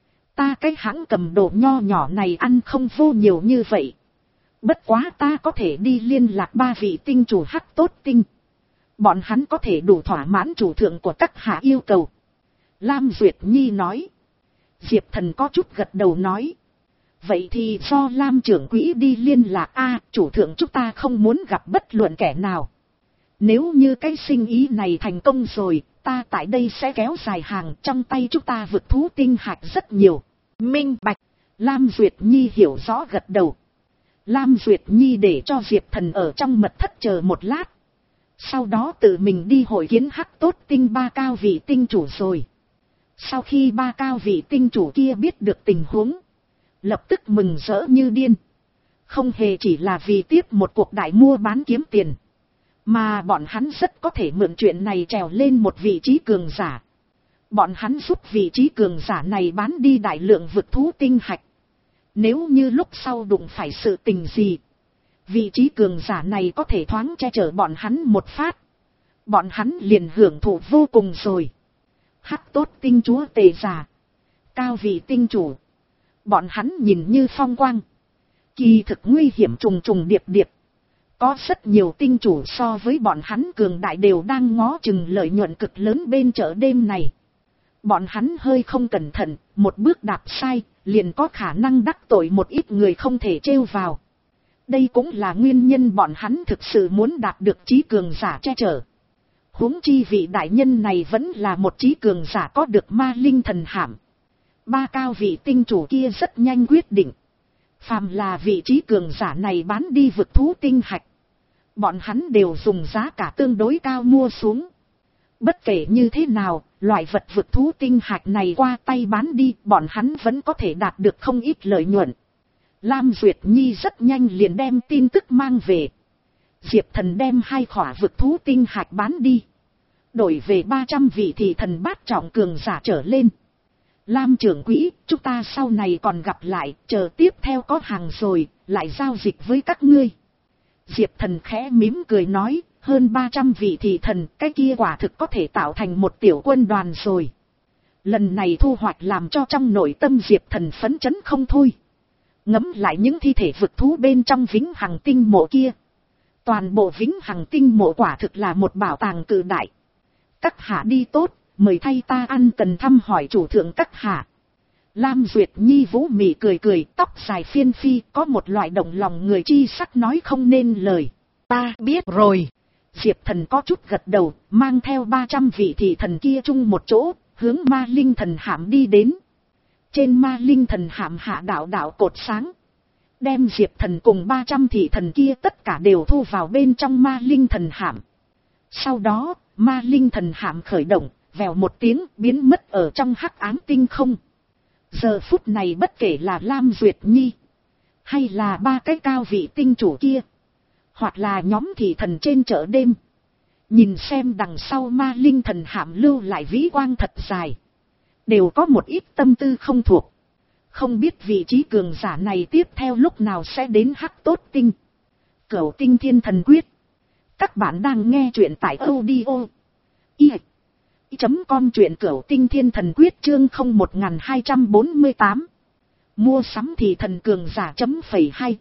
Ta cái hãng cầm đồ nho nhỏ này ăn không vô nhiều như vậy. Bất quá ta có thể đi liên lạc ba vị tinh chủ hắc tốt tinh. Bọn hắn có thể đủ thỏa mãn chủ thượng của các hạ yêu cầu. Lam Duyệt Nhi nói. Diệp Thần có chút gật đầu nói. Vậy thì do Lam trưởng quỹ đi liên lạc a, chủ thượng chúng ta không muốn gặp bất luận kẻ nào. Nếu như cái sinh ý này thành công rồi, ta tại đây sẽ kéo dài hàng, trong tay chúng ta vực thú tinh hạch rất nhiều. Minh bạch. Lam Duyệt Nhi hiểu rõ gật đầu. Lam Duyệt Nhi để cho Diệp Thần ở trong mật thất chờ một lát. Sau đó tự mình đi hội kiến hắc tốt tinh ba cao vị tinh chủ rồi. Sau khi ba cao vị tinh chủ kia biết được tình huống, lập tức mừng rỡ như điên. Không hề chỉ là vì tiếp một cuộc đại mua bán kiếm tiền, mà bọn hắn rất có thể mượn chuyện này trèo lên một vị trí cường giả. Bọn hắn giúp vị trí cường giả này bán đi đại lượng vực thú tinh hạch. Nếu như lúc sau đụng phải sự tình gì, vị trí cường giả này có thể thoáng che chở bọn hắn một phát. Bọn hắn liền hưởng thụ vô cùng rồi. Hắc tốt tinh chúa tề giả, cao vị tinh chủ, bọn hắn nhìn như phong quang, kỳ thực nguy hiểm trùng trùng điệp điệp. Có rất nhiều tinh chủ so với bọn hắn cường đại đều đang ngó chừng lợi nhuận cực lớn bên chợ đêm này. Bọn hắn hơi không cẩn thận, một bước đạp sai, liền có khả năng đắc tội một ít người không thể trêu vào. Đây cũng là nguyên nhân bọn hắn thực sự muốn đạt được trí cường giả che chở. Huống chi vị đại nhân này vẫn là một trí cường giả có được ma linh thần hạm. Ba cao vị tinh chủ kia rất nhanh quyết định. Phàm là vị trí cường giả này bán đi vực thú tinh hạch, bọn hắn đều dùng giá cả tương đối cao mua xuống. Bất kể như thế nào, loại vật vực thú tinh hạch này qua tay bán đi, bọn hắn vẫn có thể đạt được không ít lợi nhuận. Lam Duyệt Nhi rất nhanh liền đem tin tức mang về. Diệp Thần đem hai khỏa vực thú tinh hạch bán đi, đổi về ba trăm vị thị thần bát trọng cường giả trở lên. Lam trưởng quỹ, chúng ta sau này còn gặp lại, chờ tiếp theo có hàng rồi, lại giao dịch với các ngươi. Diệp Thần khẽ mím cười nói, hơn ba trăm vị thị thần, cái kia quả thực có thể tạo thành một tiểu quân đoàn rồi. Lần này thu hoạch làm cho trong nội tâm Diệp Thần phấn chấn không thôi. Ngẫm lại những thi thể vực thú bên trong vĩnh hằng tinh mộ kia. Toàn bộ vĩnh hằng tinh mộ quả thực là một bảo tàng cự đại. Các hạ đi tốt, mời thay ta ăn cần thăm hỏi chủ thượng các hạ. Lam Duyệt Nhi vũ mị cười cười, tóc dài phiên phi, có một loại động lòng người chi sắc nói không nên lời. Ta biết rồi. Diệp Thần có chút gật đầu, mang theo ba trăm vị thị thần kia chung một chỗ, hướng ma linh thần hạm đi đến. Trên ma linh thần hạm hạ đạo đạo cột sáng, đem Diệp Thần cùng ba trăm thị thần kia tất cả đều thu vào bên trong ma linh thần hạm. Sau đó, ma linh thần hạm khởi động, vèo một tiếng biến mất ở trong hắc ám tinh không. Giờ phút này bất kể là Lam Duyệt Nhi, hay là ba cái cao vị tinh chủ kia, hoặc là nhóm thị thần trên chợ đêm, nhìn xem đằng sau ma linh thần hạm lưu lại vĩ quang thật dài, đều có một ít tâm tư không thuộc. Không biết vị trí cường giả này tiếp theo lúc nào sẽ đến Hắc Tốt Tinh. Cửu Tinh Thiên Thần Quyết. Các bạn đang nghe truyện tại audio i chấm com, truyện Cửu Tinh Thiên Thần Quyết chương không một hai bốn tám. Mua sắm thì thần cường giả chấm phẩy hai.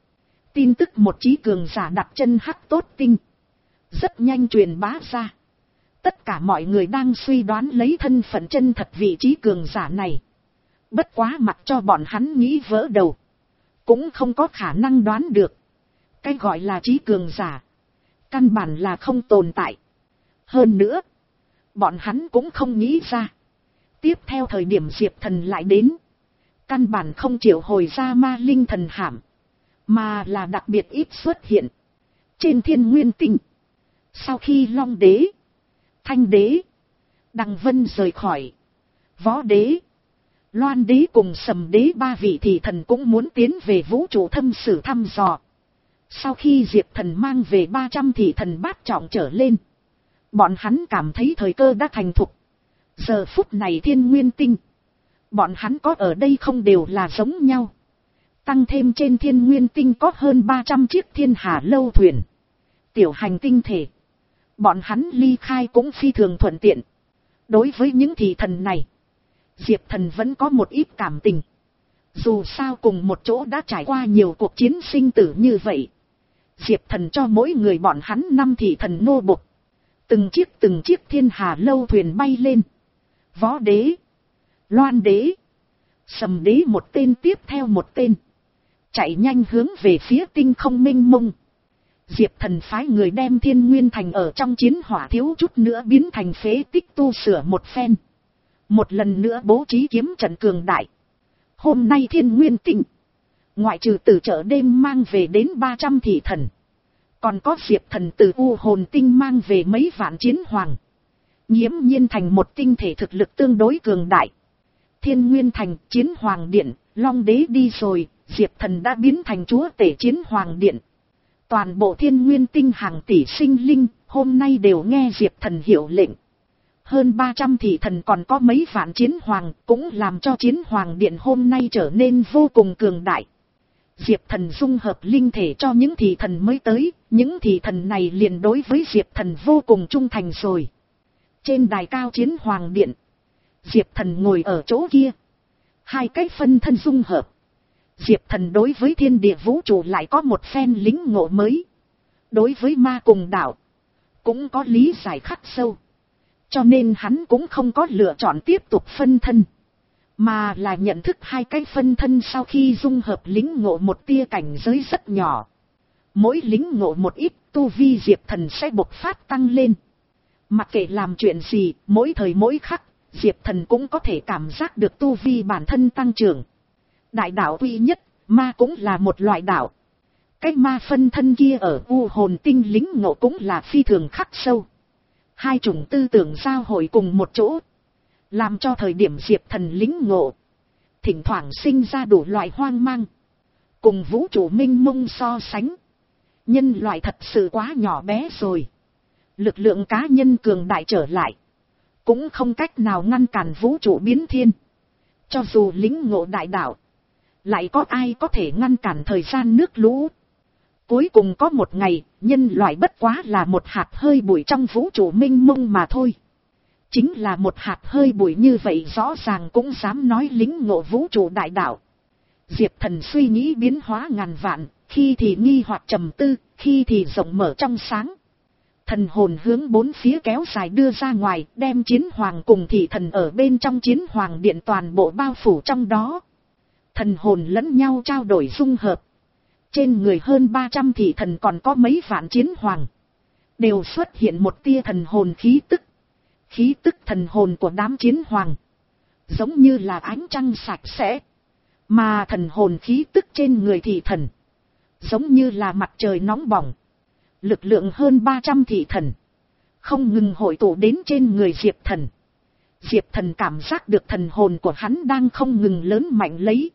Tin tức một trí cường giả đặt chân Hắc Tốt Tinh rất nhanh truyền bá ra. Tất cả mọi người đang suy đoán lấy thân phận chân thật vị trí cường giả này. Bất quá mặc cho bọn hắn nghĩ vỡ đầu, cũng không có khả năng đoán được. Cái gọi là trí cường giả, căn bản là không tồn tại. Hơn nữa, bọn hắn cũng không nghĩ ra. Tiếp theo thời điểm Diệp Thần lại đến, căn bản không triệu hồi ra ma linh thần hạm, mà là đặc biệt ít xuất hiện. Trên Thiên Nguyên Tinh, sau khi Long Đế, Thanh Đế, Đằng Vân rời khỏi, Võ Đế, Loan Đế cùng Sầm Đế ba vị thị thần cũng muốn tiến về vũ trụ thâm sử thăm dò. Sau khi Diệp Thần mang về ba trăm thị thần bát trọng trở lên, bọn hắn cảm thấy thời cơ đã thành thục. Giờ phút này Thiên Nguyên Tinh, bọn hắn có ở đây không đều là giống nhau. Tăng thêm trên Thiên Nguyên Tinh có hơn ba trăm chiếc thiên hà lâu thuyền, tiểu hành tinh thể. Bọn hắn ly khai cũng phi thường thuận tiện. Đối với những thị thần này, Diệp Thần vẫn có một ít cảm tình. Dù sao cùng một chỗ đã trải qua nhiều cuộc chiến sinh tử như vậy. Diệp Thần cho mỗi người bọn hắn năm thị thần nô bộc. Từng chiếc từng chiếc thiên hà lâu thuyền bay lên. Võ Đế, Loan Đế, Sầm Đế một tên tiếp theo một tên, chạy nhanh hướng về phía tinh không mênh mông. Diệp Thần phái người đem Thiên Nguyên Thành ở trong chiến hỏa thiếu chút nữa biến thành phế tích tu sửa một phen. Một lần nữa bố trí kiếm trận cường đại. Hôm nay Thiên Nguyên Tinh, ngoại trừ từ chợ đêm mang về đến ba trăm thị thần, còn có Diệp Thần từ U Hồn Tinh mang về mấy vạn chiến hoàng. Nghiễm nhiên thành một tinh thể thực lực tương đối cường đại. Thiên Nguyên Thành, Chiến Hoàng Điện, Long Đế đi rồi, Diệp Thần đã biến thành chúa tể Chiến Hoàng Điện. Toàn bộ Thiên Nguyên Tinh hàng tỷ sinh linh, hôm nay đều nghe Diệp Thần hiệu lệnh. Hơn ba trăm thị thần còn có mấy vạn chiến hoàng, cũng làm cho Chiến Hoàng Điện hôm nay trở nên vô cùng cường đại. Diệp Thần dung hợp linh thể cho những thị thần mới tới, những thị thần này liền đối với Diệp Thần vô cùng trung thành rồi. Trên đài cao Chiến Hoàng Điện, Diệp Thần ngồi ở chỗ kia. Hai cái phân thân dung hợp. Diệp Thần đối với thiên địa vũ trụ lại có một phen lính ngộ mới. Đối với ma cùng đạo, cũng có lý giải khắc sâu. Cho nên hắn cũng không có lựa chọn tiếp tục phân thân, mà là nhận thức hai cái phân thân sau khi dung hợp lính ngộ một tia cảnh giới rất nhỏ. Mỗi lính ngộ một ít, tu vi Diệp Thần sẽ bộc phát tăng lên. Mặc kệ làm chuyện gì, mỗi thời mỗi khắc, Diệp Thần cũng có thể cảm giác được tu vi bản thân tăng trưởng. Đại đạo duy nhất, ma cũng là một loại đạo. Cái ma phân thân kia ở U Hồn Tinh lính ngộ cũng là phi thường khắc sâu. Hai chủng tư tưởng giao hội cùng một chỗ, làm cho thời điểm Diệp Thần lính ngộ, thỉnh thoảng sinh ra đủ loại hoang mang. Cùng vũ trụ minh mông so sánh, nhân loại thật sự quá nhỏ bé rồi. Lực lượng cá nhân cường đại trở lại, cũng không cách nào ngăn cản vũ trụ biến thiên. Cho dù lính ngộ đại đạo, lại có ai có thể ngăn cản thời gian nước lũ. Cuối cùng có một ngày, nhân loại bất quá là một hạt hơi bụi trong vũ trụ minh mông mà thôi. Chính là một hạt hơi bụi như vậy rõ ràng cũng dám nói lính ngộ vũ trụ đại đạo. Diệp Thần suy nghĩ biến hóa ngàn vạn, khi thì nghi hoặc trầm tư, khi thì rộng mở trong sáng. Thần hồn hướng bốn phía kéo dài đưa ra ngoài, đem chiến hoàng cùng thị thần ở bên trong Chiến Hoàng Điện toàn bộ bao phủ trong đó. Thần hồn lẫn nhau trao đổi dung hợp. Trên người hơn ba trăm thị thần còn có mấy vạn chiến hoàng, đều xuất hiện một tia thần hồn khí tức. Khí tức thần hồn của đám chiến hoàng, giống như là ánh trăng sạch sẽ. Mà thần hồn khí tức trên người thị thần, giống như là mặt trời nóng bỏng. Lực lượng hơn ba trăm thị thần, không ngừng hội tụ đến trên người Diệp Thần. Diệp Thần cảm giác được thần hồn của hắn đang không ngừng lớn mạnh lấy.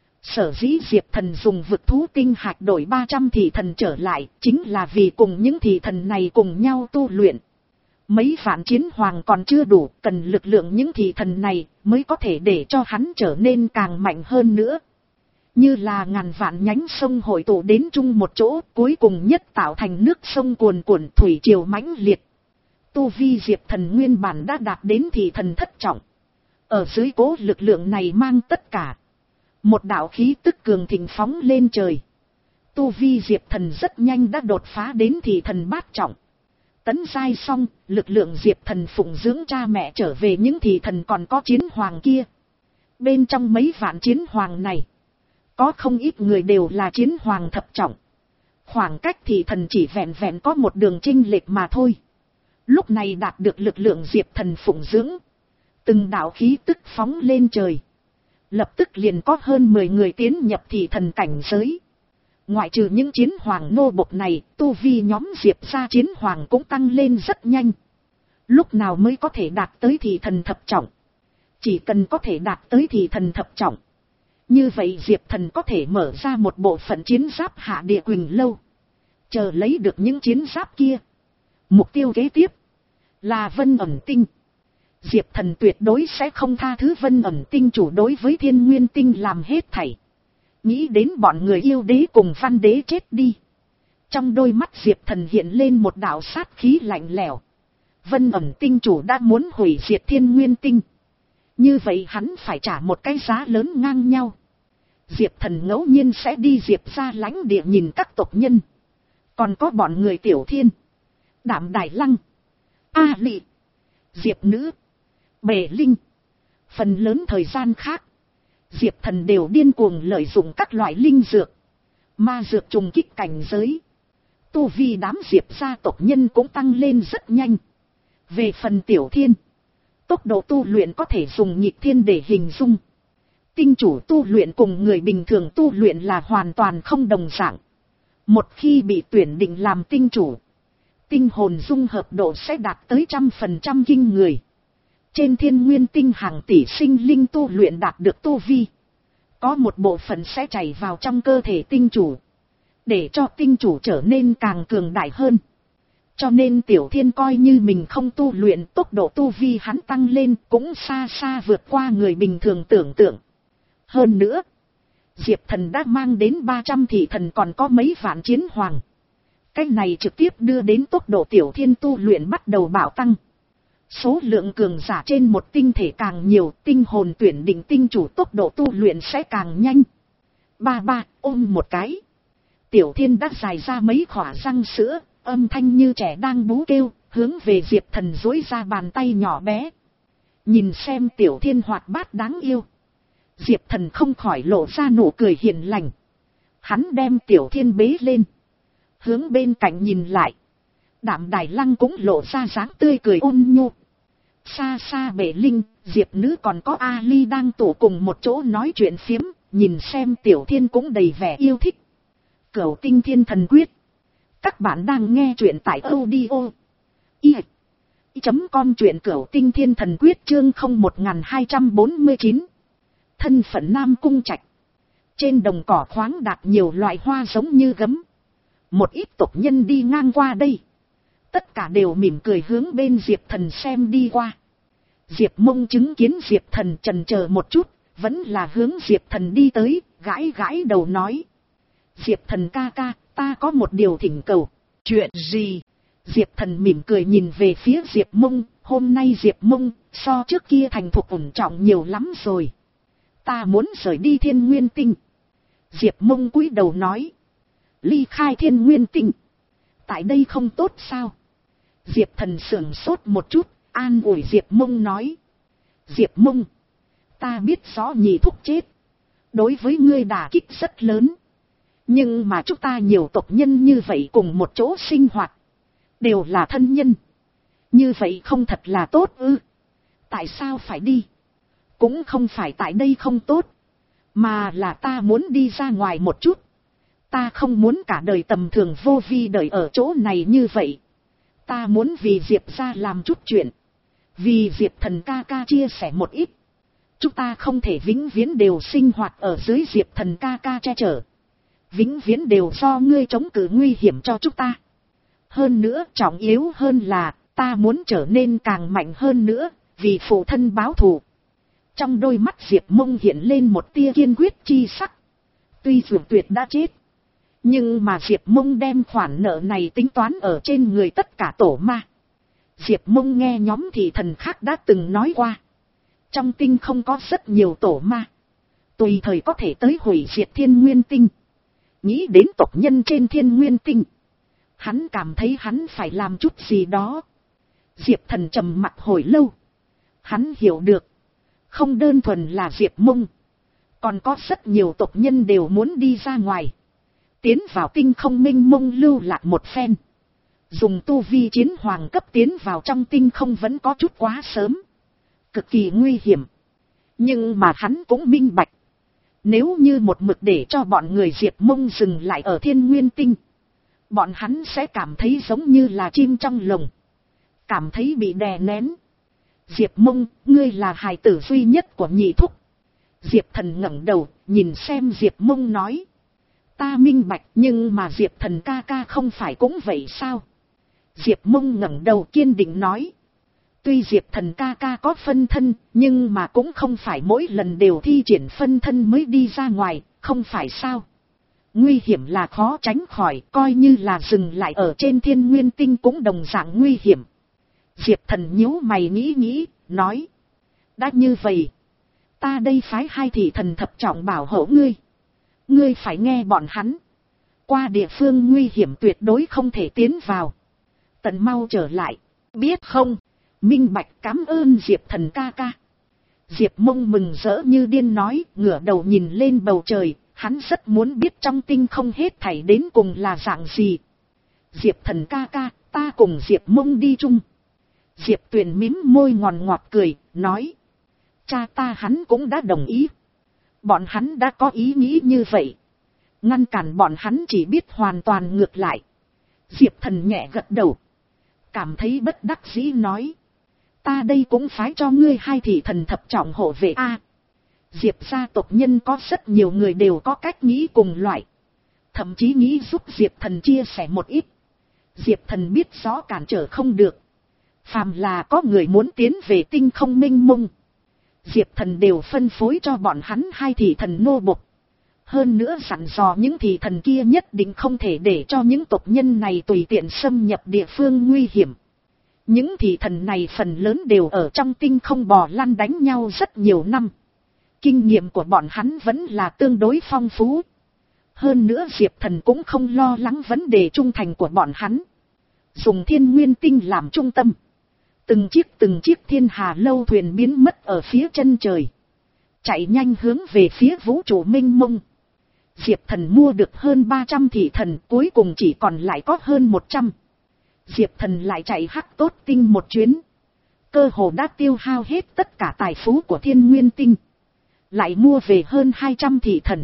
Sở dĩ Diệp Thần dùng vực thú tinh hạch đổi ba trăm thị thần trở lại, chính là vì cùng những thị thần này cùng nhau tu luyện. Mấy vạn chiến hoàng còn chưa đủ, cần lực lượng những thị thần này mới có thể để cho hắn trở nên càng mạnh hơn nữa. Như là ngàn vạn nhánh sông hội tụ đến chung một chỗ, cuối cùng nhất tạo thành nước sông cuồn cuộn, thủy triều mãnh liệt. Tu vi Diệp Thần nguyên bản đã đạt đến thị thần thất trọng. Ở dưới cố lực lượng này mang tất cả. Một đạo khí tức cường thịnh phóng lên trời. Tu vi Diệp Thần rất nhanh đã đột phá đến thị thần bát trọng. Tấn giai xong, lực lượng Diệp Thần phụng dưỡng cha mẹ trở về những thị thần còn có chiến hoàng kia. Bên trong mấy vạn chiến hoàng này, có không ít người đều là chiến hoàng thập trọng. Khoảng cách thị thần chỉ vẹn vẹn có một đường chênh lệch mà thôi. Lúc này đạt được lực lượng Diệp Thần phụng dưỡng. Từng đạo khí tức phóng lên trời. Lập tức liền có hơn mười người tiến nhập thị thần cảnh giới. Ngoại trừ những chiến hoàng nô bộc này, tu vi nhóm Diệp gia chiến hoàng cũng tăng lên rất nhanh. Lúc nào mới có thể đạt tới thị thần thập trọng? Chỉ cần có thể đạt tới thị thần thập trọng. Như vậy Diệp Thần có thể mở ra một bộ phận chiến giáp hạ địa Quỳnh Lâu. Chờ lấy được những chiến giáp kia. Mục tiêu kế tiếp là Vân Ẩn Tinh. Diệp Thần tuyệt đối sẽ không tha thứ Vân Ẩn Tinh chủ đối với Thiên Nguyên Tinh làm hết thảy. Nghĩ đến bọn người yêu đế cùng Văn đế chết đi. Trong đôi mắt Diệp Thần hiện lên một đạo sát khí lạnh lẽo. Vân Ẩn Tinh chủ đã muốn hủy diệt Thiên Nguyên Tinh. Như vậy hắn phải trả một cái giá lớn ngang nhau. Diệp Thần ngẫu nhiên sẽ đi Diệp ra lãnh địa nhìn các tộc nhân. Còn có bọn người Tiểu Thiên, Đạm Đài Lăng, A Lị, Diệp Nữ, Bể Linh. Phần lớn thời gian khác, Diệp Thần đều điên cuồng lợi dụng các loại linh dược, ma dược trùng kích cảnh giới. Tu vi đám Diệp gia tộc nhân cũng tăng lên rất nhanh. Về phần Tiểu Thiên, tốc độ tu luyện có thể dùng nhịp thiên để hình dung. Tinh chủ tu luyện cùng người bình thường tu luyện là hoàn toàn không đồng dạng. Một khi bị tuyển định làm tinh chủ, tinh hồn dung hợp độ sẽ đạt tới trăm phần trăm kinh người. Trên Thiên Nguyên Tinh hàng tỷ sinh linh tu luyện đạt được tu vi. Có một bộ phận sẽ chảy vào trong cơ thể tinh chủ, để cho tinh chủ trở nên càng cường đại hơn. Cho nên Tiểu Thiên coi như mình không tu luyện, tốc độ tu vi hắn tăng lên cũng xa xa vượt qua người bình thường tưởng tượng. Hơn nữa, Diệp Thần đã mang đến ba trăm thị thần còn có mấy vạn chiến hoàng. Cái này trực tiếp đưa đến tốc độ Tiểu Thiên tu luyện bắt đầu bạo tăng. Số lượng cường giả trên một tinh thể càng nhiều, tinh hồn tuyển định tinh chủ tốc độ tu luyện sẽ càng nhanh. Ba ba, ôm một cái. Tiểu Thiên đã dài ra mấy khỏa răng sữa, âm thanh như trẻ đang bú kêu, hướng về Diệp Thần duỗi ra bàn tay nhỏ bé. Nhìn xem Tiểu Thiên hoạt bát đáng yêu, Diệp Thần không khỏi lộ ra nụ cười hiền lành. Hắn đem Tiểu Thiên bế lên, hướng bên cạnh nhìn lại. Đạm Đài Lăng cũng lộ ra dáng tươi cười ôn nhu. Xa xa Bể Linh, Diệp Nữ còn có A Ly đang tụ cùng một chỗ nói chuyện phiếm, nhìn xem Tiểu Thiên cũng đầy vẻ yêu thích. Cửu Tinh Thiên Thần Quyết. Các bạn đang nghe chuyện tại audio i chấm com, chuyện Cửu Tinh Thiên Thần Quyết chương không một hai bốn chín. Thân phận Nam Cung Trạch. Trên đồng cỏ khoáng đạt nhiều loại hoa giống như gấm. Một ít tộc nhân đi ngang qua đây, tất cả đều mỉm cười hướng bên Diệp Thần xem đi qua. Diệp Mông chứng kiến Diệp Thần chần chờ một chút, vẫn là hướng Diệp Thần đi tới, gãi gãi đầu nói. Diệp Thần ca ca, ta có một điều thỉnh cầu. Chuyện gì? Diệp Thần mỉm cười nhìn về phía Diệp Mông, hôm nay Diệp Mông so trước kia thành thục ổn trọng nhiều lắm rồi. Ta muốn rời đi Thiên Nguyên Tinh. Diệp Mông cúi đầu nói. Ly khai Thiên Nguyên Tinh? Tại đây không tốt sao? Diệp Thần sửng sốt một chút, an ủi Diệp Mông nói. Diệp Mông, ta biết rõ nhị thúc chết, đối với ngươi đả kích rất lớn. Nhưng mà chúng ta nhiều tộc nhân như vậy cùng một chỗ sinh hoạt, đều là thân nhân. Như vậy không thật là tốt ư? Tại sao phải đi? Cũng không phải tại đây không tốt, mà là ta muốn đi ra ngoài một chút. Ta không muốn cả đời tầm thường vô vi đợi ở chỗ này như vậy. Ta muốn vì Diệp ra làm chút chuyện, vì Diệp Thần ca ca chia sẻ một ít. Chúng ta không thể vĩnh viễn đều sinh hoạt ở dưới Diệp Thần ca ca che chở. Vĩnh viễn đều do ngươi chống cự nguy hiểm cho chúng ta. Hơn nữa trọng yếu hơn là, ta muốn trở nên càng mạnh hơn nữa, vì phụ thân báo thù. Trong đôi mắt Diệp Mông hiện lên một tia kiên quyết chi sắc. Tuy Dược Tuyệt đã chết, nhưng mà Diệp Mông đem khoản nợ này tính toán ở trên người tất cả tổ ma. Diệp Mông nghe nhóm thị thần khác đã từng nói qua. Trong tinh không có rất nhiều tổ ma, tùy thời có thể tới hủy diệt Thiên Nguyên Tinh. Nghĩ đến tộc nhân trên Thiên Nguyên Tinh, hắn cảm thấy hắn phải làm chút gì đó. Diệp Thần trầm mặc hồi lâu. Hắn hiểu được, không đơn thuần là Diệp Mông, còn có rất nhiều tộc nhân đều muốn đi ra ngoài, tiến vào tinh không mênh mông lưu lạc một phen. Dùng tu vi chiến hoàng cấp tiến vào trong tinh không vẫn có chút quá sớm, cực kỳ nguy hiểm. Nhưng mà hắn cũng minh bạch, nếu như một mực để cho bọn người Diệp Mông dừng lại ở Thiên Nguyên Tinh, bọn hắn sẽ cảm thấy giống như là chim trong lồng, cảm thấy bị đè nén. Diệp Mông, ngươi là hài tử duy nhất của nhị thúc. Diệp Thần ngẩng đầu, nhìn xem Diệp Mông nói. Ta minh bạch, nhưng mà Diệp Thần ca ca không phải cũng vậy sao? Diệp Mông ngẩng đầu kiên định nói. Tuy Diệp Thần ca ca có phân thân, nhưng mà cũng không phải mỗi lần đều thi triển phân thân mới đi ra ngoài, không phải sao? Nguy hiểm là khó tránh khỏi, coi như là dừng lại ở trên Thiên Nguyên Tinh cũng đồng dạng nguy hiểm. Diệp Thần nhíu mày nghĩ nghĩ, nói. Đã như vậy, ta đây phái hai thị thần thập trọng bảo hộ ngươi. Ngươi phải nghe bọn hắn. Qua địa phương nguy hiểm tuyệt đối không thể tiến vào. Tận mau trở lại, biết không? Minh bạch, cảm ơn Diệp Thần ca ca. Diệp Mông mừng rỡ như điên nói, ngửa đầu nhìn lên bầu trời. Hắn rất muốn biết trong tinh không hết thảy đến cùng là dạng gì. Diệp Thần ca ca, ta cùng Diệp Mông đi chung. Diệp Tuyền mím môi ngọt ngọt cười, nói. Cha ta hắn cũng đã đồng ý. Bọn hắn đã có ý nghĩ như vậy. Ngăn cản bọn hắn chỉ biết hoàn toàn ngược lại. Diệp Thần nhẹ gật đầu, cảm thấy bất đắc dĩ nói. Ta đây cũng phái cho ngươi hai thị thần thập trọng hộ vệ a. Diệp gia tộc nhân có rất nhiều người đều có cách nghĩ cùng loại. Thậm chí nghĩ giúp Diệp Thần chia sẻ một ít. Diệp Thần biết rõ cản trở không được. Phàm là có người muốn tiến về tinh không mênh mông, Diệp Thần đều phân phối cho bọn hắn hai thị thần nô bộc. Hơn nữa dặn dò những thị thần kia nhất định không thể để cho những tộc nhân này tùy tiện xâm nhập địa phương nguy hiểm. Những thị thần này phần lớn đều ở trong tinh không bò lăn đánh nhau rất nhiều năm. Kinh nghiệm của bọn hắn vẫn là tương đối phong phú. Hơn nữa Diệp Thần cũng không lo lắng vấn đề trung thành của bọn hắn. Dùng Thiên Nguyên Tinh làm trung tâm, từng chiếc từng chiếc thiên hà lâu thuyền biến mất ở phía chân trời, chạy nhanh hướng về phía vũ trụ mênh mông. Diệp Thần mua được hơn ba trăm thị thần, cuối cùng chỉ còn lại có hơn một trăm. Diệp Thần lại chạy hắc tốt tinh một chuyến, cơ hồ đã tiêu hao hết tất cả tài phú của Thiên Nguyên Tinh, lại mua về hơn hai trăm thị thần.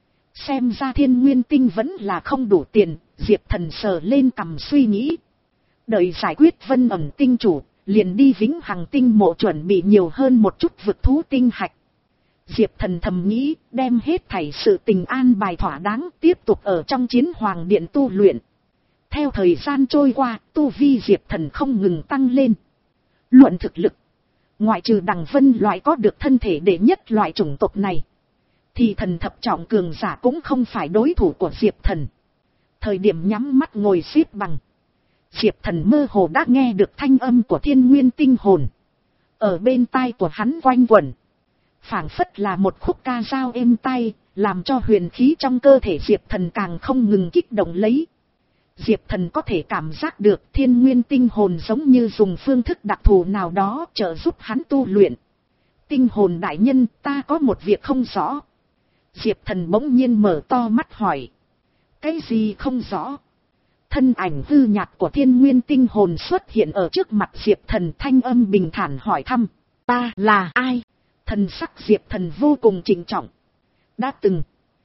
Xem ra Thiên Nguyên Tinh vẫn là không đủ tiền. Diệp Thần sờ lên cằm suy nghĩ. Đợi giải quyết Vân Ẩn Tinh chủ, liền đi Vĩnh Hằng Tinh mộ chuẩn bị nhiều hơn một chút vực thú tinh hạch. Diệp Thần thầm nghĩ, đem hết thảy sự tình an bài thỏa đáng, tiếp tục ở trong Chiến Hoàng Điện tu luyện. Theo thời gian trôi qua, tu vi Diệp Thần không ngừng tăng lên. Luận thực lực, ngoại trừ Đằng Vân loại có được thân thể đệ nhất loại chủng tộc này, thì thần thập trọng cường giả cũng không phải đối thủ của Diệp Thần. Thời điểm nhắm mắt ngồi xếp bằng, Diệp Thần mơ hồ đã nghe được thanh âm của Thiên Nguyên Tinh hồn ở bên tai của hắn quanh quẩn, phảng phất là một khúc ca dao êm tai, làm cho huyền khí trong cơ thể Diệp Thần càng không ngừng kích động lấy. Diệp Thần có thể cảm giác được Thiên Nguyên Tinh hồn giống như dùng phương thức đặc thù nào đó trợ giúp hắn tu luyện. Tinh hồn đại nhân, ta có một việc không rõ. Diệp Thần bỗng nhiên mở to mắt hỏi. Cái gì không rõ? Thân ảnh hư nhạt của Thiên Nguyên Tinh hồn xuất hiện ở trước mặt Diệp Thần, thanh âm bình thản hỏi thăm. Ta là ai? Thần sắc Diệp Thần vô cùng trịnh trọng. Đã từng,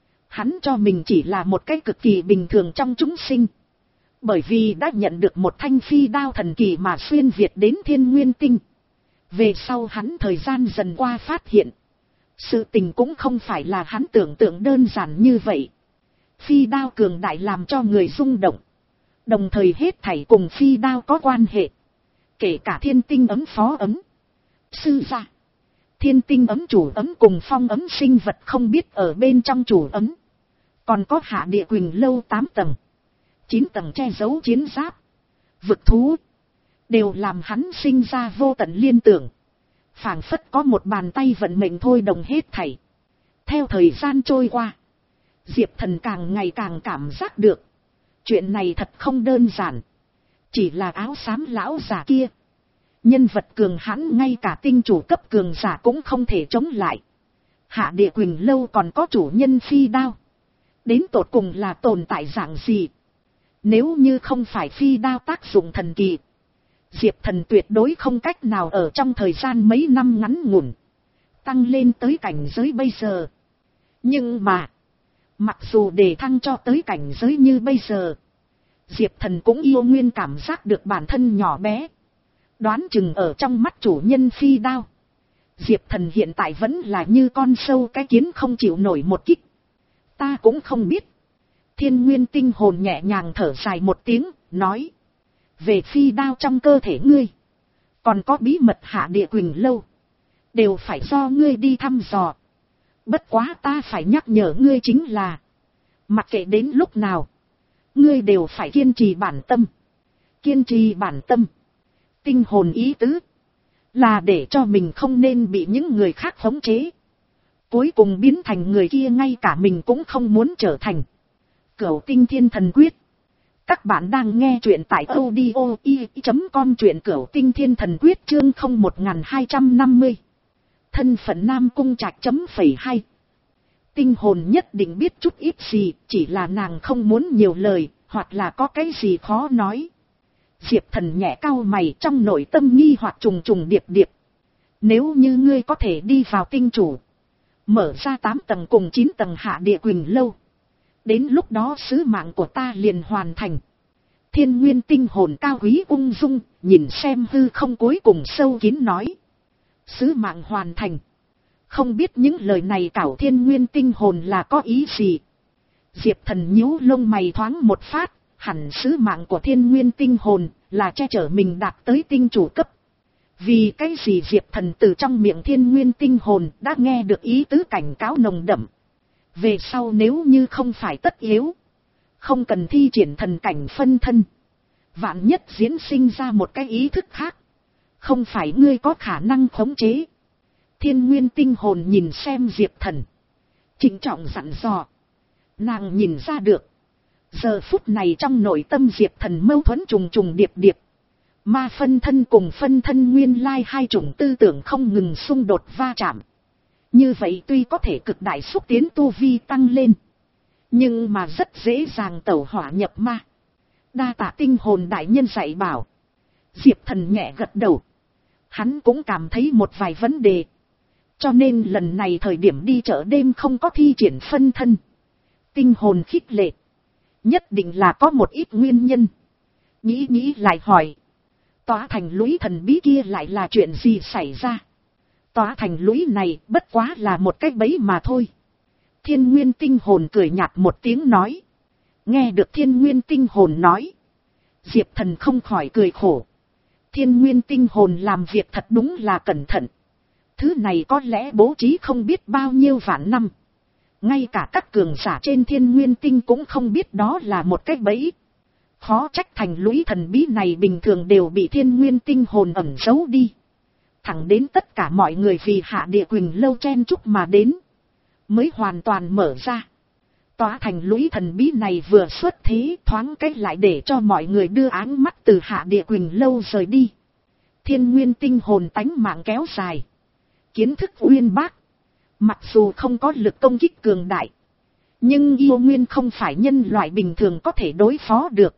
hắn cho mình chỉ là một cái cực kỳ bình thường trong chúng sinh. Bởi vì đã nhận được một thanh phi đao thần kỳ mà xuyên Việt đến Thiên Nguyên Tinh. Về sau hắn thời gian dần qua phát hiện, sự tình cũng không phải là hắn tưởng tượng đơn giản như vậy. Phi đao cường đại làm cho người rung động, đồng thời hết thảy cùng phi đao có quan hệ Kể cả thiên tinh ấm phó ấm, sư gia, thiên tinh ấm chủ ấm cùng phong ấm sinh vật không biết ở bên trong chủ ấm. Còn có Hạ Địa Quỳnh lâu tám tầng, chín tầng che giấu chiến giáp, vực thú, đều làm hắn sinh ra vô tận liên tưởng. Phảng phất có một bàn tay vận mệnh thôi đồng hết thảy. Theo thời gian trôi qua, Diệp Thần càng ngày càng cảm giác được, chuyện này thật không đơn giản. Chỉ là áo xám lão già kia, nhân vật cường hãn ngay cả tinh chủ cấp cường giả cũng không thể chống lại. Hạ Địa Quỳnh lâu còn có chủ nhân phi đao, đến tột cùng là tồn tại dạng gì? Nếu như không phải phi đao tác dụng thần kỳ, Diệp Thần tuyệt đối không cách nào ở trong thời gian mấy năm ngắn ngủn tăng lên tới cảnh giới bây giờ. Nhưng mà, mặc dù đề thăng cho tới cảnh giới như bây giờ, Diệp Thần cũng yêu nguyên cảm giác được bản thân nhỏ bé. Đoán chừng ở trong mắt chủ nhân phi đao, Diệp Thần hiện tại vẫn là như con sâu cái kiến không chịu nổi một kích. Ta cũng không biết. Thiên Nguyên tinh hồn nhẹ nhàng thở dài một tiếng, nói. Về phi đao trong cơ thể ngươi, còn có bí mật Hạ Địa Quỳnh lâu, đều phải do ngươi đi thăm dò. Bất quá ta phải nhắc nhở ngươi chính là, mặc kệ đến lúc nào, ngươi đều phải kiên trì bản tâm. Kiên trì bản tâm. Tinh hồn ý tứ, là để cho mình không nên bị những người khác khống chế, cuối cùng biến thành người kia ngay cả mình cũng không muốn trở thành. Cửu Tinh Thiên Thần Quyết. Các bạn đang nghe truyện tại audio i chấm com, truyện Cửu Tinh Thiên Thần Quyết chương không một hai năm mươi. Thân phận Nam Cung Trạch chấm phẩy hai. Tinh hồn nhất định biết chút ít gì, chỉ là nàng không muốn nhiều lời, hoặc là có cái gì khó nói. Diệp Thần nhẹ cau mày, trong nội tâm nghi hoặc trùng trùng điệp điệp. Nếu như ngươi có thể đi vào tinh chủ, mở ra tám tầng cùng chín tầng Hạ Địa Quỳnh lâu, đến lúc đó sứ mạng của ta liền hoàn thành. Thiên Nguyên tinh hồn cao quý ung dung, nhìn xem hư không cuối cùng sâu kín nói. Sứ mạng hoàn thành. Không biết những lời này cảo Thiên Nguyên tinh hồn là có ý gì. Diệp Thần nhíu lông mày thoáng một phát, hẳn sứ mạng của Thiên Nguyên tinh hồn là che chở mình đạt tới tinh chủ cấp. Vì cái gì Diệp Thần từ trong miệng Thiên Nguyên tinh hồn đã nghe được ý tứ cảnh cáo nồng đậm. Về sau nếu như không phải tất yếu, không cần thi triển thần cảnh phân thân, vạn nhất diễn sinh ra một cái ý thức khác, không phải ngươi có khả năng khống chế. Thiên Nguyên tinh hồn nhìn xem Diệp Thần, trịnh trọng dặn dò. Nàng nhìn ra được, giờ phút này trong nội tâm Diệp Thần mâu thuẫn trùng trùng điệp điệp. Ma phân thân cùng phân thân nguyên lai hai chủng tư tưởng không ngừng xung đột va chạm. Như vậy tuy có thể cực đại xúc tiến tu vi tăng lên, nhưng mà rất dễ dàng tẩu hỏa nhập ma. Đa tạ tinh hồn đại nhân dạy bảo. Diệp Thần nhẹ gật đầu. Hắn cũng cảm thấy một vài vấn đề, cho nên lần này thời điểm đi chợ đêm không có thi triển phân thân. Tinh hồn khích lệ, nhất định là có một ít nguyên nhân. Nghĩ nghĩ lại hỏi, tòa thành lũy thần bí kia lại là chuyện gì xảy ra? Tòa thành lũy này bất quá là một cái bẫy mà thôi. Thiên Nguyên tinh hồn cười nhạt một tiếng nói. Nghe được Thiên Nguyên tinh hồn nói, Diệp Thần không khỏi cười khổ. Thiên Nguyên tinh hồn làm việc thật đúng là cẩn thận. Thứ này có lẽ bố trí không biết bao nhiêu vạn năm. Ngay cả các cường giả trên Thiên Nguyên tinh cũng không biết đó là một cái bẫy. Khó trách thành lũy thần bí này bình thường đều bị Thiên Nguyên tinh hồn ẩn giấu đi. Thẳng đến tất cả mọi người vì Hạ Địa Quỳnh lâu chen chúc mà đến, mới hoàn toàn mở ra. Tòa thành lũy thần bí này vừa xuất thế thoáng cách lại để cho mọi người đưa áng mắt từ Hạ Địa Quỳnh lâu rời đi. Thiên Nguyên tinh hồn tánh mạng kéo dài, kiến thức uyên bác, mặc dù không có lực công kích cường đại, nhưng yêu nguyên không phải nhân loại bình thường có thể đối phó được.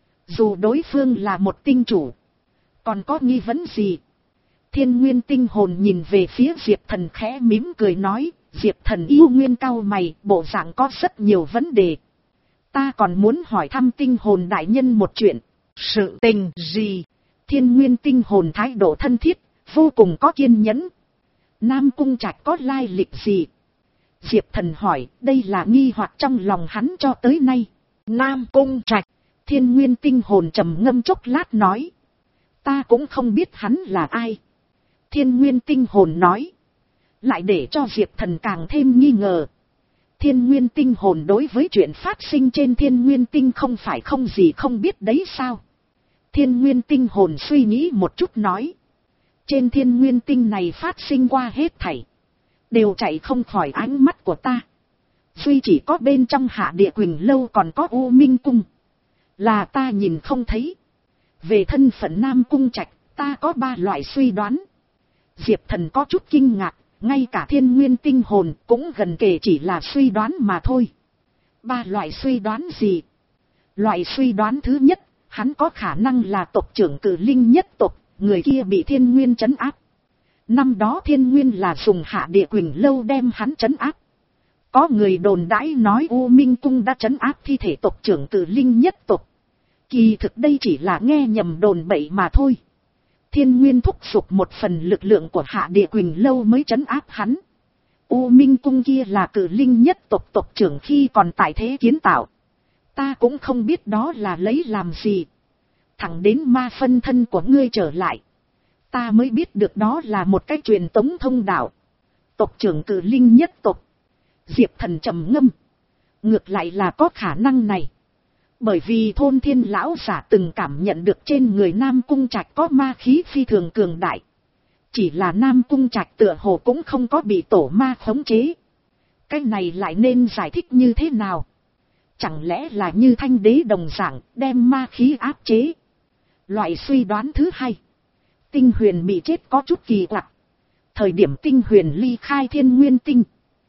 Dù đối phương là một tinh chủ, còn có nghi vấn gì? Thiên Nguyên tinh hồn nhìn về phía Diệp Thần khẽ mỉm cười nói. Diệp Thần yêu nguyên cau mày, bộ dạng có rất nhiều vấn đề. Ta còn muốn hỏi thăm tinh hồn đại nhân một chuyện. Sự tình gì? Thiên Nguyên tinh hồn thái độ thân thiết, vô cùng có kiên nhẫn. Nam Cung Trạch có lai lịch gì? Diệp Thần hỏi, đây là nghi hoặc trong lòng hắn cho tới nay. Nam Cung Trạch. Thiên Nguyên tinh hồn trầm ngâm chốc lát nói. Ta cũng không biết hắn là ai. Thiên nguyên tinh hồn nói. Lại để cho Diệp Thần càng thêm nghi ngờ. Thiên nguyên tinh hồn đối với chuyện phát sinh trên thiên nguyên tinh không phải không gì không biết đấy sao. Thiên nguyên tinh hồn suy nghĩ một chút nói. Trên thiên nguyên tinh này phát sinh qua hết thảy. Đều chạy không khỏi ánh mắt của ta. Duy chỉ có bên trong Hạ Địa Quỳnh Lâu còn có U Minh Cung. Là ta nhìn không thấy. Về thân phận Nam Cung Trạch, ta có ba loại suy đoán. Diệp Thần có chút kinh ngạc, ngay cả thiên nguyên tinh hồn cũng gần kể chỉ là suy đoán mà thôi. Ba loại suy đoán gì? Loại suy đoán thứ nhất, hắn có khả năng là tộc trưởng Cử Linh nhất tộc, người kia bị thiên nguyên trấn áp. Năm đó thiên nguyên là dùng Hạ Địa Quỳnh Lâu đem hắn trấn áp. Có người đồn đãi nói U Minh Cung đã trấn áp thi thể tộc trưởng Cử Linh nhất tộc. Kỳ thực đây chỉ là nghe nhầm đồn bậy mà thôi. Thiên nguyên thúc giục một phần lực lượng của Hạ Địa Quỳnh Lâu mới trấn áp hắn. U Minh Cung kia là Cử Linh nhất tộc tộc trưởng khi còn tại thế kiến tạo. Ta cũng không biết đó là lấy làm gì. Thẳng đến ma phân thân của ngươi trở lại. Ta mới biết được đó là một cái truyền tống thông đạo. Tộc trưởng Cử Linh nhất tộc. Diệp Thần trầm ngâm. Ngược lại là có khả năng này. Bởi vì thôn thiên lão giả từng cảm nhận được trên người Nam Cung Trạch có ma khí phi thường cường đại. Chỉ là Nam Cung Trạch tựa hồ cũng không có bị tổ ma khống chế. Cái này lại nên giải thích như thế nào? Chẳng lẽ là như Thanh Đế đồng dạng đem ma khí áp chế? Loại suy đoán thứ hai. Tinh Huyền bị chết có chút kỳ quặc. Thời điểm Tinh Huyền ly khai thiên nguyên tinh.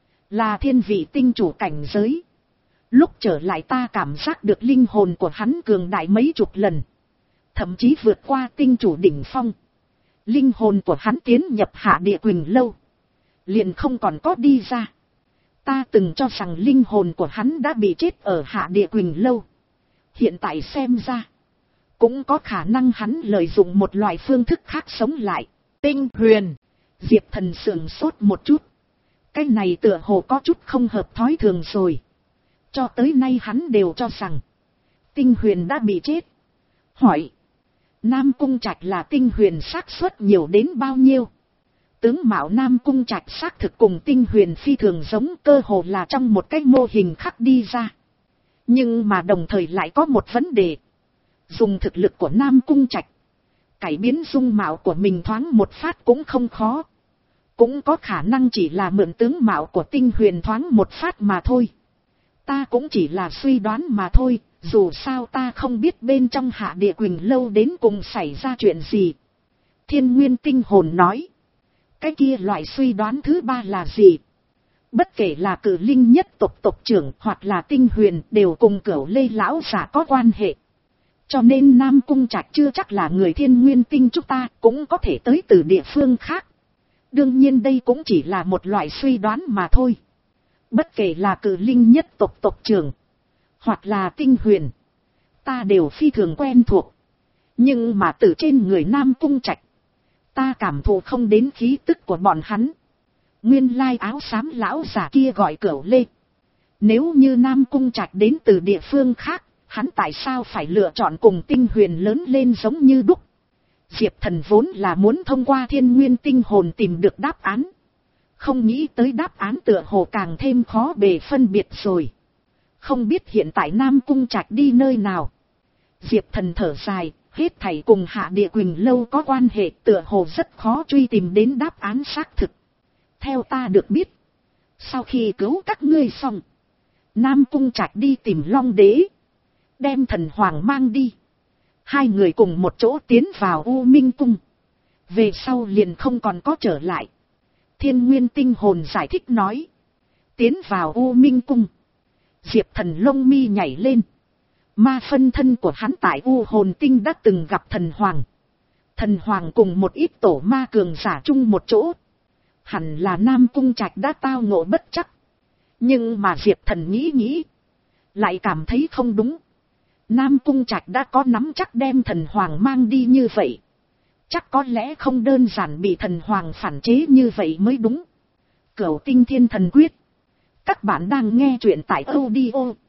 Là thiên vị tinh chủ cảnh giới. Lúc trở lại ta cảm giác được linh hồn của hắn cường đại mấy chục lần. Thậm chí vượt qua tinh chủ đỉnh phong. Linh hồn của hắn tiến nhập Hạ Địa Quỳnh Lâu. Liền không còn có đi ra. Ta từng cho rằng linh hồn của hắn đã bị chết ở Hạ Địa Quỳnh Lâu. Hiện tại xem ra. Cũng có khả năng hắn lợi dụng một loại phương thức khác sống lại. Tinh Huyền. Diệp Thần sườn sốt một chút. Cái này tựa hồ có chút không hợp thói thường rồi. Cho tới nay hắn đều cho rằng. Tinh Huyền đã bị chết. Hỏi. Nam Cung Trạch là Tinh Huyền xác suất nhiều đến bao nhiêu? Tướng mạo Nam Cung Trạch xác thực cùng Tinh Huyền phi thường giống, cơ hồ là trong một cái mô hình khắc đi ra. Nhưng mà đồng thời lại có một vấn đề. Dùng thực lực của Nam Cung Trạch. Cải biến dung mạo của mình thoáng một phát cũng không khó. Cũng có khả năng chỉ là mượn tướng mạo của Tinh Huyền thoáng một phát mà thôi. Ta cũng chỉ là suy đoán mà thôi, dù sao ta không biết bên trong Hạ Địa Quỳnh Lâu đến cùng xảy ra chuyện gì. Thiên nguyên tinh hồn nói. Cái kia loại suy đoán thứ ba là gì? Bất kể là Cử Linh nhất tộc tộc trưởng hoặc là Tinh Huyền đều cùng Cửu Lê lão giả có quan hệ. Cho nên Nam Cung Trạch chưa chắc là người thiên nguyên tinh chúng ta, cũng có thể tới từ địa phương khác. Đương nhiên đây cũng chỉ là một loại suy đoán mà thôi. Bất kể là Cử Linh nhất tộc tộc trưởng, hoặc là Tinh Huyền, ta đều phi thường quen thuộc. Nhưng mà từ trên người Nam Cung Trạch, ta cảm thụ không đến khí tức của bọn hắn. Nguyên lai áo xám lão giả kia gọi Cửu Lê. Nếu như Nam Cung Trạch đến từ địa phương khác, hắn tại sao phải lựa chọn cùng Tinh Huyền lớn lên giống như đúc? Diệp Thần vốn là muốn thông qua thiên nguyên tinh hồn tìm được đáp án. Không nghĩ tới đáp án tựa hồ càng thêm khó bề phân biệt rồi. Không biết hiện tại Nam Cung Trạch đi nơi nào. Diệp Thần thở dài, hết thảy cùng Hạ Địa Quỳnh Lâu có quan hệ tựa hồ rất khó truy tìm đến đáp án xác thực. Theo ta được biết, sau khi cứu các ngươi xong, Nam Cung Trạch đi tìm Long Đế, đem Thần Hoàng mang đi. Hai người cùng một chỗ tiến vào U Minh Cung. Về sau liền không còn có trở lại. Thiên nguyên tinh hồn giải thích nói. Tiến vào U Minh Cung. Diệp Thần lông mi nhảy lên. Ma phân thân của hắn tại U hồn tinh đã từng gặp Thần Hoàng. Thần Hoàng cùng một ít tổ ma cường giả chung một chỗ. Hẳn là Nam Cung Trạch đã tao ngộ bất chắc. Nhưng mà Diệp Thần nghĩ nghĩ, lại cảm thấy không đúng. Nam Cung Trạch đã có nắm chắc đem Thần Hoàng mang đi như vậy. Chắc có lẽ không đơn giản bị Thần Hoàng phản chế như vậy mới đúng. Cửu Tinh Thiên Thần Quyết. Các bạn đang nghe truyện tại audio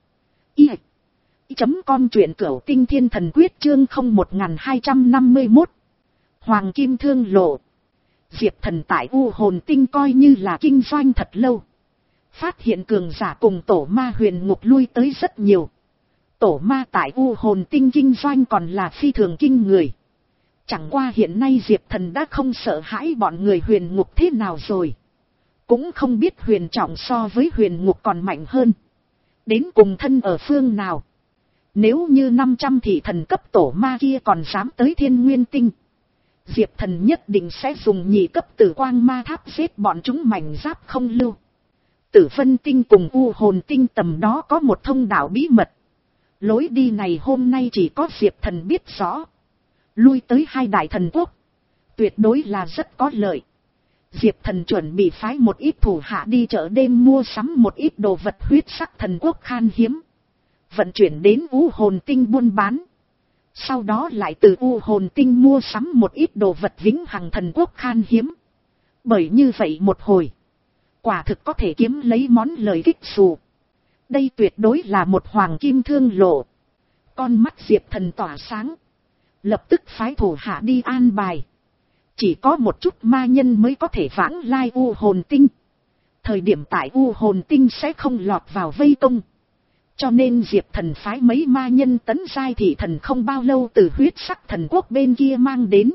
i chấm com, truyện Cửu Tinh Thiên Thần Quyết chương không một hai năm mươi mốt. Hoàng kim thương lộ. Diệp Thần tại U Hồn Tinh coi như là kinh doanh thật lâu. Phát hiện cường giả cùng tổ ma huyền ngục lui tới rất nhiều. Tổ ma tại U Hồn Tinh kinh doanh còn là phi thường kinh người. Chẳng qua hiện nay Diệp Thần đã không sợ hãi bọn người huyền ngục thế nào rồi. Cũng không biết huyền trọng so với huyền ngục còn mạnh hơn. Đến cùng thân ở phương nào. Nếu như năm trăm thị thần cấp tổ ma kia còn dám tới Thiên Nguyên Tinh. Diệp Thần nhất định sẽ dùng nhị cấp tử quang ma tháp giết bọn chúng mảnh giáp không lưu. Tử Vân Tinh cùng U Hồn Tinh tầm đó có một thông đạo bí mật. Lối đi này hôm nay chỉ có Diệp Thần biết rõ. Lui tới hai đại thần quốc. Tuyệt đối là rất có lợi. Diệp Thần chuẩn bị phái một ít thủ hạ đi chợ đêm mua sắm một ít đồ vật huyết sắc thần quốc khan hiếm. Vận chuyển đến U Hồn Tinh buôn bán. Sau đó lại từ U Hồn Tinh mua sắm một ít đồ vật vĩnh hằng thần quốc khan hiếm. Bởi như vậy một hồi. Quả thực có thể kiếm lấy món lời kích xù. Đây tuyệt đối là một hoàng kim thương lộ. Con mắt Diệp Thần tỏa sáng. Lập tức phái thủ hạ đi an bài. Chỉ có một chút ma nhân mới có thể vãng lai U Hồn Tinh. Thời điểm tại U Hồn Tinh sẽ không lọt vào vây công. Cho nên Diệp Thần phái mấy ma nhân tấn giai thị thần không bao lâu từ huyết sắc thần quốc bên kia mang đến.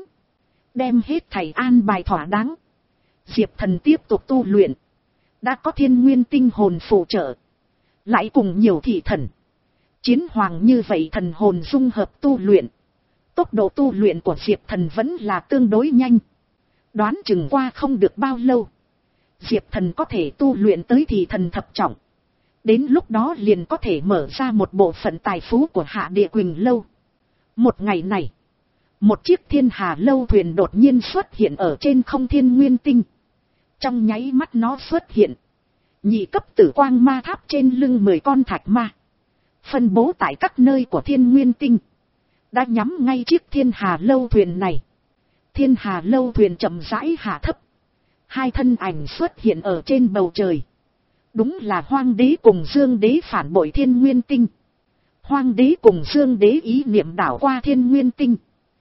Đem hết thầy an bài thỏa đáng. Diệp Thần tiếp tục tu luyện. Đã có Thiên Nguyên Tinh hồn phụ trợ. Lại cùng nhiều thị thần. Chiến hoàng như vậy thần hồn dung hợp tu luyện. Tốc độ tu luyện của Diệp Thần vẫn là tương đối nhanh. Đoán chừng qua không được bao lâu. Diệp Thần có thể tu luyện tới thị thần thập trọng. Đến lúc đó liền có thể mở ra một bộ phận tài phú của Hạ Địa Quỳnh Lâu. Một ngày này. Một chiếc Thiên Hà Lâu thuyền đột nhiên xuất hiện ở trên không Thiên Nguyên Tinh. Trong nháy mắt nó xuất hiện. Nhị cấp tử quang ma tháp trên lưng mười con thạch ma. Phân bố tại các nơi của Thiên Nguyên Tinh. Đã nhắm ngay chiếc Thiên Hà Lâu thuyền này. Thiên Hà Lâu thuyền chậm rãi hạ thấp. Hai thân ảnh xuất hiện ở trên bầu trời. Đúng là Hoang Đế cùng Dương Đế phản bội Thiên Nguyên Tinh. Hoang Đế cùng Dương Đế ý niệm đảo qua Thiên Nguyên Tinh.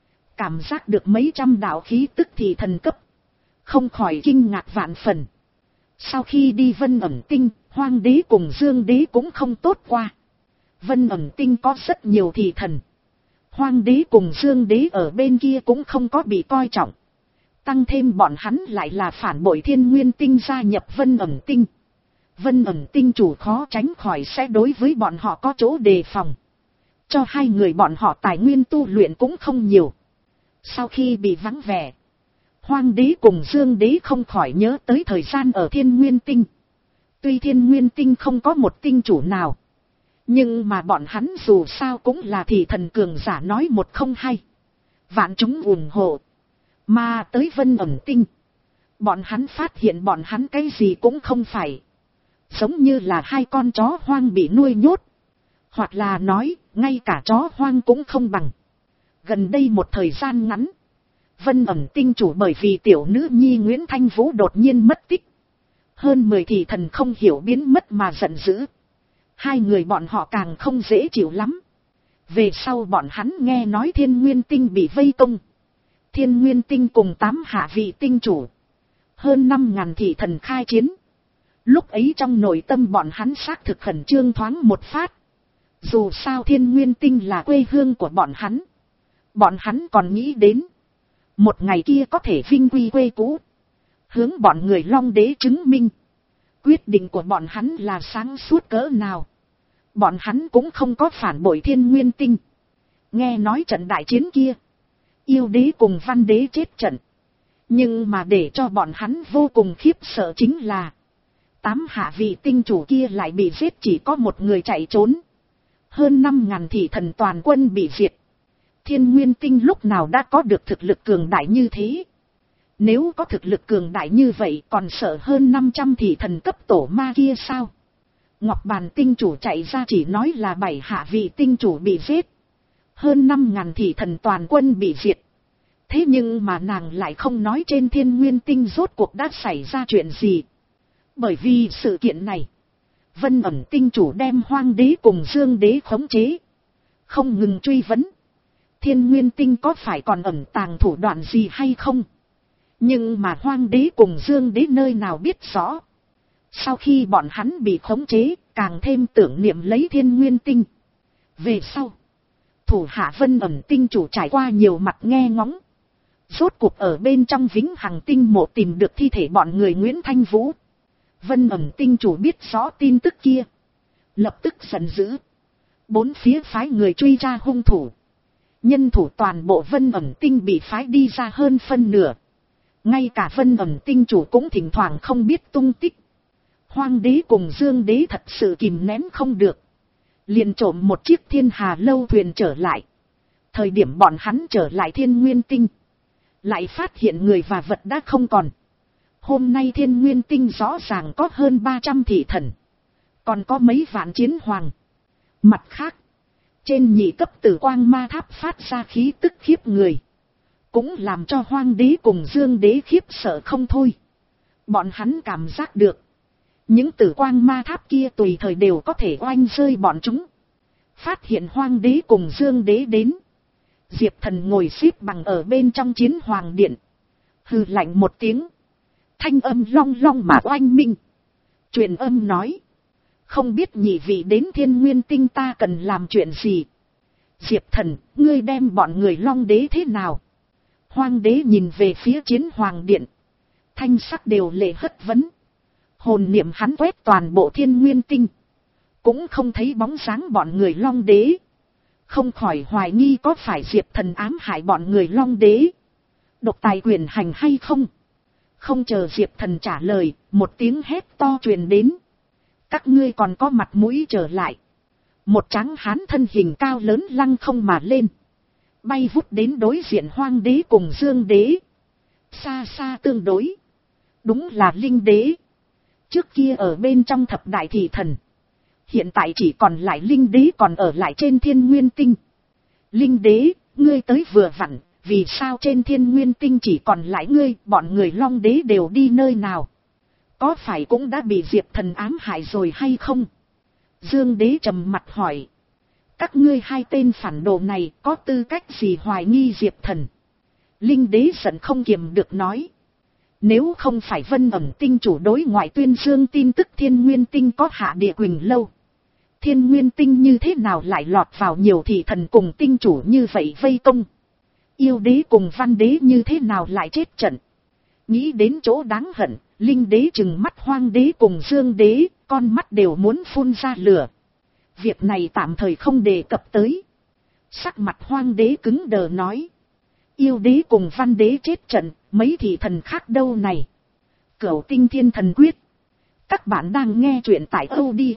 Cảm giác được mấy trăm đạo khí tức thì thần cấp. Không khỏi kinh ngạc vạn phần. Sau khi đi Vân Ẩm Tinh, Hoang Đế cùng Dương Đế cũng không tốt qua. Vân Ẩm Tinh có rất nhiều thị thần. Hoang Đế cùng Dương Đế ở bên kia cũng không có bị coi trọng. Tăng thêm bọn hắn lại là phản bội Thiên Nguyên Tinh gia nhập Vân Ẩm Tinh. Vân Ẩm Tinh chủ khó tránh khỏi sẽ đối với bọn họ có chỗ đề phòng. Cho hai người bọn họ tài nguyên tu luyện cũng không nhiều. Sau khi bị vắng vẻ, Hoang Đế cùng Dương Đế không khỏi nhớ tới thời gian ở Thiên Nguyên Tinh. Tuy Thiên Nguyên Tinh không có một tinh chủ nào, nhưng mà bọn hắn dù sao cũng là thị thần cường giả nói một không hai. Vạn chúng ủng hộ. Mà tới Vân Ẩm Tinh, bọn hắn phát hiện bọn hắn cái gì cũng không phải. Giống như là hai con chó hoang bị nuôi nhốt. Hoặc là nói, ngay cả chó hoang cũng không bằng. Gần đây một thời gian ngắn, Vân Ẩm Tinh chủ bởi vì tiểu nữ nhi Nguyễn Thanh Vũ đột nhiên mất tích. Hơn mười thị thần không hiểu biến mất mà giận dữ. Hai người bọn họ càng không dễ chịu lắm. Về sau bọn hắn nghe nói Thiên Nguyên Tinh bị vây công. Thiên Nguyên Tinh cùng tám hạ vị tinh chủ. Hơn năm ngàn thị thần khai chiến. Lúc ấy trong nội tâm bọn hắn xác thực khẩn trương thoáng một phát. Dù sao Thiên Nguyên Tinh là quê hương của bọn hắn. Bọn hắn còn nghĩ đến. Một ngày kia có thể vinh quy quê cũ. Hướng bọn người Long Đế chứng minh. Quyết định của bọn hắn là sáng suốt cỡ nào. Bọn hắn cũng không có phản bội Thiên Nguyên Tinh. Nghe nói trận đại chiến kia. Yêu đế cùng văn đế chết trận. Nhưng mà để cho bọn hắn vô cùng khiếp sợ chính là. Tám hạ vị tinh chủ kia lại bị giết, chỉ có một người chạy trốn. Hơn năm ngàn thị thần toàn quân bị diệt. Thiên Nguyên Tinh lúc nào đã có được thực lực cường đại như thế. Nếu có thực lực cường đại như vậy còn sợ hơn năm trăm thị thần cấp tổ ma kia sao? Ngọc Bàn tinh chủ chạy ra chỉ nói là bảy hạ vị tinh chủ bị giết. Hơn năm ngàn thị thần toàn quân bị diệt. Thế nhưng mà nàng lại không nói trên Thiên Nguyên Tinh rốt cuộc đã xảy ra chuyện gì. Bởi vì sự kiện này, Vân Ẩm Tinh chủ đem Hoang Đế cùng Dương Đế khống chế. Không ngừng truy vấn. Thiên Nguyên Tinh có phải còn ẩn tàng thủ đoạn gì hay không? Nhưng mà Hoang đế cùng Dương đế nơi nào biết rõ. Sau khi bọn hắn bị khống chế, càng thêm tưởng niệm lấy Thiên Nguyên Tinh. Về sau, thủ hạ Vân Ẩn Tinh chủ trải qua nhiều mặt nghe ngóng. Rốt cuộc ở bên trong Vĩnh Hằng Tinh mộ tìm được thi thể bọn người Nguyễn Thanh Vũ. Vân Ẩn Tinh chủ biết rõ tin tức kia, lập tức giận dữ. Bốn phía phái người truy ra hung thủ. Nhân thủ toàn bộ Vân Ẩn Tinh bị phái đi ra hơn phân nửa. Ngay cả Vân Ẩn Tinh chủ cũng thỉnh thoảng không biết tung tích. Hoang đế cùng Dương đế thật sự kìm nén không được, liền trộm một chiếc Thiên Hà lâu thuyền trở lại. Thời điểm bọn hắn trở lại Thiên Nguyên Tinh, lại phát hiện người và vật đã không còn. Hôm nay Thiên Nguyên Tinh rõ ràng có hơn ba trăm thị thần, còn có mấy vạn chiến hoàng. Mặt khác, trên nhị cấp tử quang ma tháp phát ra khí tức khiếp người, cũng làm cho Hoang đế cùng Dương đế khiếp sợ không thôi. Bọn hắn cảm giác được, những tử quang ma tháp kia tùy thời đều có thể oanh rơi bọn chúng. Phát hiện Hoang đế cùng Dương đế đến, Diệp Thần ngồi xếp bằng ở bên trong chiến hoàng điện, hừ lạnh một tiếng, thanh âm long long mà oanh minh. Truyền âm nói, không biết nhị vị đến Thiên Nguyên Tinh ta cần làm chuyện gì? Diệp Thần, ngươi đem bọn người Long đế thế nào? Hoang đế nhìn về phía chiến hoàng điện, thanh sắc đều lệ hất vấn. Hồn niệm hắn quét toàn bộ Thiên Nguyên Tinh, cũng không thấy bóng dáng bọn người Long đế. Không khỏi hoài nghi có phải Diệp Thần ám hại bọn người Long đế, độc tài quyền hành hay không? Không chờ Diệp Thần trả lời, một tiếng hét to truyền đến. Các ngươi còn có mặt mũi trở lại. Một tráng hán thân hình cao lớn lăng không mà lên, bay vút đến đối diện Hoang đế cùng Dương đế. Xa xa tương đối, đúng là Linh đế. Trước kia ở bên trong thập đại thị thần, hiện tại chỉ còn lại Linh đế còn ở lại trên Thiên Nguyên Tinh. Linh đế, ngươi tới vừa vặn, vì sao trên Thiên Nguyên Tinh chỉ còn lại ngươi, bọn người Long đế đều đi nơi nào? Có phải cũng đã bị Diệp Thần ám hại rồi hay không? Dương đế trầm mặt hỏi. Các ngươi hai tên phản đồ này có tư cách gì hoài nghi Diệp Thần? Linh đế giận không kiềm được nói. Nếu không phải Vân Ẩn Tinh chủ đối ngoại tuyên dương tin tức Thiên Nguyên Tinh có hạ địa Quỳnh lâu, Thiên Nguyên Tinh như thế nào lại lọt vào nhiều thị thần cùng tinh chủ như vậy vây công? Yêu đế cùng Văn đế như thế nào lại chết trận? Nghĩ đến chỗ đáng hận, Linh đế trừng mắt Hoang đế cùng Dương đế, con mắt đều muốn phun ra lửa. Việc này tạm thời không đề cập tới. Sắc mặt Hoang đế cứng đờ nói. Yêu đế cùng Văn đế chết trận, mấy thị thần khác đâu này? Cửu Tinh Thiên Thần Quyết. Các bạn đang nghe truyện tại audio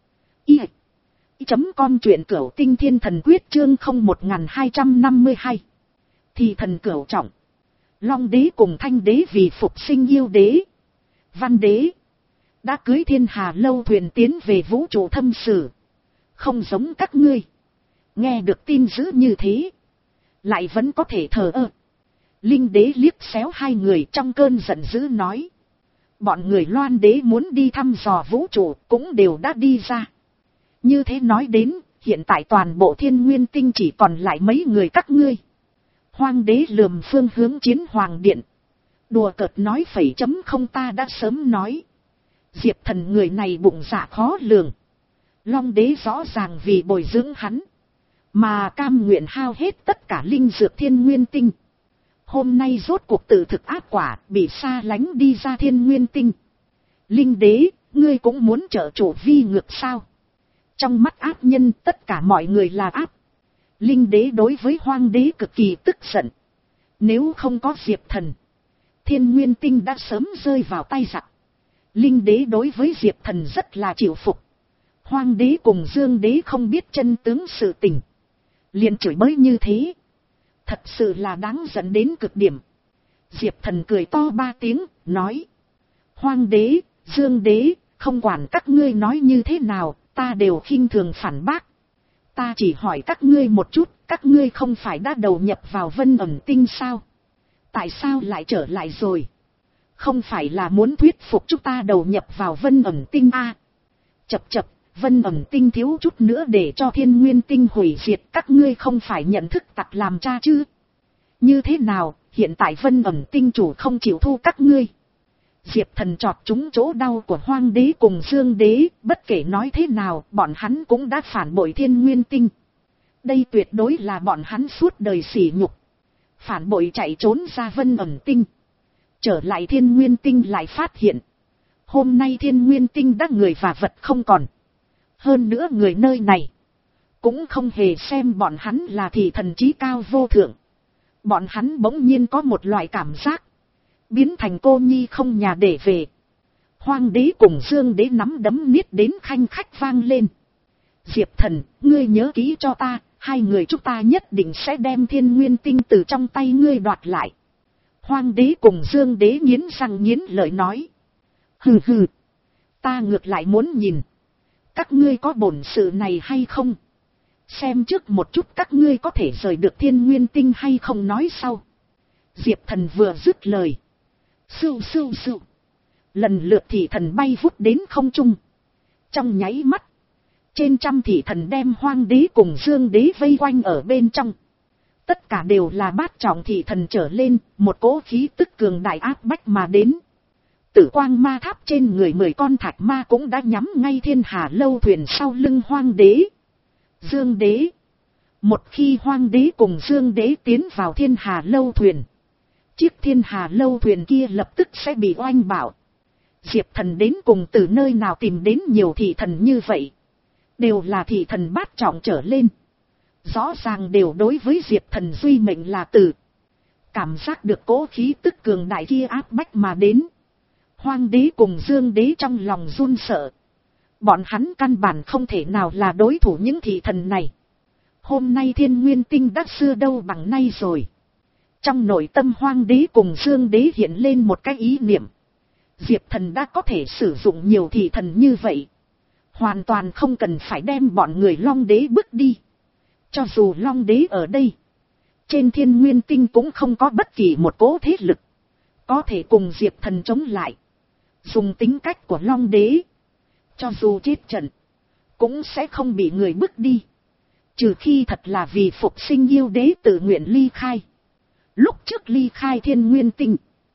i chấm com, truyện Cửu Tinh Thiên Thần Quyết chương không một hai năm hai. Thị thần cửu trọng. Long đế cùng Thanh đế vì phục sinh yêu đế, Văn đế đã cưới Thiên Hà lâu thuyền tiến về vũ trụ thâm sử. Không giống các ngươi, nghe được tin dữ như thế lại vẫn có thể thờ ơ. Linh đế liếc xéo hai người trong cơn giận dữ nói. Bọn người Loan đế muốn đi thăm dò vũ trụ cũng đều đã đi ra. Như thế nói đến, hiện tại toàn bộ Thiên Nguyên Tinh chỉ còn lại mấy người các ngươi. Hoang đế lườm phương hướng chiến hoàng điện, đùa cợt nói phẩy chấm không ta đã sớm nói. Diệp Thần người này bụng dạ khó lường. Long đế rõ ràng vì bồi dưỡng hắn, mà cam nguyện hao hết tất cả linh dược Thiên Nguyên Tinh. Hôm nay rốt cuộc tự thực ác quả, bị xa lánh đi ra Thiên Nguyên Tinh. Linh đế, ngươi cũng muốn trợ chủ vi ngược sao? Trong mắt ác nhân tất cả mọi người là ác. Linh đế đối với Hoang đế cực kỳ tức giận. Nếu không có Diệp Thần, Thiên Nguyên Tinh đã sớm rơi vào tay giặc. Linh đế đối với Diệp Thần rất là chịu phục. Hoang đế cùng Dương đế không biết chân tướng sự tình, liền chửi bới như thế, thật sự là đáng giận đến cực điểm. Diệp Thần cười to ba tiếng, nói. Hoang đế, Dương đế, không quản các ngươi nói như thế nào, ta đều khinh thường phản bác. Ta chỉ hỏi các ngươi một chút, các ngươi không phải đã đầu nhập vào Vân Ẩn Tinh sao? Tại sao lại trở lại rồi? Không phải là muốn thuyết phục chúng ta đầu nhập vào Vân Ẩn Tinh à? Chập chập, Vân ẩm tinh thiếu chút nữa để cho thiên nguyên tinh hủy diệt, các ngươi không phải nhận thức tặc làm cha chứ? Như thế nào, hiện tại vân ẩm tinh chủ không chịu thu các ngươi? Diệp Thần chọt trúng chỗ đau của Hoang đế cùng Dương đế, bất kể nói thế nào, bọn hắn cũng đã phản bội thiên nguyên tinh. Đây tuyệt đối là bọn hắn suốt đời sỉ nhục. Phản bội chạy trốn ra vân ẩm tinh. Trở lại thiên nguyên tinh lại phát hiện. Hôm nay thiên nguyên tinh đã người và vật không còn. Hơn nữa người nơi này cũng không hề xem bọn hắn là thị thần trí cao vô thượng. Bọn hắn bỗng nhiên có một loại cảm giác biến thành cô nhi không nhà để về. Hoang đế cùng Dương đế nắm đấm niết đến khanh khách vang lên. Diệp Thần, ngươi nhớ kỹ cho ta, hai người chúng ta nhất định sẽ đem thiên nguyên tinh từ trong tay ngươi đoạt lại. Hoang đế cùng Dương đế nghiến răng nghiến lợi nói. Hừ hừ, ta ngược lại muốn nhìn các ngươi có bổn sự này hay không. Xem trước một chút các ngươi có thể rời được thiên nguyên tinh hay không nói sau. Diệp Thần vừa dứt lời. Sưu sưu sưu. Lần lượt thị thần bay vút đến không trung. Trong nháy mắt. Trên trăm thị thần đem Hoang đế cùng Dương đế vây quanh ở bên trong. Tất cả đều là bát trọng thị thần trở lên. Một cỗ khí tức cường đại áp bách mà đến. Tử quang ma tháp trên người mười con thạch ma cũng đã nhắm ngay thiên hà lâu thuyền sau lưng Hoang đế, Dương đế. Một khi Hoang đế cùng Dương đế tiến vào thiên hà lâu thuyền, chiếc thiên hà lâu thuyền kia lập tức sẽ bị oanh bạo. Diệp Thần đến cùng từ nơi nào tìm đến nhiều thị thần như vậy? Đều là thị thần bát trọng trở lên. Rõ ràng đều đối với Diệp Thần duy mệnh là tử. Cảm giác được cố khí tức cường đại kia áp bách mà đến. Hoang đế cùng Dương đế trong lòng run sợ. Bọn hắn căn bản không thể nào là đối thủ những thị thần này. Hôm nay thiên nguyên tinh đã xưa đâu bằng nay rồi. Trong nội tâm Hoang đế cùng Dương đế hiện lên một cái ý niệm. Diệp Thần đã có thể sử dụng nhiều thị thần như vậy. Hoàn toàn không cần phải đem bọn người Long đế bước đi. Cho dù Long đế ở đây, trên thiên nguyên tinh cũng không có bất kỳ một cỗ thế lực có thể cùng Diệp Thần chống lại. Dùng tính cách của Long đế, cho dù chết trận cũng sẽ không bị người bước đi. Trừ khi thật là vì phục sinh yêu đế tự nguyện ly khai. Lúc trước ly khai thiên nguyên tinh,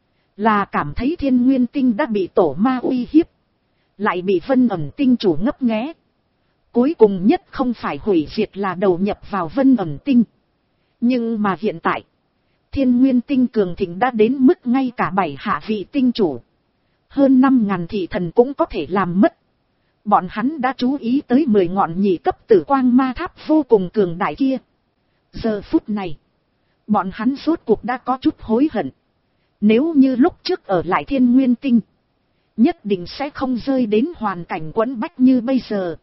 là cảm thấy thiên nguyên tinh đã bị tổ ma uy hiếp, lại bị vân ẩm tinh chủ ngấp nghé. Cuối cùng nhất không phải hủy diệt là đầu nhập vào vân ẩm tinh. Nhưng mà hiện tại, thiên nguyên tinh cường thịnh đã đến mức ngay cả bảy hạ vị tinh chủ, hơn năm ngàn thị thần cũng có thể làm mất. Bọn hắn đã chú ý tới mười ngọn nhị cấp tử quang ma tháp vô cùng cường đại kia. Giờ phút này, bọn hắn rốt cuộc đã có chút hối hận. Nếu như lúc trước ở lại thiên nguyên tinh, nhất định sẽ không rơi đến hoàn cảnh quẫn bách như bây giờ.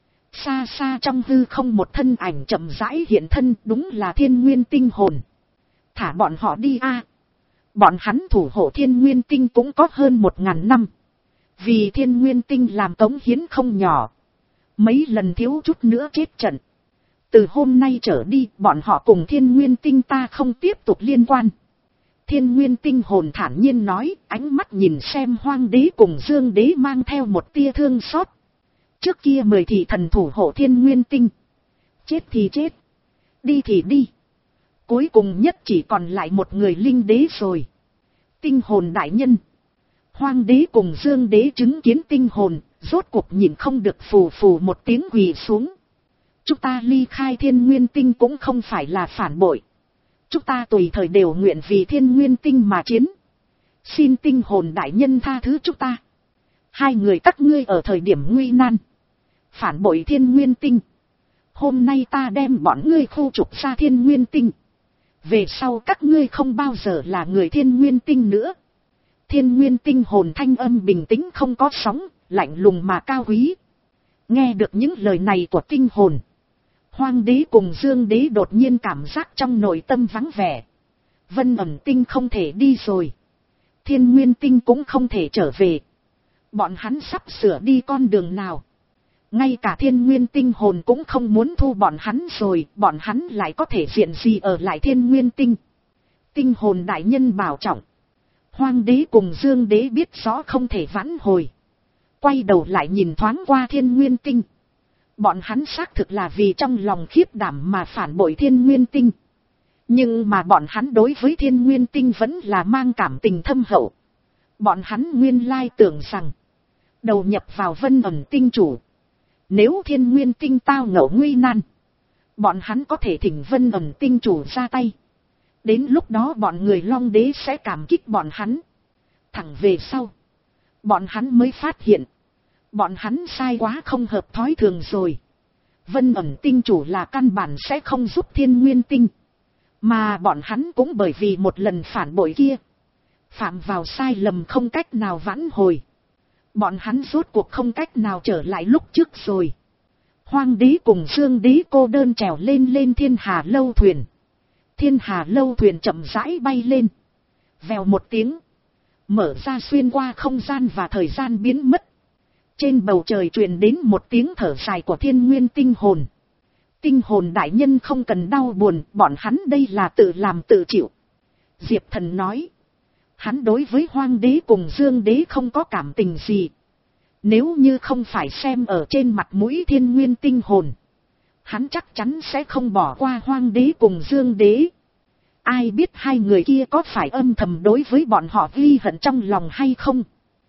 Xa xa trong hư không một thân ảnh chậm rãi hiện thân, đúng là thiên nguyên tinh hồn. Thả bọn họ đi a. Bọn hắn thủ hộ thiên nguyên tinh cũng có hơn một ngàn năm. Vì thiên nguyên tinh làm cống hiến không nhỏ. Mấy lần thiếu chút nữa chết trận. Từ hôm nay trở đi, bọn họ cùng thiên nguyên tinh ta không tiếp tục liên quan. Thiên nguyên tinh hồn thản nhiên nói, ánh mắt nhìn xem Hoang đế cùng Dương đế mang theo một tia thương xót. Trước kia mười thị thần thủ hộ thiên nguyên tinh. Chết thì chết. Đi thì đi. Cuối cùng nhất chỉ còn lại một người linh đế rồi. Tinh hồn đại nhân. Hoang đế cùng Dương đế chứng kiến tinh hồn, rốt cuộc nhìn không được phù phù một tiếng quỳ xuống. Chúng ta ly khai thiên nguyên tinh cũng không phải là phản bội. Chúng ta tùy thời đều nguyện vì thiên nguyên tinh mà chiến. Xin tinh hồn đại nhân tha thứ chúng ta. Hai người các ngươi ở thời điểm nguy nan phản bội thiên nguyên tinh. Hôm nay ta đem bọn ngươi khu trục ra thiên nguyên tinh. Về sau các ngươi không bao giờ là người thiên nguyên tinh nữa. Thiên nguyên tinh hồn thanh âm bình tĩnh không có sóng, lạnh lùng mà cao quý. Nghe được những lời này của tinh hồn, Hoang đế cùng Dương đế đột nhiên cảm giác trong nội tâm vắng vẻ. Vân ẩm tinh không thể đi rồi. Thiên nguyên tinh cũng không thể trở về. Bọn hắn sắp sửa đi con đường nào? Ngay cả thiên nguyên tinh hồn cũng không muốn thu bọn hắn rồi, bọn hắn lại có thể diện gì ở lại thiên nguyên tinh. Tinh hồn đại nhân bảo trọng. Hoang đế cùng Dương đế biết rõ không thể vãn hồi. Quay đầu lại nhìn thoáng qua thiên nguyên tinh. Bọn hắn xác thực là vì trong lòng khiếp đảm mà phản bội Thiên Nguyên Tinh. Nhưng mà bọn hắn đối với Thiên Nguyên Tinh vẫn là mang cảm tình thâm hậu. Bọn hắn nguyên lai tưởng rằng, đầu nhập vào Vân Ẩn Tinh chủ. Nếu Thiên Nguyên Tinh tao ngộ nguy nan, bọn hắn có thể thỉnh Vân Ẩn Tinh chủ ra tay. Đến lúc đó bọn người Long Đế sẽ cảm kích bọn hắn. Thẳng về sau, bọn hắn mới phát hiện, bọn hắn sai quá không hợp thói thường rồi. Vân Ẩn Tinh chủ là căn bản sẽ không giúp Thiên Nguyên Tinh. Mà bọn hắn cũng bởi vì một lần phản bội kia, phạm vào sai lầm không cách nào vãn hồi. Bọn hắn rốt cuộc không cách nào trở lại lúc trước rồi. Hoang đế cùng Dương đế cô đơn trèo lên lên Thiên Hà lâu thuyền. Thiên Hà lâu thuyền chậm rãi bay lên. Vèo một tiếng, mở ra xuyên qua không gian và thời gian biến mất. Trên bầu trời truyền đến một tiếng thở dài của Thiên Nguyên Tinh hồn. Tinh hồn đại nhân không cần đau buồn, bọn hắn đây là tự làm tự chịu. Diệp Thần nói, hắn đối với Hoang đế cùng Dương đế không có cảm tình gì. Nếu như không phải xem ở trên mặt mũi Thiên Nguyên Tinh hồn, hắn chắc chắn sẽ không bỏ qua Hoang đế cùng Dương đế. Ai biết hai người kia có phải âm thầm đối với bọn họ ghi hận trong lòng hay không?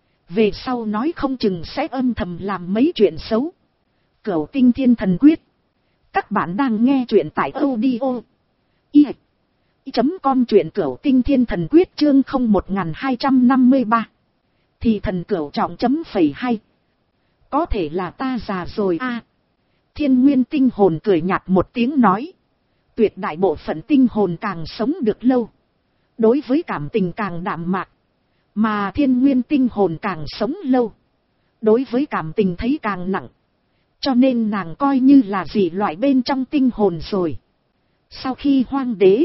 Về sau nói không chừng sẽ âm thầm làm mấy chuyện xấu. Cửu Tinh Thiên Thần Quyết. Các bạn đang nghe truyện tại audio i chấm com, truyện Cửu Tinh Thiên Thần Quyết chương không một hai năm ba. Thì thần cửu trọng chấm phẩy hay. Có thể là ta già rồi a. À, Thiên Nguyên Tinh hồn cười nhạt một tiếng nói. Tuyệt đại bộ phận tinh hồn càng sống được lâu, đối với cảm tình càng đạm mạc. Mà Thiên Nguyên Tinh hồn càng sống lâu, đối với cảm tình thấy càng nặng. Cho nên nàng coi như là dị loại bên trong tinh hồn rồi. Sau khi Hoang đế,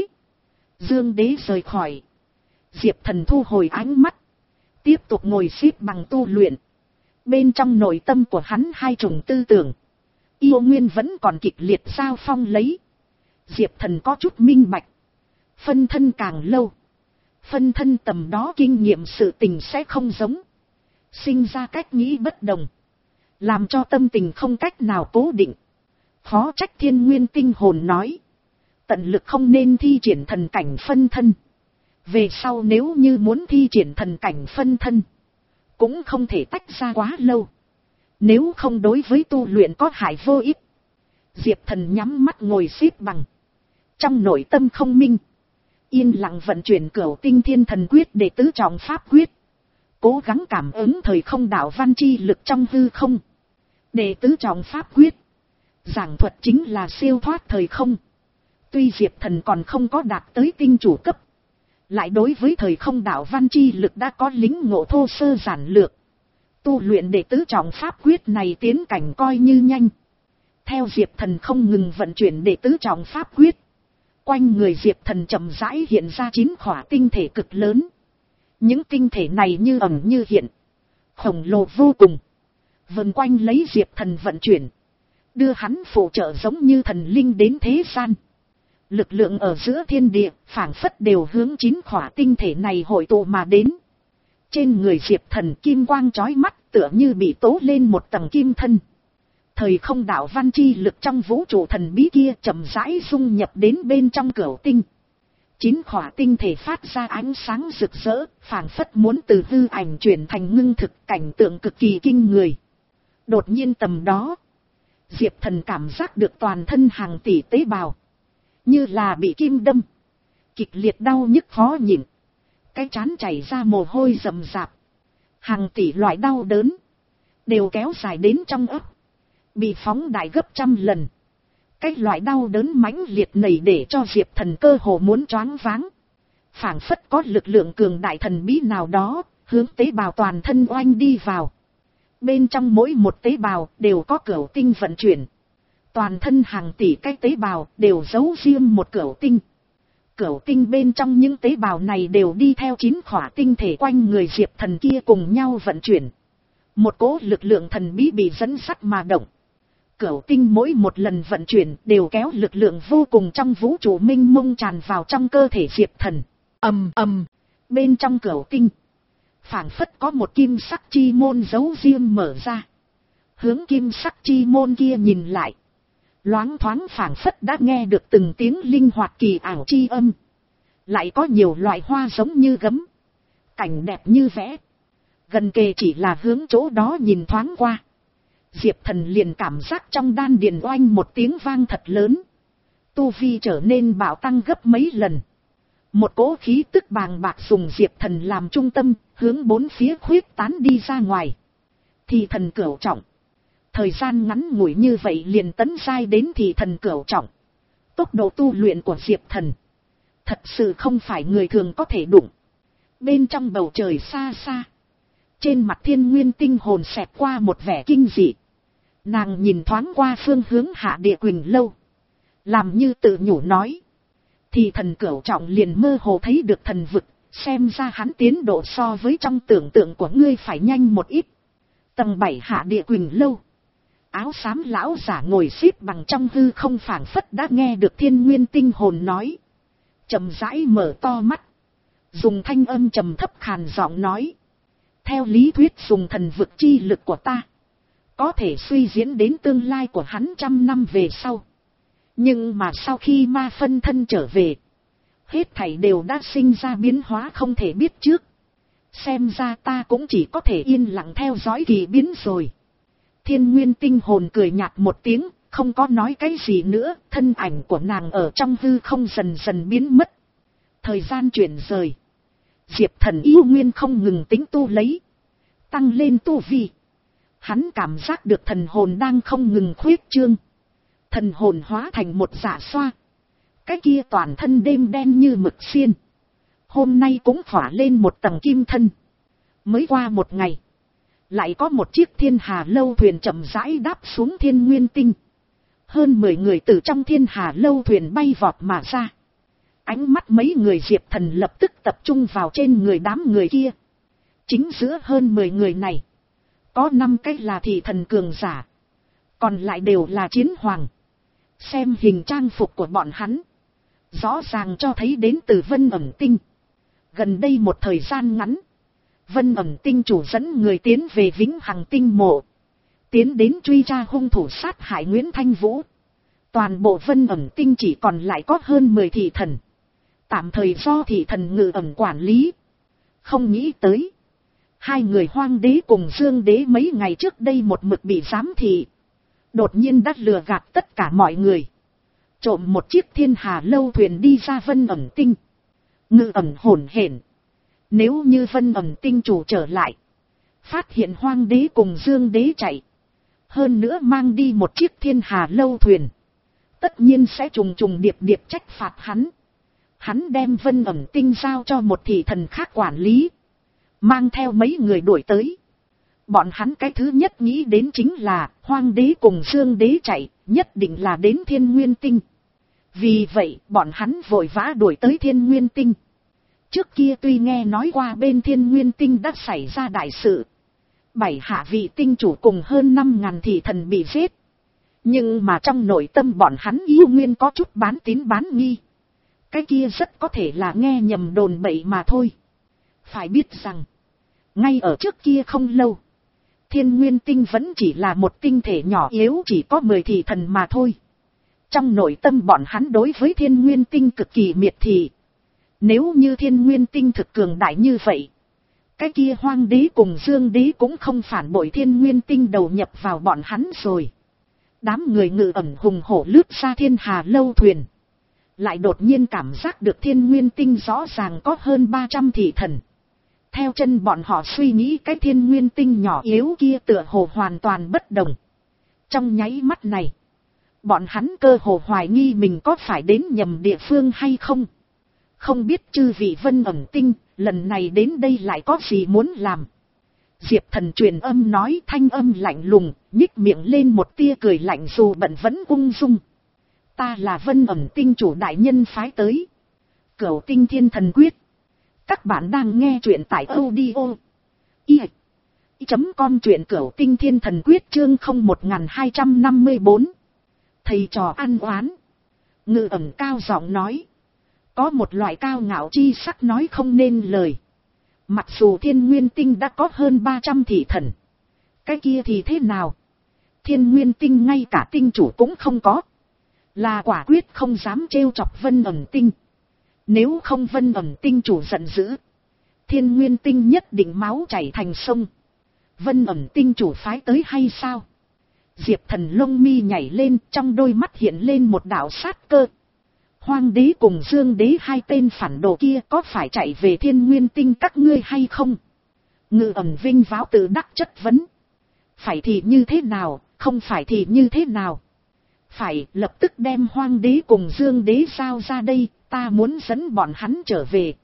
Dương đế rời khỏi, Diệp Thần thu hồi ánh mắt, tiếp tục ngồi xếp bằng tu luyện. Bên trong nội tâm của hắn hai chủng tư tưởng, yêu nguyên vẫn còn kịch liệt giao phong lấy. Diệp Thần có chút minh bạch, phân thân càng lâu, phân thân tầm đó kinh nghiệm sự tình sẽ không giống, sinh ra cách nghĩ bất đồng, làm cho tâm tình không cách nào cố định. Khó trách Thiên Nguyên Tinh hồn nói, tận lực không nên thi triển thần cảnh phân thân. Về sau nếu như muốn thi triển thần cảnh phân thân, cũng không thể tách ra quá lâu, nếu không đối với tu luyện có hại vô ích. Diệp Thần nhắm mắt ngồi xếp bằng, trong nội tâm không minh, yên lặng vận chuyển Cửu Tinh Thiên Thần Quyết để tứ trọng pháp quyết, cố gắng cảm ứng thời không đạo văn chi lực trong hư không. Để tứ trọng pháp quyết, giảng thuật chính là siêu thoát thời không. Tuy Diệp Thần còn không có đạt tới tinh chủ cấp, lại đối với thời không đạo văn chi lực đã có lính ngộ thô sơ giản lược. Tu luyện để tứ trọng pháp quyết này tiến cảnh coi như nhanh. Theo Diệp Thần không ngừng vận chuyển để tứ trọng pháp quyết, quanh người Diệp Thần chậm rãi hiện ra chín khỏa tinh thể cực lớn. Những tinh thể này như ẩn như hiện, khổng lồ vô cùng, vần quanh lấy Diệp Thần vận chuyển, đưa hắn phụ trợ giống như thần linh đến thế gian. Lực lượng ở giữa thiên địa phảng phất đều hướng chín khỏa tinh thể này hội tụ mà đến. Trên người Diệp Thần kim quang chói mắt, tựa như bị tố lên một tầng kim thân. Thời không đạo văn chi lực trong vũ trụ thần bí kia chậm rãi dung nhập đến bên trong cửu tinh. Chín khỏa tinh thể phát ra ánh sáng rực rỡ, phảng phất muốn từ hư ảnh chuyển thành ngưng thực, cảnh tượng cực kỳ kinh người. Đột nhiên tầm đó, Diệp Thần cảm giác được toàn thân hàng tỷ tế bào như là bị kim đâm, kịch liệt đau nhức khó nhịn, cái trán chảy ra mồ hôi rầm rạp. Hàng tỷ loại đau đớn đều kéo dài đến trong ấp, bị phóng đại gấp trăm lần. Cái loại đau đớn mãnh liệt này để cho Diệp Thần cơ hồ muốn choáng váng. Phảng phất có lực lượng cường đại thần bí nào đó hướng tế bào toàn thân oanh đi vào. Bên trong mỗi một tế bào đều có cửu tinh vận chuyển. Toàn thân hàng tỷ cái tế bào đều giấu riêng một cửu tinh. Cửu tinh bên trong những tế bào này đều đi theo chín khỏa tinh thể quanh người Diệp Thần kia cùng nhau vận chuyển. Một cỗ lực lượng thần bí bị dẫn dắt mà động. Cửu tinh mỗi một lần vận chuyển đều kéo lực lượng vô cùng trong vũ trụ mênh mông tràn vào trong cơ thể Diệp Thần. Ầm ầm, bên trong cửu tinh phảng phất có một kim sắc chi môn giấu riêng mở ra, hướng kim sắc chi môn kia nhìn lại. Loáng thoáng phảng phất đã nghe được từng tiếng linh hoạt kỳ ảo chi âm. Lại có nhiều loại hoa giống như gấm. Cảnh đẹp như vẽ. Gần kề chỉ là hướng chỗ đó nhìn thoáng qua. Diệp Thần liền cảm giác trong đan điền oanh một tiếng vang thật lớn. Tu vi trở nên bạo tăng gấp mấy lần. Một cỗ khí tức bàng bạc dùng Diệp Thần làm trung tâm, hướng bốn phía khuyết tán đi ra ngoài. Thì thần cửu trọng. Thời gian ngắn ngủi như vậy liền tấn giai đến thì thần cửu trọng. Tốc độ tu luyện của Diệp Thần thật sự không phải người thường có thể đụng. Bên trong bầu trời xa xa, trên mặt Thiên Nguyên Tinh hồn xẹt qua một vẻ kinh dị. Nàng nhìn thoáng qua phương hướng Hạ Địa Quỳnh Lâu, làm như tự nhủ nói. Thì thần cửu trọng liền mơ hồ thấy được thần vực, xem ra hắn tiến độ so với trong tưởng tượng của ngươi phải nhanh một ít. Tầng bảy Hạ Địa Quỳnh Lâu. Áo xám lão giả ngồi xếp bằng trong hư không phảng phất đã nghe được Thiên Nguyên Tinh hồn nói. Chậm rãi mở to mắt, dùng thanh âm trầm thấp khàn giọng nói. Theo lý thuyết dùng thần vực chi lực của ta, có thể suy diễn đến tương lai của hắn trăm năm về sau. Nhưng mà sau khi ma phân thân trở về, hết thảy đều đã sinh ra biến hóa không thể biết trước. Xem ra ta cũng chỉ có thể yên lặng theo dõi kỳ biến rồi. Thiên Nguyên Tinh hồn cười nhạt một tiếng, không có nói cái gì nữa, thân ảnh của nàng ở trong hư không dần dần biến mất. Thời gian chuyển rời. Diệp Thần yêu nguyên không ngừng tính tu lấy, tăng lên tu vi. Hắn cảm giác được thần hồn đang không ngừng khuyết trương. Thần hồn hóa thành một giả xoa. Cái kia toàn thân đêm đen như mực xiên. Hôm nay cũng phỏa lên một tầng kim thân. Mới qua một ngày, lại có một chiếc thiên hà lâu thuyền chậm rãi đáp xuống Thiên Nguyên Tinh. Hơn mười người từ trong thiên hà lâu thuyền bay vọt mà ra. Ánh mắt mấy người Diệp Thần lập tức tập trung vào trên người đám người kia. Chính giữa hơn mười người này, có năm cái là thị thần cường giả, còn lại đều là chiến hoàng. Xem hình trang phục của bọn hắn, rõ ràng cho thấy đến từ Vân Ẩm Tinh. Gần đây một thời gian ngắn, Vân Ẩm Tinh chủ dẫn người tiến về Vĩnh Hằng Tinh mộ, tiến đến truy tra hung thủ sát hại Nguyễn Thanh Vũ. Toàn bộ Vân Ẩm Tinh chỉ còn lại có hơn mười thị thần, tạm thời do thị thần ngự ẩn quản lý. Không nghĩ tới, hai người Hoang Đế cùng Dương Đế mấy ngày trước đây một mực bị giám thị, đột nhiên đã lừa gạt tất cả mọi người, trộm một chiếc thiên hà lâu thuyền đi ra Vân Ẩm Tinh. Ngự ẩn hổn hển, nếu như Vân Ẩm Tinh chủ trở lại, phát hiện Hoang Đế cùng Dương Đế chạy, hơn nữa mang đi một chiếc thiên hà lâu thuyền, tất nhiên sẽ trùng trùng điệp điệp trách phạt hắn. Hắn đem Vân Ẩm Tinh giao cho một thị thần khác quản lý, mang theo mấy người đuổi tới. Bọn hắn cái thứ nhất nghĩ đến chính là Hoang Đế cùng Dương Đế chạy, nhất định là đến Thiên Nguyên Tinh. Vì vậy bọn hắn vội vã đuổi tới Thiên Nguyên Tinh. Trước kia tuy nghe nói qua bên Thiên Nguyên Tinh đã xảy ra đại sự, bảy hạ vị tinh chủ cùng hơn năm ngàn thị thần bị giết, nhưng mà trong nội tâm bọn hắn yêu nguyên có chút bán tín bán nghi. Cái kia rất có thể là nghe nhầm đồn bậy mà thôi. Phải biết rằng, ngay ở trước kia không lâu, Thiên Nguyên Tinh vẫn chỉ là một tinh thể nhỏ yếu, chỉ có mười thị thần mà thôi. Trong nội tâm bọn hắn đối với Thiên Nguyên Tinh cực kỳ miệt thị. Nếu như Thiên Nguyên Tinh thực cường đại như vậy, cái kia Hoang Đế cùng Dương Đế cũng không phản bội Thiên Nguyên Tinh đầu nhập vào bọn hắn rồi. Đám người ngự ẩn hùng hổ lướt ra thiên hà lâu thuyền, lại đột nhiên cảm giác được Thiên Nguyên Tinh rõ ràng có hơn ba trăm thị thần. Theo chân bọn họ suy nghĩ, cái Thiên Nguyên Tinh nhỏ yếu kia tựa hồ hoàn toàn bất đồng. Trong nháy mắt này, bọn hắn cơ hồ hoài nghi mình có phải đến nhầm địa phương hay không. Không biết chư vị Vân Ẩm Tinh lần này đến đây lại có gì muốn làm. Diệp Thần truyền âm nói, thanh âm lạnh lùng, nhích miệng lên một tia cười lạnh dù bận vẫn ung dung. Ta là Vân Ẩm Tinh chủ đại nhân phái tới. Cửu Tinh Thiên Thần Quyết. Các bạn đang nghe truyện tại audio i chấm com, truyện Cửu Tinh Thiên Thần Quyết chương không một hai năm bốn. Thầy trò ăn oán. Ngự ẩn cao giọng nói. Có một loại cao ngạo chi sắc nói không nên lời. Mặc dù Thiên Nguyên Tinh đã có hơn ba trăm thị thần, cái kia thì thế nào? Thiên Nguyên Tinh ngay cả tinh chủ cũng không có. Là quả quyết không dám trêu chọc Vân ẩn tinh. Nếu không Vân ẩn tinh chủ giận dữ. Thiên Nguyên Tinh nhất định máu chảy thành sông. Vân ẩn tinh chủ phái tới hay sao? Diệp Thần lông mi nhảy lên, trong đôi mắt hiện lên một đạo sát cơ. Hoang đế cùng Dương đế hai tên phản đồ kia có phải chạy về Thiên Nguyên Tinh các ngươi hay không? Ngự ẩn vinh váo tự đắc chất vấn. Phải thì như thế nào, không phải thì như thế nào? Phải, lập tức đem Hoang đế cùng Dương đế giao ra đây, ta muốn dẫn bọn hắn trở về.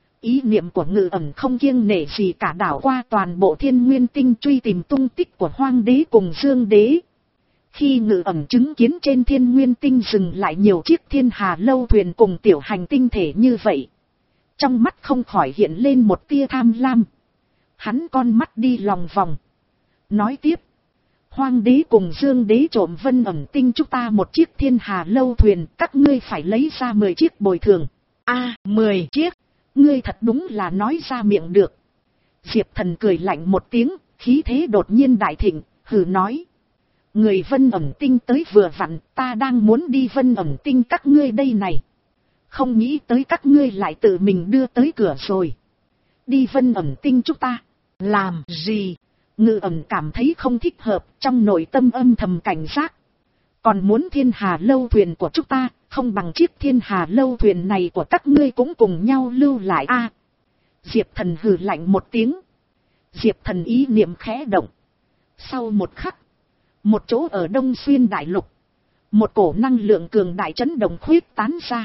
Ý niệm của Ngự ẩn không kiêng nể gì cả, đảo qua toàn bộ Thiên Nguyên Tinh truy tìm tung tích của Hoang đế cùng Dương đế. Khi Ngự ẩn chứng kiến trên Thiên Nguyên Tinh dừng lại nhiều chiếc thiên hà lâu thuyền cùng tiểu hành tinh thể như vậy, trong mắt không khỏi hiện lên một tia tham lam. Hắn con mắt đi lòng vòng. Nói tiếp. Hoang đế cùng Dương đế trộm Vân ẩn tinh chúng ta một chiếc thiên hà lâu thuyền, các ngươi phải lấy ra mười chiếc bồi thường. A, mười chiếc. Ngươi thật đúng là nói ra miệng được. Diệp Thần cười lạnh một tiếng, khí thế đột nhiên đại thịnh, hừ nói. Người Vân ẩn tinh tới vừa vặn, ta đang muốn đi Vân ẩn tinh các ngươi đây này. Không nghĩ tới các ngươi lại tự mình đưa tới cửa rồi. Đi Vân ẩn tinh chúng ta. Làm gì? Ngự ẩn cảm thấy không thích hợp, trong nội tâm âm thầm cảnh giác. Còn muốn thiên hà lâu thuyền của chúng ta, không bằng chiếc thiên hà lâu thuyền này của các ngươi cũng cùng nhau lưu lại a. À, Diệp Thần hừ lạnh một tiếng. Diệp Thần ý niệm khẽ động. Sau một khắc, một chỗ ở Đông Xuyên Đại Lục, một cổ năng lượng cường đại chấn động khuyết tán ra.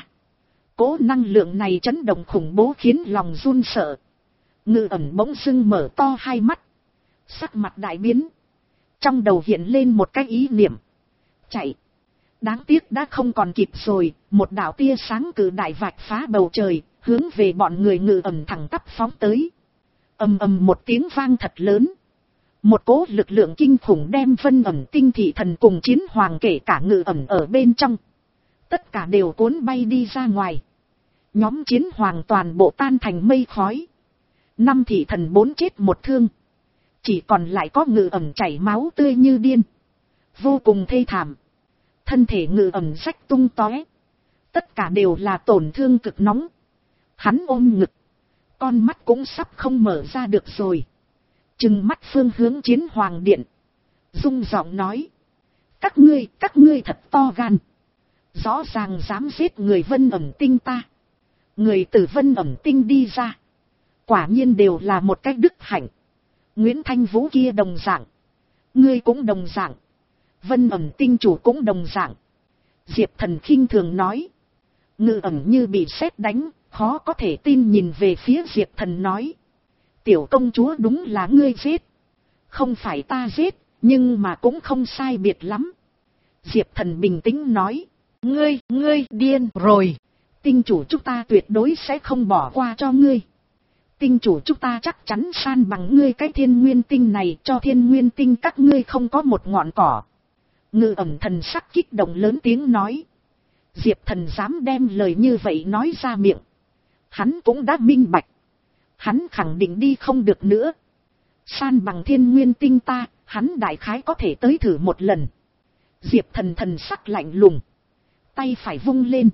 Cỗ năng lượng này chấn động khủng bố khiến lòng run sợ. Ngự ẩn bỗng dưng mở to hai mắt. Sắc mặt đại biến. Trong đầu hiện lên một cái ý niệm. Chạy. Đáng tiếc đã không còn kịp rồi. Một đạo tia sáng cử đại vạch phá bầu trời, hướng về bọn người Ngự ẩn thẳng tắp phóng tới. Ầm ầm một tiếng vang thật lớn. Một cỗ lực lượng kinh khủng đem Vân ẩn tinh thị thần cùng chiến hoàng kể cả Ngự ẩn ở bên trong. Tất cả đều cuốn bay đi ra ngoài. Nhóm chiến hoàng toàn bộ tan thành mây khói. Năm thị thần bốn chết một thương. Chỉ còn lại có Ngự ẩn chảy máu tươi như điên. Vô cùng thê thảm. Thân thể Ngự ẩn rách tung tóe. Tất cả đều là tổn thương cực nóng. Hắn ôm ngực. Con mắt cũng sắp không mở ra được rồi. Trừng mắt phương hướng chiến hoàng điện. Rung giọng nói. Các ngươi, các ngươi thật to gan. Rõ ràng dám giết người Vân ẩn tinh ta. Người từ Vân ẩn tinh đi ra. Quả nhiên đều là một cách đức hạnh. Nguyễn Thanh Vũ kia đồng dạng. Ngươi cũng đồng dạng. Vân ẩn tinh chủ cũng đồng dạng. Diệp Thần khinh thường nói. Ngự ẩn như bị sét đánh, khó có thể tin nhìn về phía Diệp Thần nói. Tiểu công chúa đúng là ngươi giết. Không phải ta giết, nhưng mà cũng không sai biệt lắm. Diệp Thần bình tĩnh nói. Ngươi, ngươi điên rồi. Tinh chủ chúng ta tuyệt đối sẽ không bỏ qua cho ngươi. Tinh chủ chúng ta chắc chắn san bằng ngươi cái Thiên Nguyên Tinh này, cho Thiên Nguyên Tinh các ngươi không có một ngọn cỏ. Ngự ẩn thần sắc kích động lớn tiếng nói. Diệp Thần dám đem lời như vậy nói ra miệng. Hắn cũng đã minh bạch. Hắn khẳng định đi không được nữa. San bằng Thiên Nguyên Tinh ta, hắn đại khái có thể tới thử một lần. Diệp Thần thần sắc lạnh lùng. Tay phải vung lên.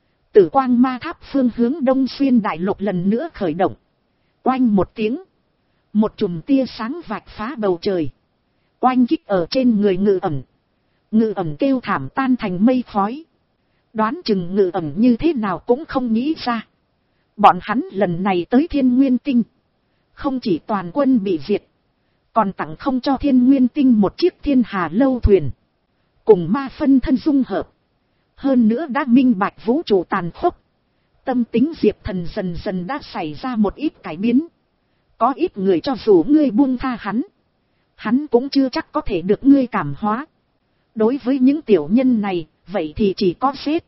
Tử quang ma tháp phương hướng Đông Xuyên Đại Lục lần nữa khởi động. Oanh một tiếng. Một chùm tia sáng vạch phá bầu trời. Oanh kích ở trên người Ngự ẩn. Ngự ẩn kêu thảm tan thành mây khói. Đoán chừng Ngự ẩn như thế nào cũng không nghĩ ra. Bọn hắn lần này tới Thiên Nguyên Tinh. Không chỉ toàn quân bị diệt. Còn tặng không cho Thiên Nguyên Tinh một chiếc thiên hà lâu thuyền. Cùng ma phân thân dung hợp. Hơn nữa đã minh bạch vũ trụ tàn khốc. Tâm tính Diệp Thần dần dần đã xảy ra một ít cải biến. Có ít người cho dù ngươi buông tha hắn. Hắn cũng chưa chắc có thể được ngươi cảm hóa. Đối với những tiểu nhân này, vậy thì chỉ có chết.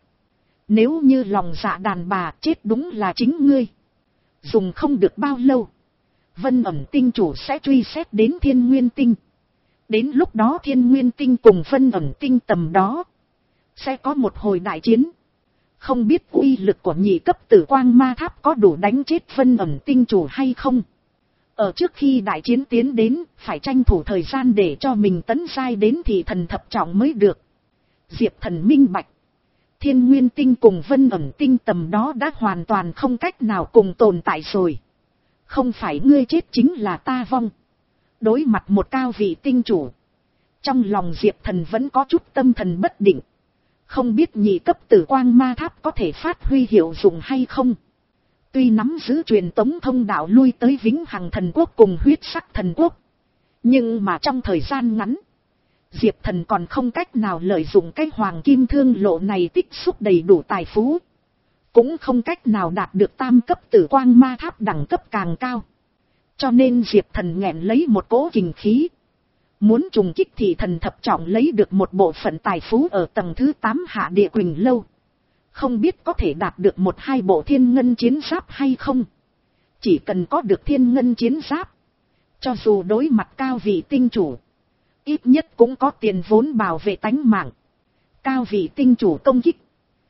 Nếu như lòng dạ đàn bà chết đúng là chính ngươi. Dùng không được bao lâu. Vân ẩn tinh chủ sẽ truy xét đến Thiên Nguyên Tinh. Đến lúc đó Thiên Nguyên Tinh cùng Vân ẩn tinh tầm đó. Sẽ có một hồi đại chiến. Không biết uy lực của nhị cấp tử quang ma tháp có đủ đánh chết Vân ẩn tinh chủ hay không. Ở trước khi đại chiến tiến đến, phải tranh thủ thời gian để cho mình tấn giai đến thị thần thập trọng mới được. Diệp Thần minh bạch. Thiên Nguyên Tinh cùng Vân Ẩn Tinh tầm đó đã hoàn toàn không cách nào cùng tồn tại rồi. Không phải ngươi chết chính là ta vong. Đối mặt một cao vị tinh chủ. Trong lòng Diệp Thần vẫn có chút tâm thần bất định. Không biết nhị cấp tử quang ma tháp có thể phát huy hiệu dụng hay không. Tuy nắm giữ truyền tống thông đạo lui tới Vĩnh Hằng Thần Quốc cùng Huyết Sắc Thần Quốc. Nhưng mà trong thời gian ngắn. Diệp Thần còn không cách nào lợi dụng cái hoàng kim thương lộ này tích xúc đầy đủ tài phú. Cũng không cách nào đạt được tam cấp tử quang ma tháp đẳng cấp càng cao. Cho nên Diệp Thần nghẹn lấy một cỗ kình khí. Muốn trùng kích thị thần thập trọng lấy được một bộ phận tài phú ở tầng thứ tám Hạ Địa Quỳnh Lâu. Không biết có thể đạt được một hai bộ thiên ngân chiến giáp hay không. Chỉ cần có được thiên ngân chiến giáp. Cho dù đối mặt cao vị tinh chủ. Ít nhất cũng có tiền vốn bảo vệ tánh mạng. Cao vị tinh chủ công kích.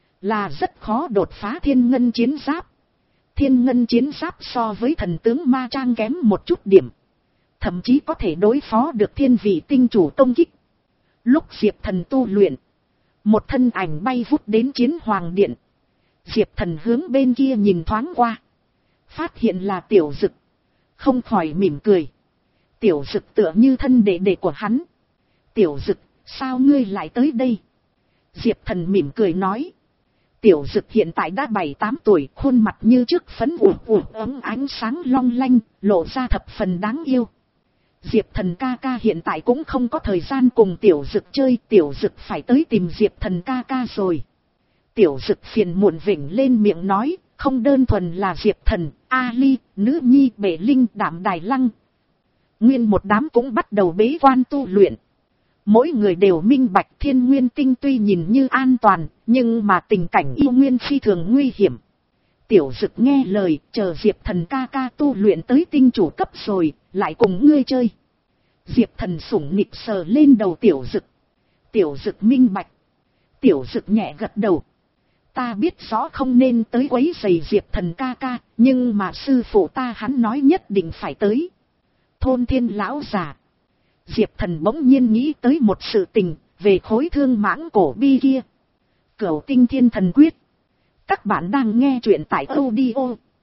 Là rất khó đột phá thiên ngân chiến giáp. Thiên ngân chiến giáp so với thần tướng ma trang kém một chút điểm. Thậm chí có thể đối phó được thiên vị tinh chủ công kích. Lúc Diệp Thần tu luyện. Một thân ảnh bay vút đến chiến hoàng điện. Diệp Thần hướng bên kia nhìn thoáng qua. Phát hiện là Tiểu Dực. Không khỏi mỉm cười. Tiểu Dực tựa như thân đệ đệ của hắn. Tiểu Dực, sao ngươi lại tới đây? Diệp Thần mỉm cười nói. Tiểu Dực hiện tại đã bảy tám tuổi, khuôn mặt như trước phấn ủ ủ ấm ánh sáng long lanh, lộ ra thập phần đáng yêu. Diệp Thần ca ca hiện tại cũng không có thời gian cùng Tiểu Dực chơi, Tiểu Dực phải tới tìm Diệp Thần ca ca rồi. Tiểu Dực phiền muộn vểnh lên miệng nói, không đơn thuần là Diệp Thần, A Ly, Nữ Nhi, Bể Linh, Đạm Đài Lăng. Nguyên một đám cũng bắt đầu bế quan tu luyện. Mỗi người đều minh bạch Thiên Nguyên Tinh tuy nhìn như an toàn, nhưng mà tình cảnh yêu nguyên phi thường nguy hiểm. Tiểu Dực nghe lời, chờ Diệp Thần ca ca tu luyện tới tinh chủ cấp rồi, lại cùng ngươi chơi. Diệp Thần sủng nịnh sờ lên đầu Tiểu Dực. Tiểu Dực minh bạch. Tiểu Dực nhẹ gật đầu. Ta biết rõ không nên tới quấy rầy Diệp Thần ca ca, nhưng mà sư phụ ta hắn nói nhất định phải tới. Thôn Thiên lão già. Diệp Thần bỗng nhiên nghĩ tới một sự tình, về khối thương mãng cổ bi kia. Cửu Tinh Thiên Thần Quyết. Các bạn đang nghe truyện tại audio.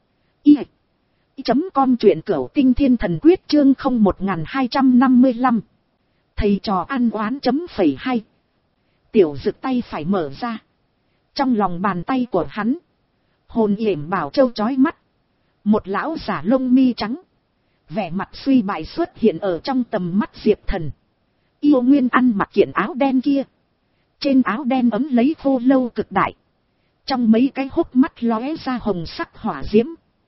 I. Chấm com truyện Cửu Tinh Thiên Thần Quyết chương không một hai năm lăm. Thầy trò ăn oán chấm phẩy hay. Tiểu Dực tay phải mở ra. Trong lòng bàn tay của hắn. Hồn yểm bảo châu chói mắt. Một lão giả lông mi trắng. Vẻ mặt suy bại xuất hiện ở trong tầm mắt Diệp Thần. Yêu Nguyên ăn mặc kiện áo đen kia. Trên áo đen ấm lấy khô lâu cực đại. Trong mấy cái hốc mắt lóe ra hồng sắc hỏa diễm.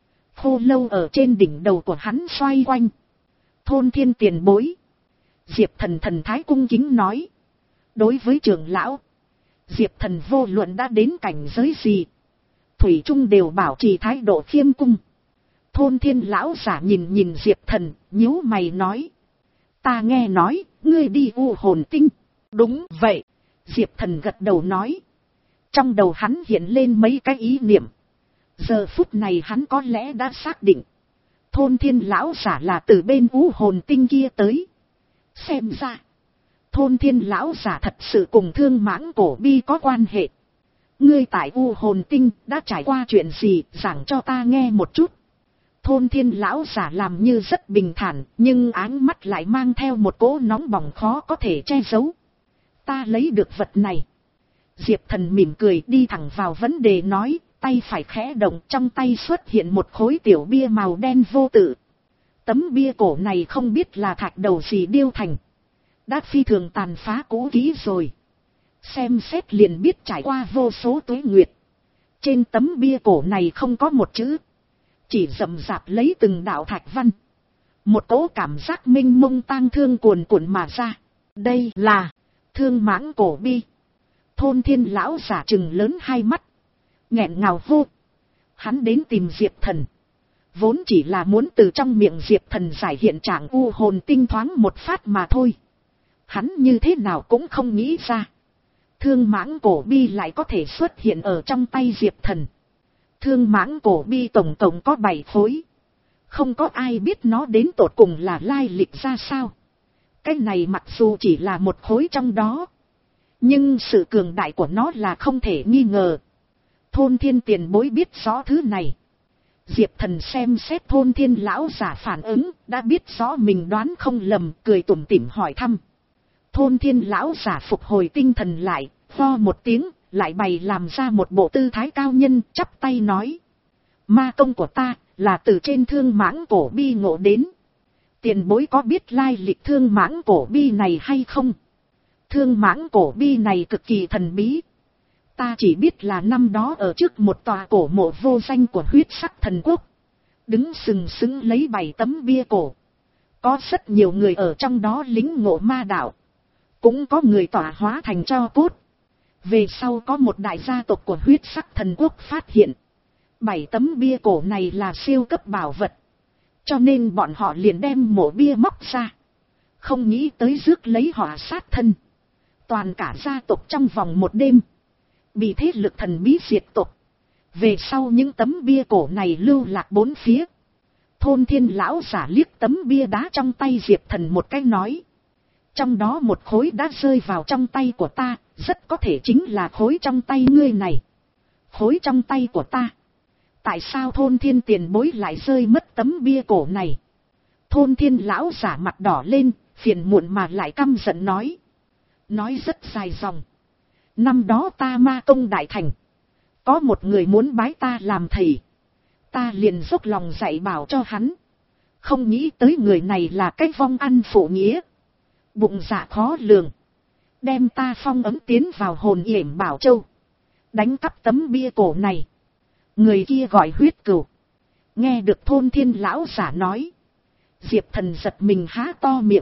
Khô lâu ở trên đỉnh đầu của hắn xoay quanh. Thôn Thiên tiền bối. Diệp Thần thần thái cung kính nói. Đối với trưởng lão. Diệp Thần vô luận đã đến cảnh giới gì. Thủy Trung đều bảo trì thái độ khiêm cung. Thôn Thiên lão giả nhìn nhìn Diệp Thần, nhíu mày nói. Ta nghe nói, ngươi đi U Hồn Tinh. Đúng vậy. Diệp Thần gật đầu nói. Trong đầu hắn hiện lên mấy cái ý niệm. Giờ phút này hắn có lẽ đã xác định. Thôn Thiên lão giả là từ bên U Hồn Tinh kia tới. Xem ra. Thôn Thiên lão giả thật sự cùng thương mãng cổ bi có quan hệ. Ngươi tại U Hồn Tinh đã trải qua chuyện gì, giảng cho ta nghe một chút. Thôn Thiên lão giả làm như rất bình thản, nhưng áng mắt lại mang theo một cỗ nóng bỏng khó có thể che giấu. Ta lấy được vật này. Diệp Thần mỉm cười đi thẳng vào vấn đề nói, tay phải khẽ động, trong tay xuất hiện một khối tiểu bia màu đen vô tự. Tấm bia cổ này không biết là thạch đầu gì điêu thành. Đã phi thường tàn phá cũ kỹ rồi. Xem xét liền biết trải qua vô số tuế nguyệt. Trên tấm bia cổ này không có một chữ. Chỉ rậm rạp lấy từng đạo thạch văn. Một cỗ cảm giác minh mông tang thương cuồn cuộn mà ra. Đây là thương mãng cổ bi. Thôn Thiên lão giả trừng lớn hai mắt. Nghẹn ngào hô. Hắn đến tìm Diệp Thần. Vốn chỉ là muốn từ trong miệng Diệp Thần giải hiện trạng U Hồn Tinh thoáng một phát mà thôi. Hắn như thế nào cũng không nghĩ ra. Thương mãng cổ bi lại có thể xuất hiện ở trong tay Diệp Thần. Thương mãng cổ bi tổng cộng có bảy khối. Không có ai biết nó đến tột cùng là lai lịch ra sao. Cái này mặc dù chỉ là một khối trong đó, nhưng sự cường đại của nó là không thể nghi ngờ. Thôn thiên tiền bối biết rõ thứ này. Diệp Thần xem xét thôn thiên lão giả phản ứng, đã biết rõ mình đoán không lầm, cười tủm tỉm hỏi thăm. Thôn thiên lão giả phục hồi tinh thần lại, ho một tiếng, lại bày làm ra một bộ tư thái cao nhân, chắp tay nói. Ma công của ta, là từ trên thương mãng cổ bi ngộ đến. Tiền bối có biết lai lịch thương mãng cổ bi này hay không? Thương mãng cổ bi này cực kỳ thần bí. Ta chỉ biết là năm đó ở trước một tòa cổ mộ vô danh của huyết sắc thần quốc, đứng sừng sững lấy bảy tấm bia cổ. Có rất nhiều người ở trong đó lính ngộ ma đạo, cũng có người tỏa hóa thành tro cốt. Về sau có một đại gia tộc của huyết sắc thần quốc phát hiện, bảy tấm bia cổ này là siêu cấp bảo vật, cho nên bọn họ liền đem mộ bia móc ra, không nghĩ tới rước lấy họa sát thân. Toàn cả gia tộc trong vòng một đêm bị thế lực thần bí diệt tộc. Về sau những tấm bia cổ này lưu lạc bốn phía. Thôn thiên lão giả liếc tấm bia đá trong tay Diệp Thần một cái nói. Trong đó một khối đã rơi vào trong tay của ta, rất có thể chính là khối trong tay ngươi này. Khối trong tay của ta? Tại sao thôn thiên tiền bối lại rơi mất tấm bia cổ này? Thôn thiên lão giả mặt đỏ lên, phiền muộn mà lại căm giận nói. Nói rất dài dòng. Năm đó ta ma công đại thành, có một người muốn bái ta làm thầy, ta liền dốc lòng dạy bảo cho hắn. Không nghĩ tới người này là cái vong ăn phụ nghĩa, bụng dạ khó lường, đem ta phong ấm tiến vào hồn yểm Bảo Châu, đánh cắp tấm bia cổ này. Người kia gọi Huyết Cừu. Nghe được thôn thiên lão giả nói, Diệp Thần giật mình há to miệng.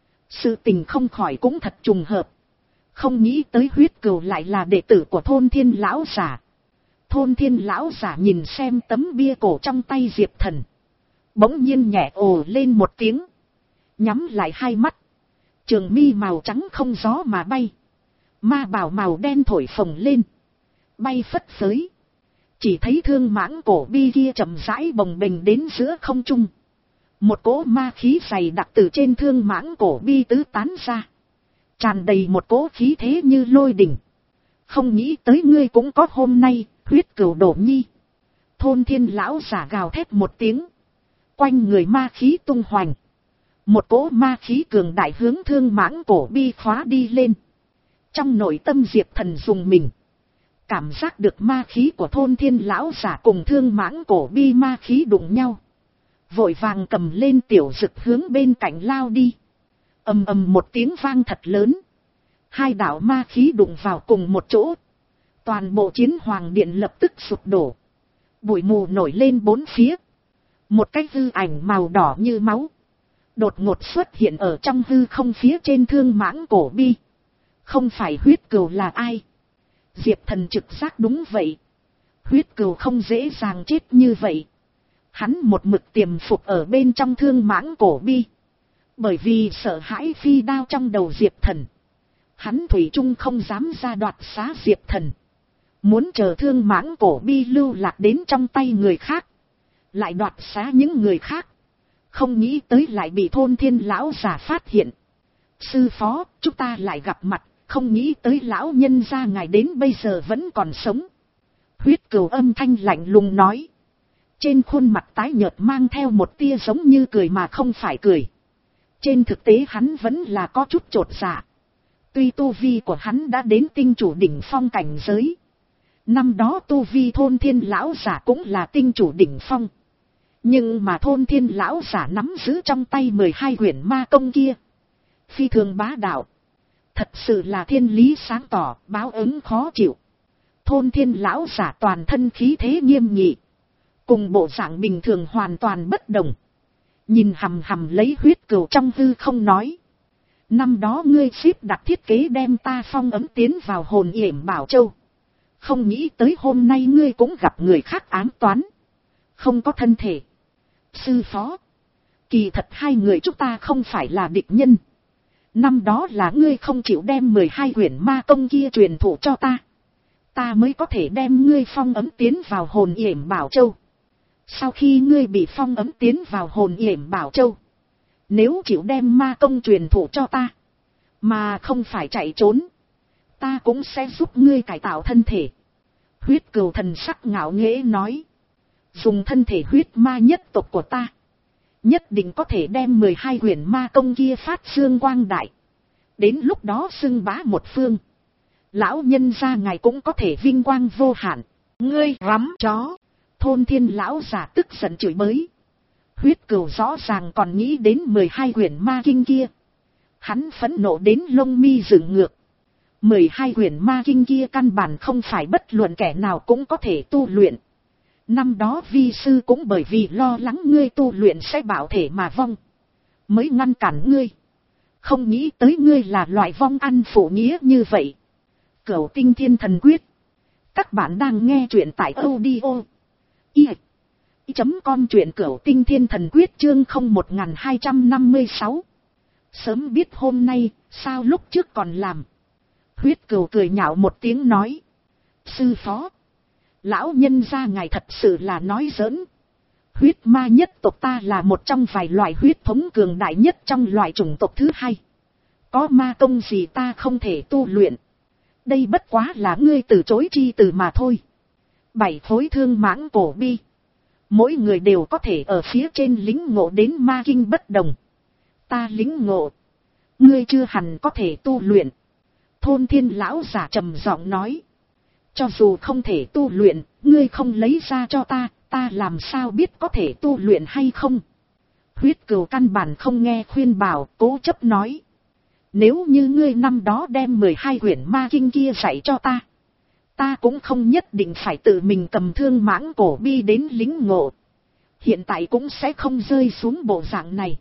Sự tình không khỏi cũng thật trùng hợp. Không nghĩ tới Huyết Cừu lại là đệ tử của thôn thiên lão giả. Thôn thiên lão giả nhìn xem tấm bia cổ trong tay Diệp Thần, bỗng nhiên nhẹ ồ lên một tiếng, nhắm lại hai mắt. Trường mi màu trắng không gió mà bay, ma bào màu đen thổi phồng lên, bay phất phới. Chỉ thấy thương mãng cổ bi kia chậm rãi bồng bềnh đến giữa không trung. Một cỗ ma khí dày đặc từ trên thương mãng cổ bi tứ tán ra, tràn đầy một cỗ khí thế như lôi đỉnh. Không nghĩ tới ngươi cũng có hôm nay, Huyết Cừu Đổ Nhi. Thôn thiên lão giả gào thét một tiếng, quanh người ma khí tung hoành. Một cỗ ma khí cường đại hướng thương mãng cổ bi khóa đi lên. Trong nội tâm Diệp Thần dùng mình, cảm giác được ma khí của thôn thiên lão giả cùng thương mãng cổ bi ma khí đụng nhau. Vội vàng cầm lên tiểu dực hướng bên cạnh lao đi. Ầm ầm một tiếng vang thật lớn. Hai đạo ma khí đụng vào cùng một chỗ. Toàn bộ chiến hoàng điện lập tức sụp đổ. Bụi mù nổi lên bốn phía. Một cái hư ảnh màu đỏ như máu đột ngột xuất hiện ở trong hư không phía trên thương mãng cổ bi. Không phải Huyết Cừu là ai? Diệp Thần trực giác đúng vậy. Huyết Cừu không dễ dàng chết như vậy. Hắn một mực tiềm phục ở bên trong thương mãng cổ bi. Bởi vì sợ hãi phi đao trong đầu Diệp Thần, hắn thủy chung không dám ra đoạt xá Diệp Thần. Muốn chờ thương mãng cổ bi lưu lạc đến trong tay người khác, lại đoạt xá những người khác. Không nghĩ tới lại bị thôn thiên lão giả phát hiện. Sư phó, chúng ta lại gặp mặt, không nghĩ tới lão nhân gia ngài đến bây giờ vẫn còn sống. Huyết Cừu âm thanh lạnh lùng nói. Trên khuôn mặt tái nhợt mang theo một tia giống như cười mà không phải cười. Trên thực tế hắn vẫn là có chút chột dạ. Tuy tu vi của hắn đã đến tinh chủ đỉnh phong cảnh giới. Năm đó tu vi thôn thiên lão giả cũng là tinh chủ đỉnh phong. Nhưng mà thôn thiên lão giả nắm giữ trong tay mười hai quyển ma công kia, phi thường bá đạo. Thật sự là thiên lý sáng tỏ, báo ứng khó chịu. Thôn thiên lão giả toàn thân khí thế nghiêm nghị, cùng bộ dạng bình thường hoàn toàn bất đồng. Nhìn hằm hằm lấy Huyết Cừu trong hư không nói. Năm đó ngươi xếp đặt thiết kế đem ta phong ấm tiến vào hồn yểm Bảo Châu. Không nghĩ tới hôm nay ngươi cũng gặp người khác ám toán. Không có thân thể. Sư phó, kỳ thật hai người chúng ta không phải là địch nhân. Năm đó là ngươi không chịu đem mười hai quyển ma công kia truyền thụ cho ta, ta mới có thể đem ngươi phong ấm tiến vào hồn yểm Bảo Châu. Sau khi ngươi bị phong ấm tiến vào hồn yểm Bảo Châu, nếu chịu đem ma công truyền thụ cho ta, mà không phải chạy trốn, ta cũng sẽ giúp ngươi cải tạo thân thể. Huyết Cừu thần sắc ngạo nghễ nói, dùng thân thể huyết ma nhất tộc của ta, nhất định có thể đem mười hai quyển ma công kia phát dương quang đại. Đến lúc đó xưng bá một phương, lão nhân gia ngài cũng có thể vinh quang vô hạn. Ngươi rắm chó! Thôn Thiên lão giả tức giận chửi bới. Huyết Cừu rõ ràng còn nghĩ đến mười hai quyển ma kinh kia. Hắn phẫn nộ đến lông mi dựng ngược. mười hai quyển ma kinh kia căn bản không phải bất luận kẻ nào cũng có thể tu luyện. Năm đó vi sư cũng bởi vì lo lắng ngươi tu luyện sẽ bảo thể mà vong, mới ngăn cản ngươi. Không nghĩ tới ngươi là loại vong ăn phụ nghĩa như vậy. Cửu Tinh Thiên Thần Quyết. Các bạn đang nghe truyện tại audio i chấm com, truyện Cửu Tinh Thiên Thần Quyết chương không một hai năm sáu. Sớm biết hôm nay, sao lúc trước còn làm. Huyết Cừu cười nhạo một tiếng nói, sư phó, lão nhân gia ngài thật sự là nói giỡn. Huyết ma nhất tộc ta là một trong vài loại huyết thống cường đại nhất trong loại chủng tộc thứ hai. Có ma công gì ta không thể tu luyện. Đây bất quá là ngươi từ chối chi từ mà thôi. Bảy khối thương mãng cổ bi, mỗi người đều có thể ở phía trên lĩnh ngộ đến ma kinh bất đồng. Ta lĩnh ngộ, ngươi chưa hẳn có thể tu luyện. Thôn Thiên lão giả trầm giọng nói, cho dù không thể tu luyện, ngươi không lấy ra cho ta, ta làm sao biết có thể tu luyện hay không. Huyết Cừu căn bản không nghe khuyên bảo, cố chấp nói, nếu như ngươi năm đó đem mười hai quyển ma kinh kia dạy cho ta, ta cũng không nhất định phải tự mình cầm thương mãng cổ bi đến lĩnh ngộ. Hiện tại cũng sẽ không rơi xuống bộ dạng này.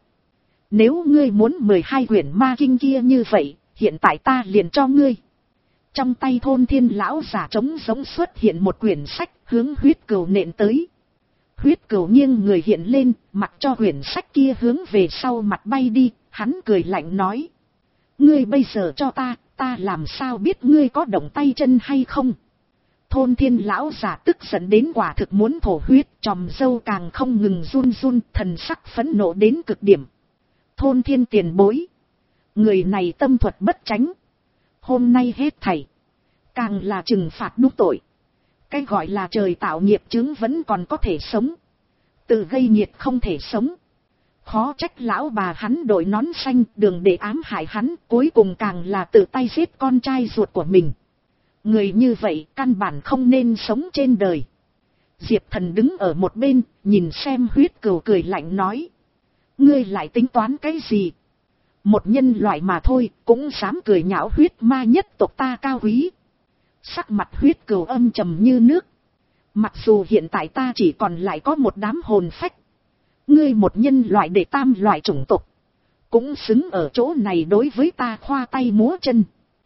Nếu ngươi muốn mười hai quyển ma kinh kia như vậy, hiện tại ta liền cho ngươi. Trong tay Thôn Thiên lão giả trống giống xuất hiện một quyển sách, hướng Huyết Cừu nện tới. Huyết Cừu nghiêng người hiện lên, mặc cho quyển sách kia hướng về sau mặt bay đi. Hắn cười lạnh nói, ngươi bây giờ cho ta, ta làm sao biết ngươi có động tay chân hay không. Thôn Thiên lão giả tức giận đến quả thực muốn thổ huyết, chòm râu càng không ngừng run run, thần sắc phẫn nộ đến cực điểm. Thôn Thiên tiền bối, người này tâm thuật bất chánh, hôm nay hết thảy, càng là trừng phạt đúng tội. Cái gọi là trời tạo nghiệp chướng vẫn còn có thể sống, tự gây nghiệt không thể sống. Khó trách lão bà hắn đội nón xanh đường để ám hại hắn, cuối cùng càng là tự tay giết con trai ruột của mình. Người như vậy căn bản không nên sống trên đời. Diệp Thần đứng ở một bên, nhìn xem Huyết Cừu cười lạnh nói, ngươi lại tính toán cái gì? Một nhân loại mà thôi, cũng dám cười nhạo huyết ma nhất tộc ta cao quý. Sắc mặt Huyết Cừu âm trầm như nước. Mặc dù hiện tại ta chỉ còn lại có một đám hồn phách, ngươi một nhân loại để tam loại chủng tộc, cũng xứng ở chỗ này đối với ta khoa tay múa chân.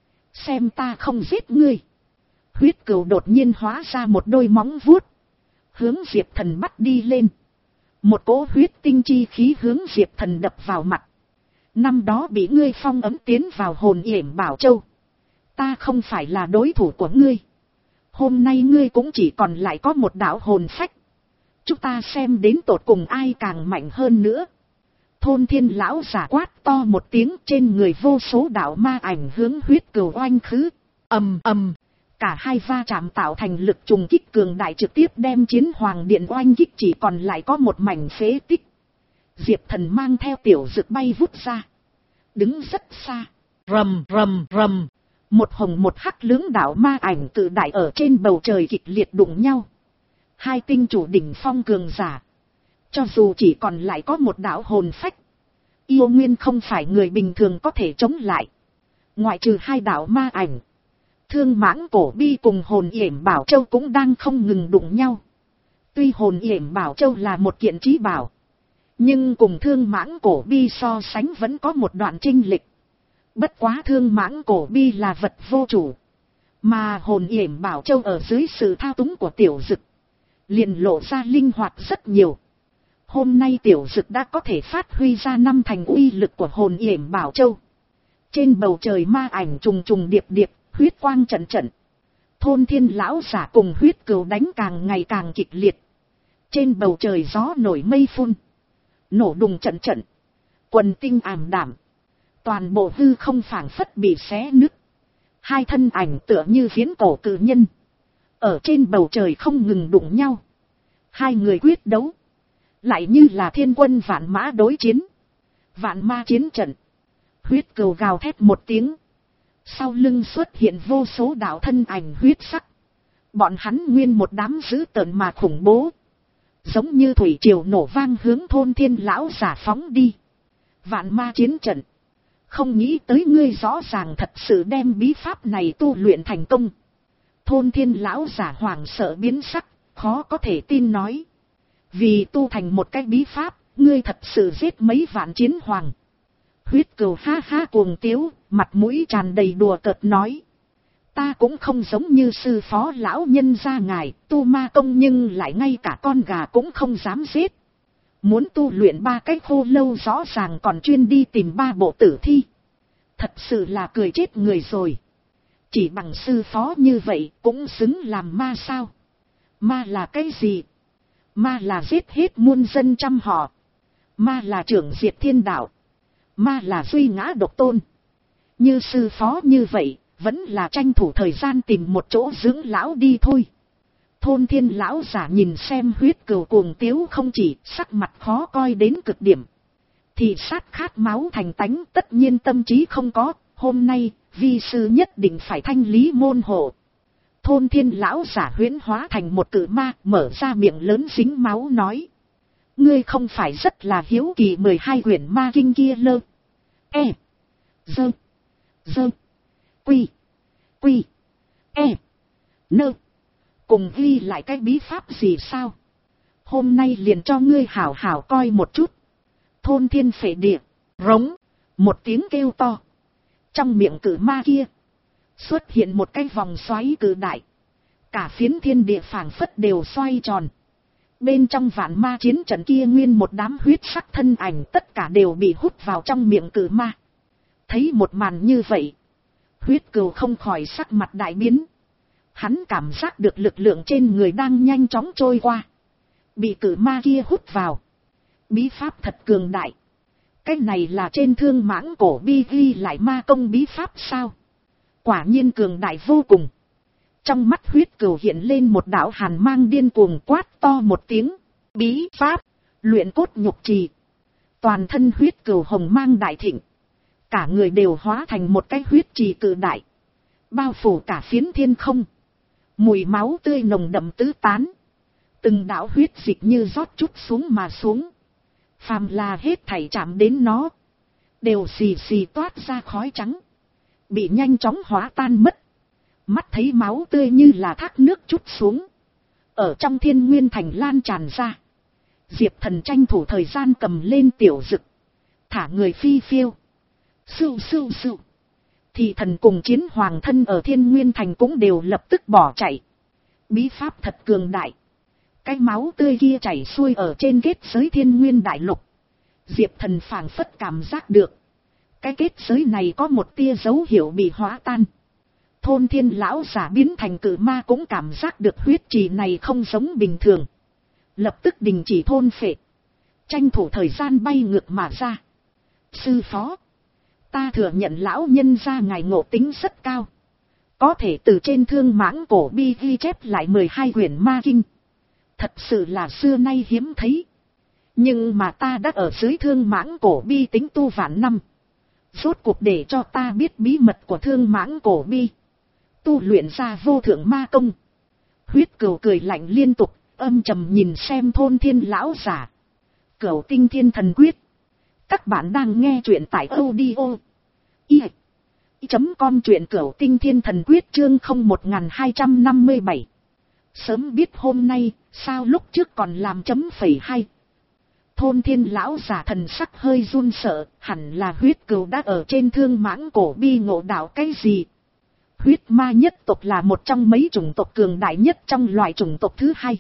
Xem ta không giết ngươi. Huyết Cừu đột nhiên hóa ra một đôi móng vuốt, hướng Diệp Thần bắt đi lên. Một cỗ huyết tinh chi khí hướng Diệp Thần đập vào mặt. Năm đó bị ngươi phong ấm tiến vào hồn yểm Bảo Châu, ta không phải là đối thủ của ngươi. Hôm nay ngươi cũng chỉ còn lại có một đạo hồn phách. Chúng ta xem đến tột cùng ai càng mạnh hơn nữa. Thôn Thiên lão giả quát to một tiếng, trên người vô số đạo ma ảnh hướng Huyết Cừu oanh khứ. Ầm ầm, cả hai va chạm tạo thành lực trùng kích cường đại, trực tiếp đem Chiến Hoàng Điện oanh kích chỉ còn lại có một mảnh phế tích. Diệp Thần mang theo Tiểu Dực bay vút ra, đứng rất xa. Rầm rầm rầm, một hồng một hắc lưỡng đạo ma ảnh tự đại ở trên bầu trời kịch liệt đụng nhau. Hai tinh chủ đỉnh phong cường giả, cho dù chỉ còn lại có một đạo hồn phách, yêu nguyên không phải người bình thường có thể chống lại. Ngoại trừ hai đạo ma ảnh, thương mãng cổ bi cùng hồn yểm Bảo Châu cũng đang không ngừng đụng nhau. Tuy hồn yểm Bảo Châu là một kiện trí bảo, nhưng cùng thương mãng cổ bi so sánh vẫn có một đoạn chênh lệch. Bất quá thương mãng cổ bi là vật vô chủ, mà hồn yểm Bảo Châu ở dưới sự thao túng của Tiểu Dực, liền lộ ra linh hoạt rất nhiều. Hôm nay Tiểu Dực đã có thể phát huy ra năm thành uy lực của hồn yểm Bảo Châu. Trên bầu trời ma ảnh trùng trùng điệp điệp, huyết quang trận trận. Thôn Thiên lão giả cùng Huyết Cừu đánh càng ngày càng kịch liệt. Trên bầu trời gió nổi mây phun. Nổ đùng trận trận. Quần tinh ảm đạm. Toàn bộ hư không phảng phất bị xé nứt. Hai thân ảnh tựa như viễn cổ cự nhân. Ở trên bầu trời không ngừng đụng nhau. Hai người quyết đấu. Lại như là thiên quân vạn mã đối chiến. Vạn ma chiến trận. Huyết cừu gào thét một tiếng. Sau lưng xuất hiện vô số đạo thân ảnh huyết sắc. Bọn hắn nguyên một đám dữ tợn mà khủng bố. Giống như thủy triều nổ vang hướng thôn thiên lão giả phóng đi. Vạn ma chiến trận. Không nghĩ tới ngươi rõ ràng thật sự đem bí pháp này tu luyện thành công. Thôn thiên lão giả hoảng sợ biến sắc, khó có thể tin nói. Vì tu thành một cái bí pháp, ngươi thật sự giết mấy vạn chiến hoàng. Huyết cừu ha ha cuồng tiếu, mặt mũi tràn đầy đùa cợt nói. Ta cũng không giống như sư phó lão nhân gia ngài, tu ma công nhưng lại ngay cả con gà cũng không dám giết. Muốn tu luyện ba cái khô lâu rõ ràng còn chuyên đi tìm ba bộ tử thi. Thật sự là cười chết người rồi. Chỉ bằng sư phó như vậy cũng xứng làm ma sao? Ma là cái gì? Ma là giết hết muôn dân trăm họ. Ma là trưởng diệt thiên đạo. Ma là duy ngã độc tôn. Như sư phó như vậy, vẫn là tranh thủ thời gian tìm một chỗ dưỡng lão đi thôi. Thôn thiên lão giả nhìn xem huyết cừu cuồng tiếu không chỉ, sắc mặt khó coi đến cực điểm. Thì sát khát máu thành tánh, tất nhiên tâm trí không có, hôm nay, vi sư nhất định phải thanh lý môn hộ. Thôn thiên lão giả huyễn hóa thành một cự ma, mở ra miệng lớn dính máu nói. Ngươi không phải rất là hiếu kỳ mười hai quyển ma kinh kia lơ. E. Dơ. Dơ. Quy. Quy. E. Nơ. Cùng ghi lại cái bí pháp gì sao? Hôm nay liền cho ngươi hảo hảo coi một chút. Thôn thiên phệ địa, rống, một tiếng kêu to. Trong miệng cử ma kia, xuất hiện một cái vòng xoáy cử đại. Cả phiến thiên địa phảng phất đều xoay tròn. Bên trong vạn ma chiến trận kia nguyên một đám huyết sắc thân ảnh tất cả đều bị hút vào trong miệng cử ma. Thấy một màn như vậy, huyết cừu không khỏi sắc mặt đại biến. Hắn cảm giác được lực lượng trên người đang nhanh chóng trôi qua. Bị cử ma kia hút vào. Bí pháp thật cường đại. Cái này là trên thương mãng cổ bi ghi lại ma công bí pháp sao? Quả nhiên cường đại vô cùng. Trong mắt huyết cừu hiện lên một đạo hàn mang điên cuồng quát to một tiếng. Bí pháp, luyện cốt nhục trì. Toàn thân huyết cừu hồng mang đại thịnh. Cả người đều hóa thành một cái huyết trì cự đại. Bao phủ cả phiến thiên không. Mùi máu tươi nồng đậm tứ tán. Từng đạo huyết dịch như rót chút xuống mà xuống. Phàm là hết thảy chạm đến nó. Đều xì xì toát ra khói trắng. Bị nhanh chóng hóa tan mất. Mắt thấy máu tươi như là thác nước chút xuống. Ở trong thiên nguyên thành lan tràn ra. Diệp Thần tranh thủ thời gian cầm lên tiểu dực. Thả người phi phiêu. Sưu sưu sưu. Thì thần cùng chiến hoàng thân ở thiên nguyên thành cũng đều lập tức bỏ chạy. Bí pháp thật cường đại. Cái máu tươi kia chảy xuôi ở trên kết giới thiên nguyên đại lục. Diệp Thần phảng phất cảm giác được. Cái kết giới này có một tia dấu hiệu bị hóa tan. Thôn thiên lão giả biến thành cự ma cũng cảm giác được huyết trì này không giống bình thường. Lập tức đình chỉ thôn phệ. Tranh thủ thời gian bay ngược mà ra. Sư phó. Ta thừa nhận lão nhân gia ngài ngộ tính rất cao. Có thể từ trên thương mãng cổ bi ghi chép lại mười hai quyển ma kinh. Thật sự là xưa nay hiếm thấy. Nhưng mà ta đã ở dưới thương mãng cổ bi tính tu vạn năm. Rốt cuộc để cho ta biết bí mật của thương mãng cổ bi. Tu luyện ra vô thượng ma công. Huyết cừu cười lạnh liên tục, âm trầm nhìn xem thôn thiên lão giả. Cửu tinh thiên thần quyết. Các bạn đang nghe truyện tại audio. I. Chấm com truyện cửu tinh thiên thần quyết chương không một hai năm bảy. Sớm biết hôm nay, sao lúc trước còn làm chấm phẩy hay. Thôn thiên lão giả thần sắc hơi run sợ, hẳn là huyết cừu đã ở trên thương mãng cổ bi ngộ đạo cái gì. Huyết ma nhất tộc là một trong mấy chủng tộc cường đại nhất trong loại chủng tộc thứ hai.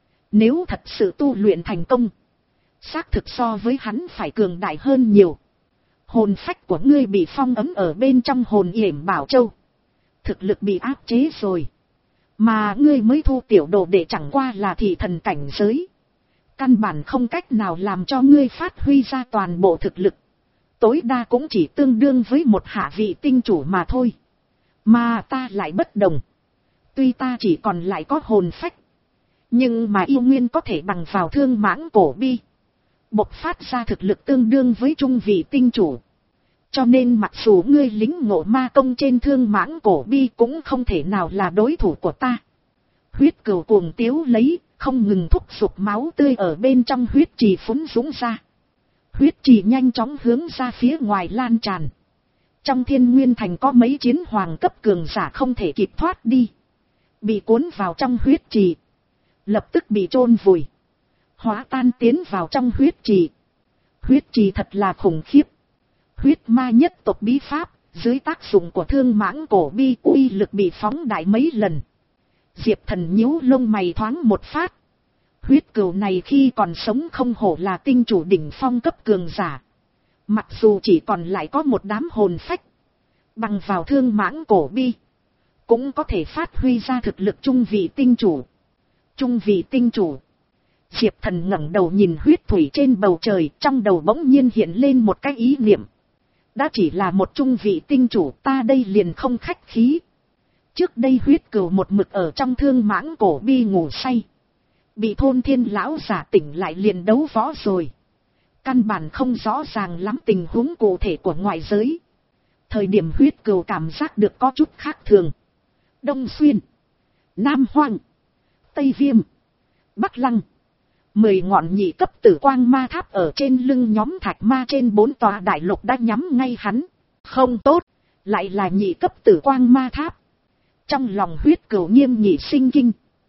Nếu thật sự tu luyện thành công, xác thực so với hắn phải cường đại hơn nhiều. Hồn phách của ngươi bị phong ấn ở bên trong hồn yểm bảo châu. Thực lực bị áp chế rồi. Mà ngươi mới thu tiểu đồ để chẳng qua là thị thần cảnh giới. Căn bản không cách nào làm cho ngươi phát huy ra toàn bộ thực lực. Tối đa cũng chỉ tương đương với một hạ vị tinh chủ mà thôi. Mà ta lại bất đồng. Tuy ta chỉ còn lại có hồn phách. Nhưng mà yêu nguyên có thể bằng vào thương mãng cổ bi. Bộc phát ra thực lực tương đương với trung vị tinh chủ. Cho nên mặc dù ngươi lính ngộ ma công trên thương mãng cổ bi cũng không thể nào là đối thủ của ta. Huyết cừu cuồng tiếu lấy, không ngừng thúc giục máu tươi ở bên trong huyết trì phúng dũng ra. Huyết trì nhanh chóng hướng ra phía ngoài lan tràn. Trong Thiên Nguyên Thành có mấy chiến hoàng cấp cường giả không thể kịp thoát đi. Bị cuốn vào trong huyết trì. Lập tức bị chôn vùi. Hóa tan tiến vào trong huyết trì. Huyết trì thật là khủng khiếp. Huyết ma nhất tộc bí pháp, dưới tác dụng của thương mãng cổ bi uy lực bị phóng đại mấy lần. Diệp Thần nhíu lông mày thoáng một phát. Huyết cừu này khi còn sống không hổ là tinh chủ đỉnh phong cấp cường giả. Mặc dù chỉ còn lại có một đám hồn phách. Bằng vào thương mãng cổ bi. Cũng có thể phát huy ra thực lực trung vị tinh chủ. Trung vị tinh chủ. Diệp Thần ngẩng đầu nhìn huyết thủy trên bầu trời. Trong đầu bỗng nhiên hiện lên một cái ý niệm. Đã chỉ là một trung vị tinh chủ, ta đây liền không khách khí. Trước đây huyết cừu một mực ở trong thương mãng cổ bi ngủ say. Bị thôn thiên lão giả tỉnh lại liền đấu võ rồi. Căn bản không rõ ràng lắm tình huống cụ thể của ngoại giới. Thời điểm huyết cừu cảm giác được có chút khác thường. Đông Xuyên, Nam Hoang, Tây Viêm, Bắc Lăng. Mười ngọn nhị cấp tử quang ma tháp ở trên lưng nhóm thạch ma trên bốn tòa đại lục đã nhắm ngay hắn. Không tốt, lại là nhị cấp tử quang ma tháp. Trong lòng huyết cừu nghiêm nhị sinh kinh.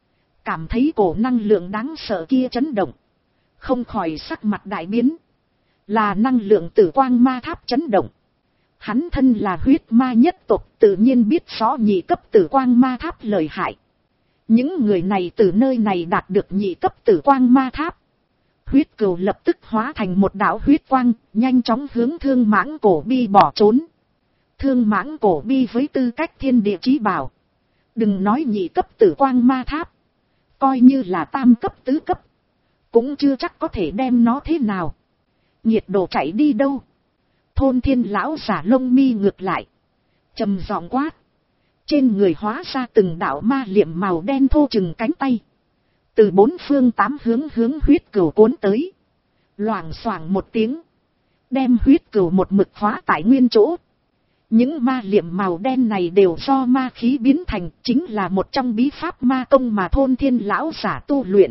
Cảm thấy cổ năng lượng đáng sợ kia chấn động. Không khỏi sắc mặt đại biến. Là năng lượng tử quang ma tháp chấn động. Hắn thân là huyết ma nhất tộc tự nhiên biết rõ nhị cấp tử quang ma tháp lợi hại. Những người này từ nơi này đạt được nhị cấp tử quang ma tháp. Huyết cừu lập tức hóa thành một đạo huyết quang, nhanh chóng hướng thương mãng cổ bi bỏ trốn. Thương mãng cổ bi với tư cách thiên địa chí bảo. Đừng nói nhị cấp tử quang ma tháp. Coi như là tam cấp tứ cấp. Cũng chưa chắc có thể đem nó thế nào. Nhiệt độ chạy đi đâu. Thôn thiên lão giả lông mi ngược lại. Trầm giọng quát. Trên người hóa ra từng đạo ma liệm màu đen thô chừng cánh tay. Từ bốn phương tám hướng hướng huyết cừu cuốn tới. Loảng xoảng một tiếng. Đem huyết cừu một mực hóa tại nguyên chỗ. Những ma liệm màu đen này đều do ma khí biến thành, chính là một trong bí pháp ma công mà thôn thiên lão giả tu luyện.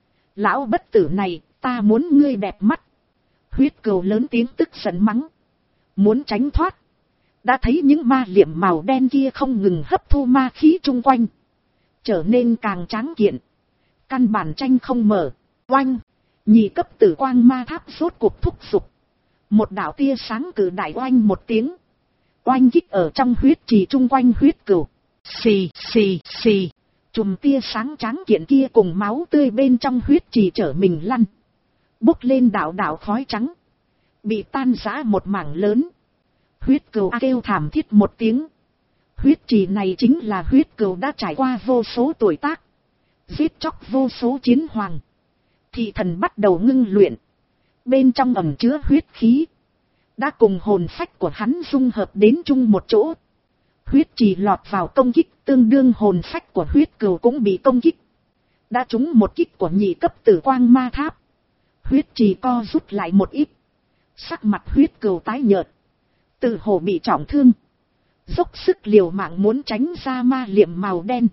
Lão bất tử này, ta muốn ngươi đẹp mắt. Huyết cừu lớn tiếng tức giận mắng. Muốn tránh thoát. Đã thấy những ma liệm màu đen kia không ngừng hấp thu ma khí chung quanh. Trở nên càng tráng kiện. Căn bản tranh không mở. Oanh. Nhị cấp tử quang ma tháp rốt cuộc thúc giục. Một đạo tia sáng cử đại oanh một tiếng. Oanh kích ở trong huyết trì chung quanh huyết cừu. Xì xì xì. Chùm tia sáng tráng kiện kia cùng máu tươi bên trong huyết trì trở mình lăn. Bốc lên đạo đạo khói trắng. Bị tan rã một mảng lớn. Huyết cừu kêu thảm thiết một tiếng. Huyết trì này chính là huyết cừu đã trải qua vô số tuổi tác. Giết chóc vô số chiến hoàng. Thị thần bắt đầu ngưng luyện. Bên trong ẩn chứa huyết khí. Đã cùng hồn phách của hắn dung hợp đến chung một chỗ. Huyết trì lọt vào công kích, tương đương hồn phách của huyết cừu cũng bị công kích. Đã trúng một kích của nhị cấp tử quang ma tháp. Huyết trì co rút lại một ít. Sắc mặt huyết cừu tái nhợt. Tự hồ bị trọng thương. Dốc sức liều mạng muốn tránh ra ma liệm màu đen.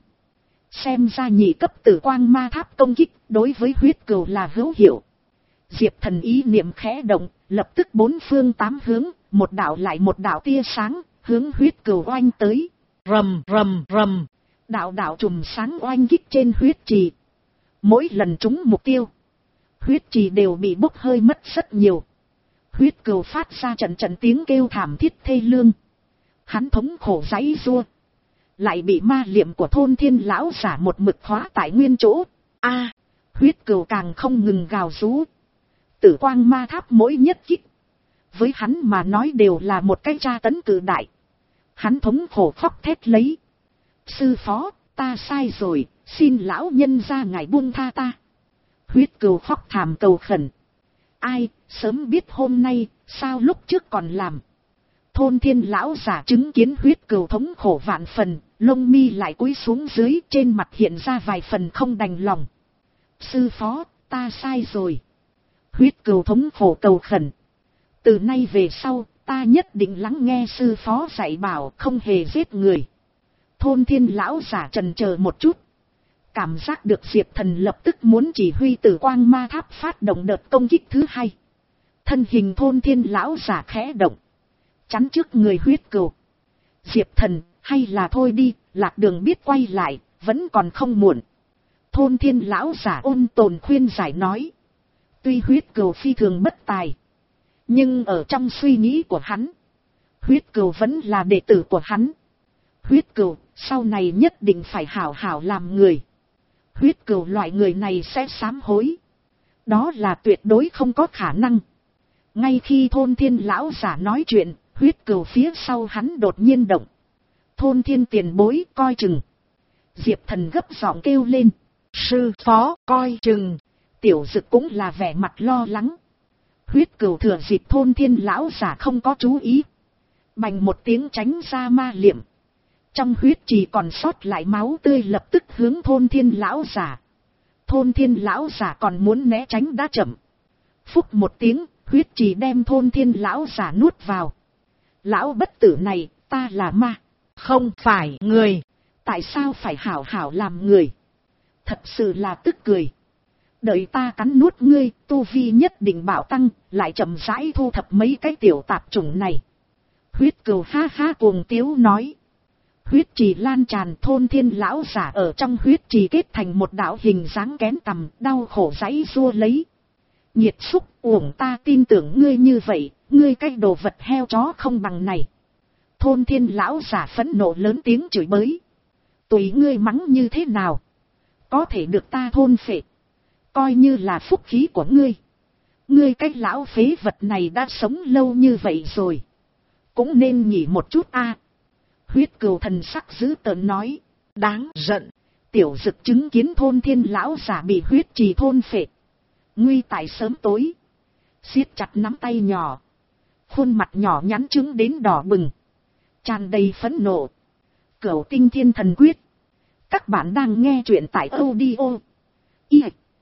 Xem ra nhị cấp tử quang ma tháp công kích đối với huyết cừu là hữu hiệu. Diệp Thần ý niệm khẽ động, lập tức bốn phương tám hướng, một đạo lại một đạo tia sáng, hướng huyết cừu oanh tới. Rầm rầm rầm, đạo đạo chùm sáng oanh kích trên huyết trì. Mỗi lần trúng mục tiêu, huyết trì đều bị bốc hơi mất rất nhiều. Huyết cừu phát ra trận trận tiếng kêu thảm thiết thê lương. Hắn thống khổ giãy giụa, lại bị ma liệm của thôn thiên lão giả một mực khóa tại nguyên chỗ. A, à, huyết cừu càng không ngừng gào rú. Tử quang ma tháp mỗi nhất kích, với hắn mà nói đều là một cái tra tấn cự đại. Hắn thống khổ khóc thét lấy. Sư phó, ta sai rồi, xin lão nhân ra ngài buông tha ta. Huyết cừu khóc thảm cầu khẩn. Ai, sớm biết hôm nay, sao lúc trước còn làm. Thôn thiên lão giả chứng kiến huyết cừu thống khổ vạn phần, lông mi lại cúi xuống dưới, trên mặt hiện ra vài phần không đành lòng. Sư phó, ta sai rồi. Huyết cừu thống khổ cầu khẩn. Từ nay về sau, ta nhất định lắng nghe sư phó dạy bảo, không hề giết người. Thôn thiên lão giả trần chờ một chút. Cảm giác được Diệp Thần lập tức muốn chỉ huy Tử Quang Ma Tháp phát động đợt công kích thứ hai. Thân hình thôn thiên lão giả khẽ động, chắn trước người huyết cừu. Diệp Thần, hay là thôi đi, lạc đường biết quay lại, vẫn còn không muộn. Thôn thiên lão giả ôn tồn khuyên giải nói. Tuy huyết cừu phi thường bất tài, nhưng ở trong suy nghĩ của hắn, huyết cừu vẫn là đệ tử của hắn. Huyết cừu, sau này nhất định phải hảo hảo làm người. Huyết cừu loại người này sẽ sám hối. Đó là tuyệt đối không có khả năng. Ngay khi thôn thiên lão giả nói chuyện, huyết cừu phía sau hắn đột nhiên động. Thôn thiên tiền bối coi chừng. Diệp Thần gấp giọng kêu lên. Sư phó coi chừng. Tiểu Dực cũng là vẻ mặt lo lắng. Huyết cừu thừa dịp thôn thiên lão giả không có chú ý, bành một tiếng tránh ra ma liệm. Trong huyết chỉ còn sót lại máu tươi lập tức hướng thôn thiên lão giả. Thôn thiên lão giả còn muốn né tránh đã chậm. Phúc một tiếng, huyết chỉ đem thôn thiên lão giả nuốt vào. Lão bất tử này, ta là ma, không phải người. Tại sao phải hảo hảo làm người? Thật sự là tức cười. Đợi ta cắn nuốt ngươi, tu vi nhất định bảo tăng, lại chậm rãi thu thập mấy cái tiểu tạp chủng này. Huyết cừu ha ha cuồng tiếu nói. Huyết trì lan tràn, thôn thiên lão giả ở trong huyết trì kết thành một đạo hình dáng kén tằm, đau khổ giãy giụa lấy. Nhiệt xúc, uổng ta tin tưởng ngươi như vậy, ngươi cái đồ vật heo chó không bằng này. Thôn thiên lão giả phẫn nộ lớn tiếng chửi bới. Tùy ngươi mắng như thế nào, có thể được ta thôn phệ, coi như là phúc khí của ngươi. Ngươi cái lão phế vật này đã sống lâu như vậy rồi, cũng nên nghỉ một chút a. Huyết cừu thần sắc dữ tợn nói. Đáng giận. Tiểu Dực chứng kiến thôn thiên lão giả bị huyết trì thôn phệ, nguy tại sớm tối, siết chặt nắm tay nhỏ, khuôn mặt nhỏ nhắn trứng đến đỏ bừng, tràn đầy phẫn nộ. Cửu Tinh Thiên Thần Quyết. Các bạn đang nghe truyện tại audio i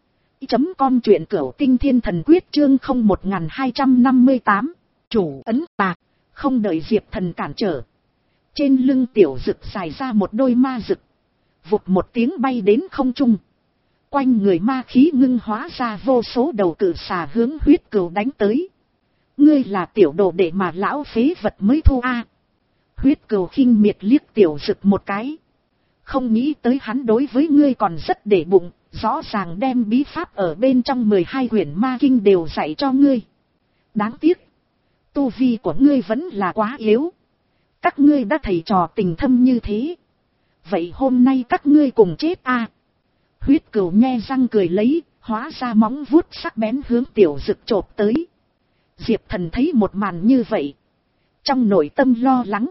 chấm com, truyện Cửu Tinh Thiên Thần Quyết chương không một hai năm tám. Chủ ấn tạc. Không đợi Diệp Thần cản trở, trên lưng Tiểu Dực dài ra một đôi ma dực, vụt một tiếng bay đến không trung. Quanh người ma khí ngưng hóa ra vô số đầu cự xà hướng huyết cừu đánh tới. Ngươi là tiểu đồ đệ mà lão phế vật mới thu a. Huyết cừu khinh miệt liếc Tiểu Dực một cái. Không nghĩ tới hắn đối với ngươi còn rất để bụng, rõ ràng đem bí pháp ở bên trong mười hai quyển ma kinh đều dạy cho ngươi. Đáng tiếc, tu vi của ngươi vẫn là quá yếu. Các ngươi đã thầy trò tình thâm như thế, vậy hôm nay các ngươi cùng chết a. Huyết cừu nhe răng cười lấy, hóa ra móng vuốt sắc bén hướng Tiểu Dực chộp tới. Diệp Thần thấy một màn như vậy, trong nội tâm lo lắng.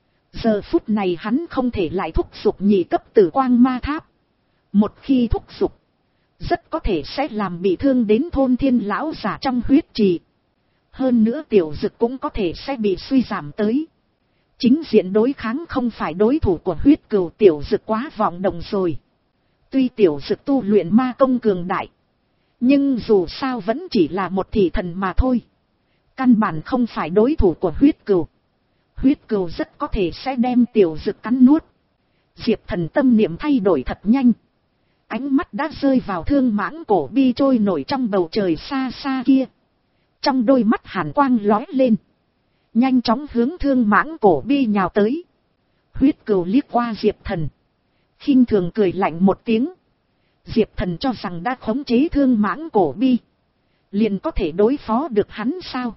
Giờ phút này hắn không thể lại thúc giục nhị cấp Tử Quang Ma Tháp. Một khi thúc giục, rất có thể sẽ làm bị thương đến thôn thiên lão giả trong huyết trì. Hơn nữa Tiểu Dực cũng có thể sẽ bị suy giảm tới. Chính diện đối kháng không phải đối thủ của huyết cừu, Tiểu Dực quá vọng động rồi. Tuy Tiểu Dực tu luyện ma công cường đại, nhưng dù sao vẫn chỉ là một thị thần mà thôi. Căn bản không phải đối thủ của huyết cừu. Huyết cừu rất có thể sẽ đem Tiểu Dực cắn nuốt. Diệp Thần tâm niệm thay đổi thật nhanh. Ánh mắt đã rơi vào thương mãng cổ bi trôi nổi trong bầu trời xa xa kia. Trong đôi mắt hàn quang lóe lên, nhanh chóng hướng thương mãng cổ bi nhào tới. Huyết cừu liếc qua Diệp Thần, khinh thường cười lạnh một tiếng. Diệp Thần cho rằng đã khống chế thương mãng cổ bi, liền có thể đối phó được hắn sao?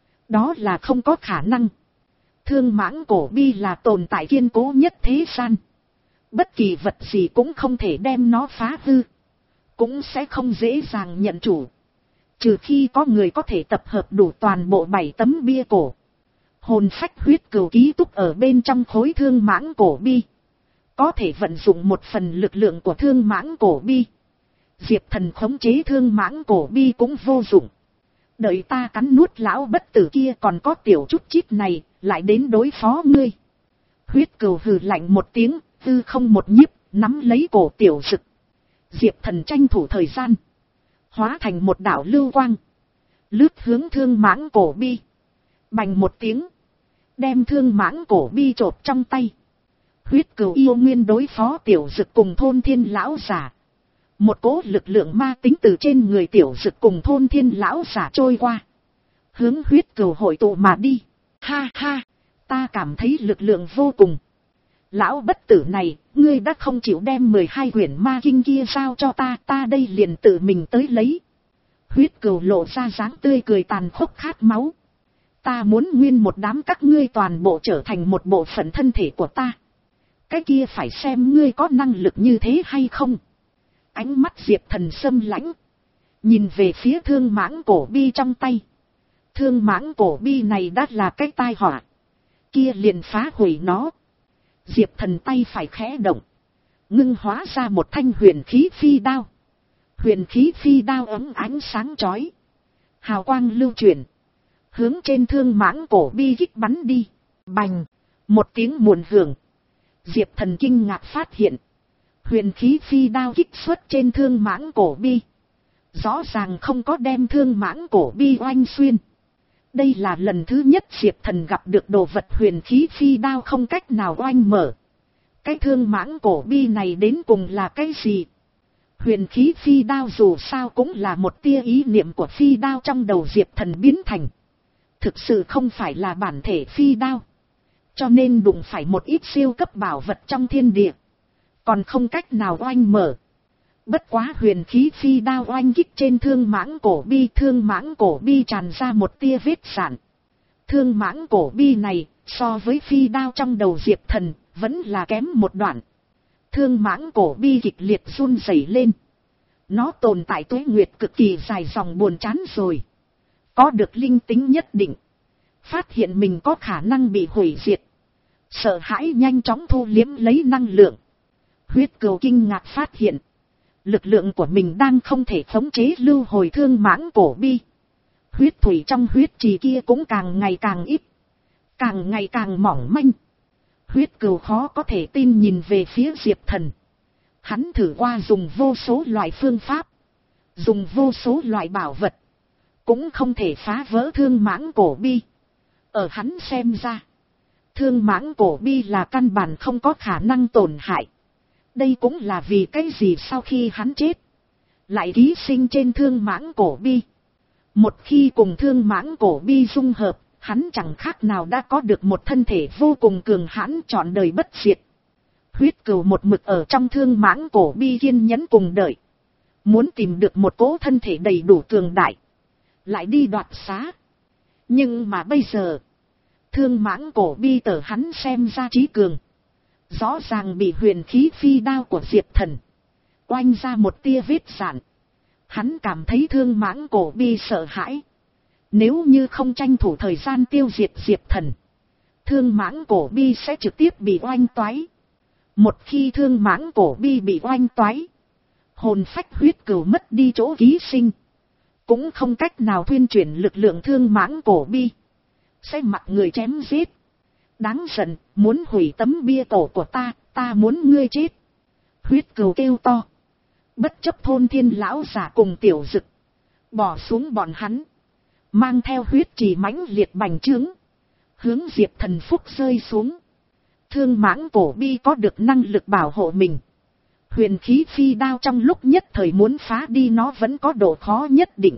Đó là không có khả năng. Thương mãng cổ bi là tồn tại kiên cố nhất thế gian. Bất kỳ vật gì cũng không thể đem nó phá hư, cũng sẽ không dễ dàng nhận chủ. Trừ khi có người có thể tập hợp đủ toàn bộ bảy tấm bia cổ. Hồn phách huyết cừu ký túc ở bên trong khối thương mãng cổ bi, có thể vận dụng một phần lực lượng của thương mãng cổ bi. Diệp Thần khống chế thương mãng cổ bi cũng vô dụng. Đợi ta cắn nuốt lão bất tử kia còn có tiểu chút chít này, lại đến đối phó ngươi. Huyết cừu hừ lạnh một tiếng, tư không một nhíp, nắm lấy cổ tiểu dực. Diệp Thần tranh thủ thời gian, hóa thành một đạo lưu quang, lướt hướng thương mãng cổ bi. Bành một tiếng, đem thương mãng cổ bi chộp trong tay. Huyết cừu yêu nguyên đối phó tiểu dực cùng thôn thiên lão giả. Một cỗ lực lượng ma tính từ trên người tiểu dực cùng thôn thiên lão giả trôi qua, hướng huyết cừu hội tụ mà đi. Ha ha, ta cảm thấy lực lượng vô cùng. Lão bất tử này, ngươi đã không chịu đem mười hai quyển ma kinh kia giao cho ta, ta đây liền tự mình tới lấy. Huyết cừu lộ ra dáng tươi cười tàn khốc khát máu. Ta muốn nguyên một đám các ngươi toàn bộ trở thành một bộ phận thân thể của ta. Cái kia phải xem ngươi có năng lực như thế hay không. Ánh mắt Diệp Thần sâm lãnh, nhìn về phía thương mãng cổ bi trong tay. Thương mãng cổ bi này đã là cái tai họa, kia liền phá hủy nó. Diệp Thần tay phải khẽ động, ngưng hóa ra một thanh huyền khí phi đao. Huyền khí phi đao ấm ánh sáng chói, hào quang lưu chuyển, hướng trên thương mãng cổ bi kích bắn đi. Bành, một tiếng muộn hưởng. Diệp Thần kinh ngạc phát hiện, huyền khí phi đao kích xuất trên thương mãng cổ bi, rõ ràng không có đem thương mãng cổ bi oanh xuyên. Đây là lần thứ nhất Diệp Thần gặp được đồ vật huyền khí phi đao không cách nào oanh mở. Cái thương mãng cổ bi này đến cùng là cái gì? Huyền khí phi đao dù sao cũng là một tia ý niệm của phi đao trong đầu Diệp Thần biến thành. Thực sự không phải là bản thể phi đao. Cho nên đụng phải một ít siêu cấp bảo vật trong thiên địa, còn không cách nào oanh mở. Bất quá huyền khí phi đao oanh kích trên thương mãng cổ bi, thương mãng cổ bi tràn ra một tia vết sạn. Thương mãng cổ bi này, so với phi đao trong đầu Diệp Thần, vẫn là kém một đoạn. Thương mãng cổ bi kịch liệt run rẩy lên. Nó tồn tại tuế nguyệt cực kỳ dài dòng buồn chán rồi. Có được linh tính nhất định. Phát hiện mình có khả năng bị hủy diệt. Sợ hãi nhanh chóng thu liếm lấy năng lượng. Huyết cừu kinh ngạc phát hiện, lực lượng của mình đang không thể khống chế lưu hồi thương mãng cổ bi. Huyết thủy trong huyết trì kia cũng càng ngày càng ít, càng ngày càng mỏng manh. Huyết cừu khó có thể tin nhìn về phía Diệp Thần. Hắn thử qua dùng vô số loại phương pháp, dùng vô số loại bảo vật, cũng không thể phá vỡ thương mãng cổ bi. Ở hắn xem ra, thương mãng cổ bi là căn bản không có khả năng tổn hại. Đây cũng là vì cái gì sau khi hắn chết, lại ký sinh trên thương mãng cổ bi. Một khi cùng thương mãng cổ bi dung hợp, hắn chẳng khác nào đã có được một thân thể vô cùng cường hãn trọn đời bất diệt. Huyết cừu một mực ở trong thương mãng cổ bi kiên nhẫn cùng đợi, muốn tìm được một cỗ thân thể đầy đủ cường đại, lại đi đoạt xá. Nhưng mà bây giờ, thương mãng cổ bi tở hắn xem ra trí cường, rõ ràng bị huyền khí phi đao của Diệp Thần oanh ra một tia vết sạn. Hắn cảm thấy thương mãng cổ bi sợ hãi. Nếu như không tranh thủ thời gian tiêu diệt Diệp Thần, thương mãng cổ bi sẽ trực tiếp bị oanh toái. Một khi thương mãng cổ bi bị oanh toái, hồn phách huyết cừu mất đi chỗ ký sinh, cũng không cách nào thuyên chuyển lực lượng thương mãng cổ bi, sẽ mặc người chém giết. Đáng giận, muốn hủy tấm bia tổ của ta, ta muốn ngươi chết. Huyết cừu kêu to. Bất chấp thôn thiên lão giả cùng tiểu dực, bỏ xuống bọn hắn, mang theo huyết trì mãnh liệt bành trướng, hướng Diệp Thần phúc rơi xuống. Thương mãng cổ bi có được năng lực bảo hộ mình. Huyền khí phi đao trong lúc nhất thời muốn phá đi nó vẫn có độ khó nhất định.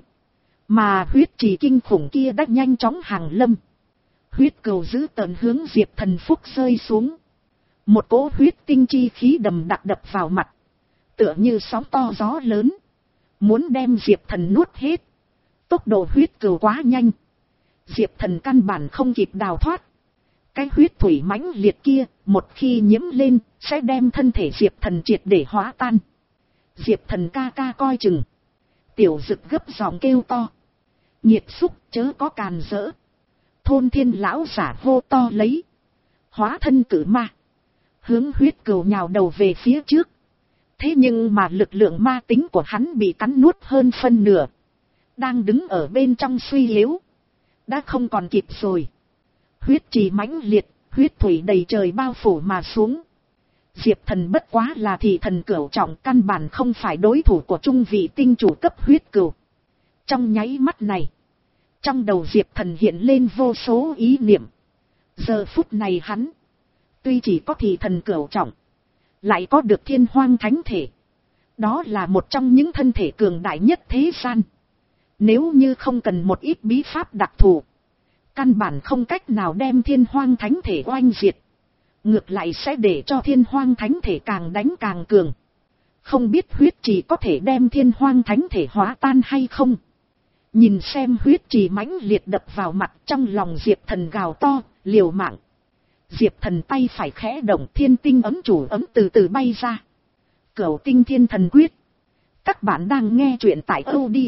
Mà huyết trì kinh khủng kia đã nhanh chóng hàng lâm. Huyết cừu giữ tợn hướng Diệp Thần phúc rơi xuống. Một cỗ huyết tinh chi khí đầm đặc đập vào mặt, tựa như sóng to gió lớn, muốn đem Diệp Thần nuốt hết. Tốc độ huyết cừu quá nhanh, Diệp Thần căn bản không kịp đào thoát. Cái huyết thủy mãnh liệt kia, một khi nhiễm lên, sẽ đem thân thể Diệp Thần triệt để hóa tan. Diệp Thần ca ca coi chừng. Tiểu dực gấp giọng kêu to. Nhiệt xúc chớ có càn rỡ. Thôn thiên lão giả hô to lấy, hóa thân cử ma, hướng huyết cừu nhào đầu về phía trước. Thế nhưng mà lực lượng ma tính của hắn bị cắn nuốt hơn phân nửa. Đang đứng ở bên trong suy yếu. Đã không còn kịp rồi. Huyết trì mãnh liệt, huyết thủy đầy trời bao phủ mà xuống. Diệp Thần bất quá là thị thần cửu trọng, căn bản không phải đối thủ của trung vị tinh chủ cấp huyết cửu. Trong nháy mắt này, trong đầu Diệp Thần hiện lên vô số ý niệm. Giờ phút này hắn, tuy chỉ có thị thần cửu trọng, lại có được thiên hoang thánh thể. Đó là một trong những thân thể cường đại nhất thế gian. Nếu như không cần một ít bí pháp đặc thù, căn bản không cách nào đem thiên hoang thánh thể oanh diệt. Ngược lại sẽ để cho thiên hoang thánh thể càng đánh càng cường. Không biết huyết trì có thể đem thiên hoang thánh thể hóa tan hay không. Nhìn xem huyết trì mãnh liệt đập vào mặt, trong lòng Diệp Thần gào to, liều mạng. Diệp Thần tay phải khẽ động, thiên tinh ấm chủ ấm từ từ bay ra. Cửu tinh thiên thần quyết. Các bạn đang nghe truyện tại audio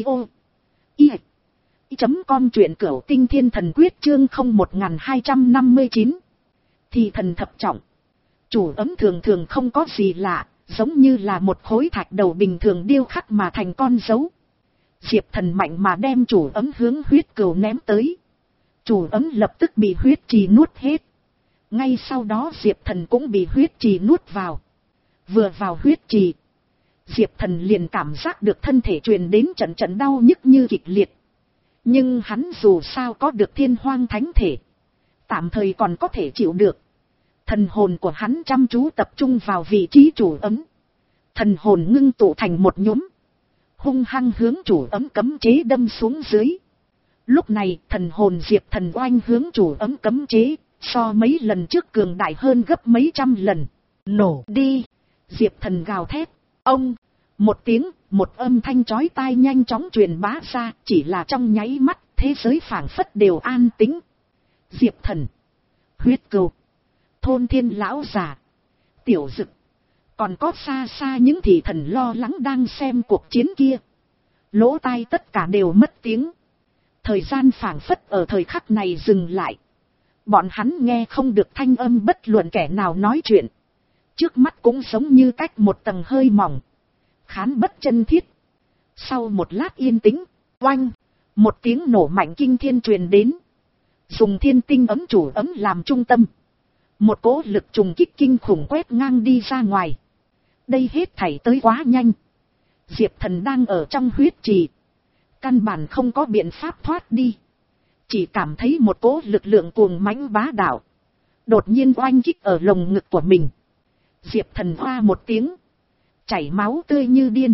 i chấm com truyện cửu tinh thiên thần quyết chương không một hai năm chín. Thì thần thập trọng. Chủ ấm thường thường không có gì lạ, giống như là một khối thạch đầu bình thường điêu khắc mà thành con dấu. Diệp Thần mạnh mà đem chủ ấm hướng huyết cừu ném tới. Chủ ấm lập tức bị huyết trì nuốt hết. Ngay sau đó Diệp Thần cũng bị huyết trì nuốt vào. Vừa vào huyết trì, Diệp Thần liền cảm giác được thân thể truyền đến trận trận đau nhức như kịch liệt. Nhưng hắn dù sao có được thiên hoang thánh thể, tạm thời còn có thể chịu được. Thần hồn của hắn chăm chú tập trung vào vị trí chủ ấm. Thần hồn ngưng tụ thành một nhúm, hung hăng hướng chủ ấm cấm chế đâm xuống dưới. Lúc này thần hồn Diệp Thần oanh hướng chủ ấm cấm chế, so mấy lần trước cường đại hơn gấp mấy trăm lần. Nổ đi! Diệp Thần gào thét. Ông! Một tiếng, một âm thanh chói tai nhanh chóng truyền bá ra, chỉ là trong nháy mắt, thế giới phảng phất đều an tĩnh. Diệp Thần, huyết cừu, thôn thiên lão già, tiểu dực, còn có xa xa những thị thần lo lắng đang xem cuộc chiến kia. Lỗ tai tất cả đều mất tiếng. Thời gian phảng phất ở thời khắc này dừng lại. Bọn hắn nghe không được thanh âm bất luận kẻ nào nói chuyện. Trước mắt cũng giống như cách một tầng hơi mỏng. Khán bất chân thiết. Sau một lát yên tĩnh, oanh, một tiếng nổ mạnh kinh thiên truyền đến. Dùng thiên tinh ấm chủ ấm làm trung tâm. Một cỗ lực trùng kích kinh khủng quét ngang đi ra ngoài. Đây hết thảy tới quá nhanh. Diệp Thần đang ở trong huyết trì. Căn bản không có biện pháp thoát đi. Chỉ cảm thấy một cỗ lực lượng cuồng mãnh bá đạo. Đột nhiên oanh kích ở lồng ngực của mình. Diệp Thần hoa một tiếng. Chảy máu tươi như điên.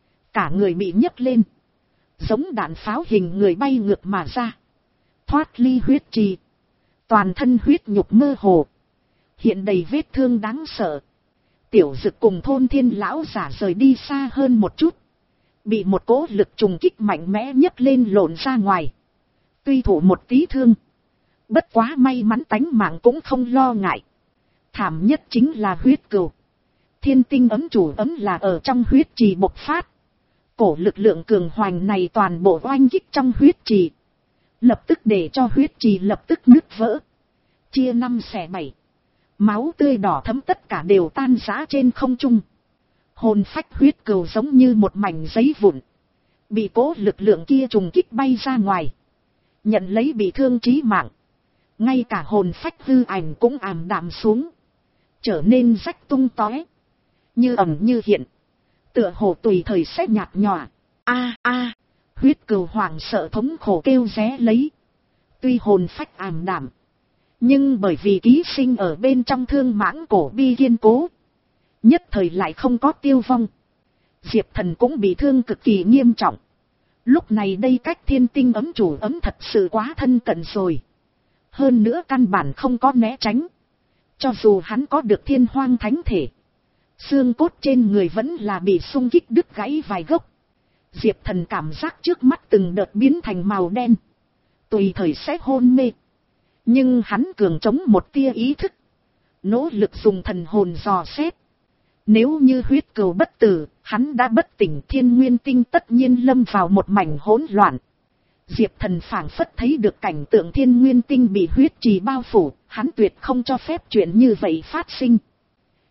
Cả người bị nhấc lên. Giống đạn pháo hình người bay ngược mà ra. Thoát ly huyết trì. Toàn thân huyết nhục mơ hồ. Hiện đầy vết thương đáng sợ. Tiểu dực cùng thôn thiên lão giả rời đi xa hơn một chút. Bị một cỗ lực trùng kích mạnh mẽ nhấc lên lộn ra ngoài. Tuy thụ một tí thương. Bất quá may mắn tánh mạng cũng không lo ngại. Thảm nhất chính là huyết cừu. Thiên tinh ấm chủ ấm là ở trong huyết trì bộc phát. Cổ lực lượng cường hoành này toàn bộ oanh kích trong huyết trì. Lập tức để cho huyết trì lập tức nứt vỡ. Chia năm xẻ bảy. Máu tươi đỏ thấm tất cả đều tan rã trên không trung. Hồn phách huyết cừu giống như một mảnh giấy vụn. Bị cố lực lượng kia trùng kích bay ra ngoài. Nhận lấy bị thương chí mạng. Ngay cả hồn phách hư ảnh cũng ảm đạm xuống. Trở nên rách tung tóe. Như ẩn như hiện. Tựa hồ tùy thời sẽ nhạt nhòa. A a, huyết cừu hoảng sợ thống khổ kêu ré lấy. Tuy hồn phách ảm đạm. Nhưng bởi vì ký sinh ở bên trong thương mãng cổ bi kiên cố. Nhất thời lại không có tiêu vong. Diệp Thần cũng bị thương cực kỳ nghiêm trọng. Lúc này đây cách thiên tinh ấm chủ ấm thật sự quá thân cận rồi. Hơn nữa căn bản không có né tránh. Cho dù hắn có được thiên hoang thánh thể. Xương cốt trên người vẫn là bị xung kích đứt gãy vài gốc. Diệp Thần cảm giác trước mắt từng đợt biến thành màu đen. Tùy thời sẽ hôn mê. Nhưng hắn cường chống một tia ý thức. Nỗ lực dùng thần hồn dò xét. Nếu như huyết cừu bất tử, hắn đã bất tỉnh, thiên nguyên tinh tất nhiên lâm vào một mảnh hỗn loạn. Diệp Thần phảng phất thấy được cảnh tượng thiên nguyên tinh bị huyết trì bao phủ, hắn tuyệt không cho phép chuyện như vậy phát sinh.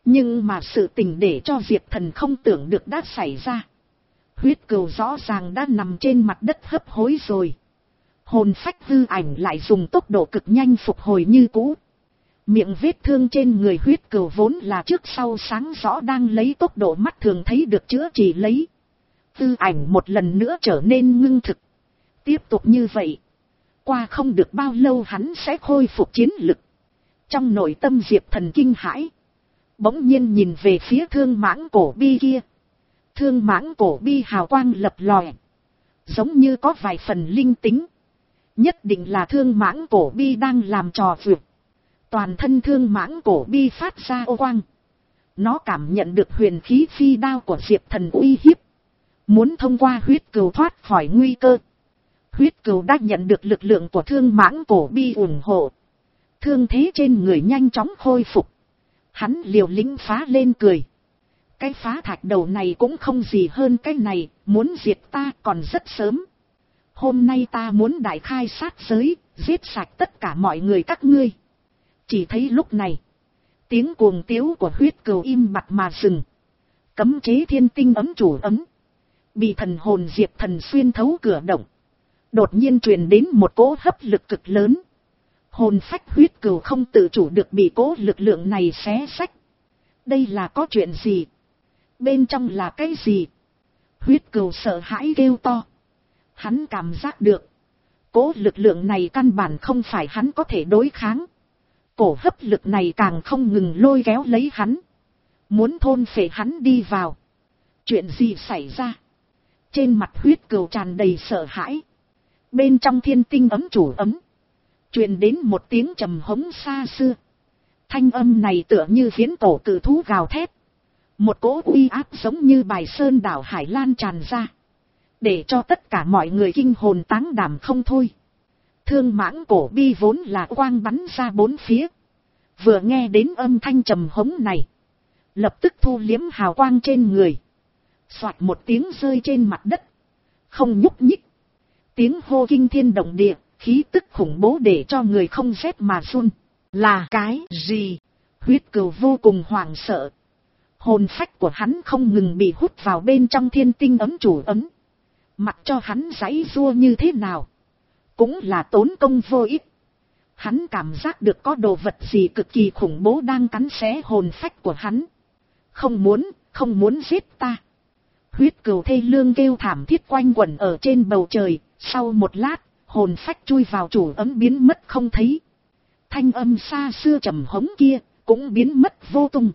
Nhưng mà sự tình để cho Diệp Thần không tưởng được đã xảy ra. Huyết cừu rõ ràng đã nằm trên mặt đất hấp hối rồi. Hồn phách hư ảnh lại dùng tốc độ cực nhanh phục hồi như cũ. Miệng vết thương trên người huyết cừu vốn là trước sau sáng rõ đang lấy tốc độ mắt thường thấy được chữa trị lấy. Hư ảnh một lần nữa trở nên ngưng thực. Tiếp tục như vậy, qua không được bao lâu hắn sẽ khôi phục chiến lực. Trong nội tâm Diệp Thần kinh hãi, bỗng nhiên nhìn về phía thương mãng cổ bi kia. Thương mãng cổ bi hào quang lập lòe, giống như có vài phần linh tính. Nhất định là thương mãng cổ bi đang làm trò vượt. Toàn thân thương mãng cổ bi phát ra ô quang. Nó cảm nhận được huyền khí phi đao của Diệp Thần uy hiếp, muốn thông qua huyết cừu thoát khỏi nguy cơ. Huyết cừu đã nhận được lực lượng của thương mãng cổ bi ủng hộ. Thương thế trên người nhanh chóng khôi phục. Hắn liều lĩnh phá lên cười. Cái phá thạch đầu này cũng không gì hơn cái này, muốn diệt ta còn rất sớm. Hôm nay ta muốn đại khai sát giới, giết sạch tất cả mọi người các ngươi. Chỉ thấy lúc này, tiếng cuồng tiếu của huyết cừu im bặt mà dừng. Cấm chế thiên tinh ấm chủ ấm, bị thần hồn Diệp Thần xuyên thấu cửa động. Đột nhiên truyền đến một cỗ hấp lực cực lớn. Hồn phách huyết cừu không tự chủ được bị cỗ lực lượng này xé xách. Đây là có chuyện gì? Bên trong là cái gì? Huyết cừu sợ hãi kêu to. Hắn cảm giác được, cỗ lực lượng này căn bản không phải hắn có thể đối kháng. Cổ hấp lực này càng không ngừng lôi kéo lấy hắn, muốn thôn phệ hắn đi vào. Chuyện gì xảy ra? Trên mặt huyết cừu tràn đầy sợ hãi. Bên trong thiên tinh ấm chủ ấm, truyền đến một tiếng trầm hống xa xưa. Thanh âm này tựa như viễn cổ cự thú gào thét. Một cỗ uy áp giống như bài sơn đảo hải lan tràn ra, để cho tất cả mọi người kinh hồn táng đảm không thôi. Thương mãng cổ bi vốn là quang bắn ra bốn phía. Vừa nghe đến âm thanh trầm hống này, lập tức thu liếm hào quang trên người. Xoạt một tiếng rơi trên mặt đất, không nhúc nhích. Tiếng hô kinh thiên động địa, khí tức khủng bố để cho người không rét mà run. Là cái gì? Huyết cừu vô cùng hoảng sợ. Hồn phách của hắn không ngừng bị hút vào bên trong thiên tinh ấm chủ ấm. Mặc cho hắn giãy giụa như thế nào, cũng là tốn công vô ích. Hắn cảm giác được có đồ vật gì cực kỳ khủng bố đang cắn xé hồn phách của hắn. Không muốn, không muốn giết ta. Huyết cừu thê lương kêu thảm thiết quanh quẩn ở trên bầu trời. Sau một lát, hồn phách chui vào chủ ấm biến mất không thấy. Thanh âm xa xưa trầm hống kia cũng biến mất vô tung.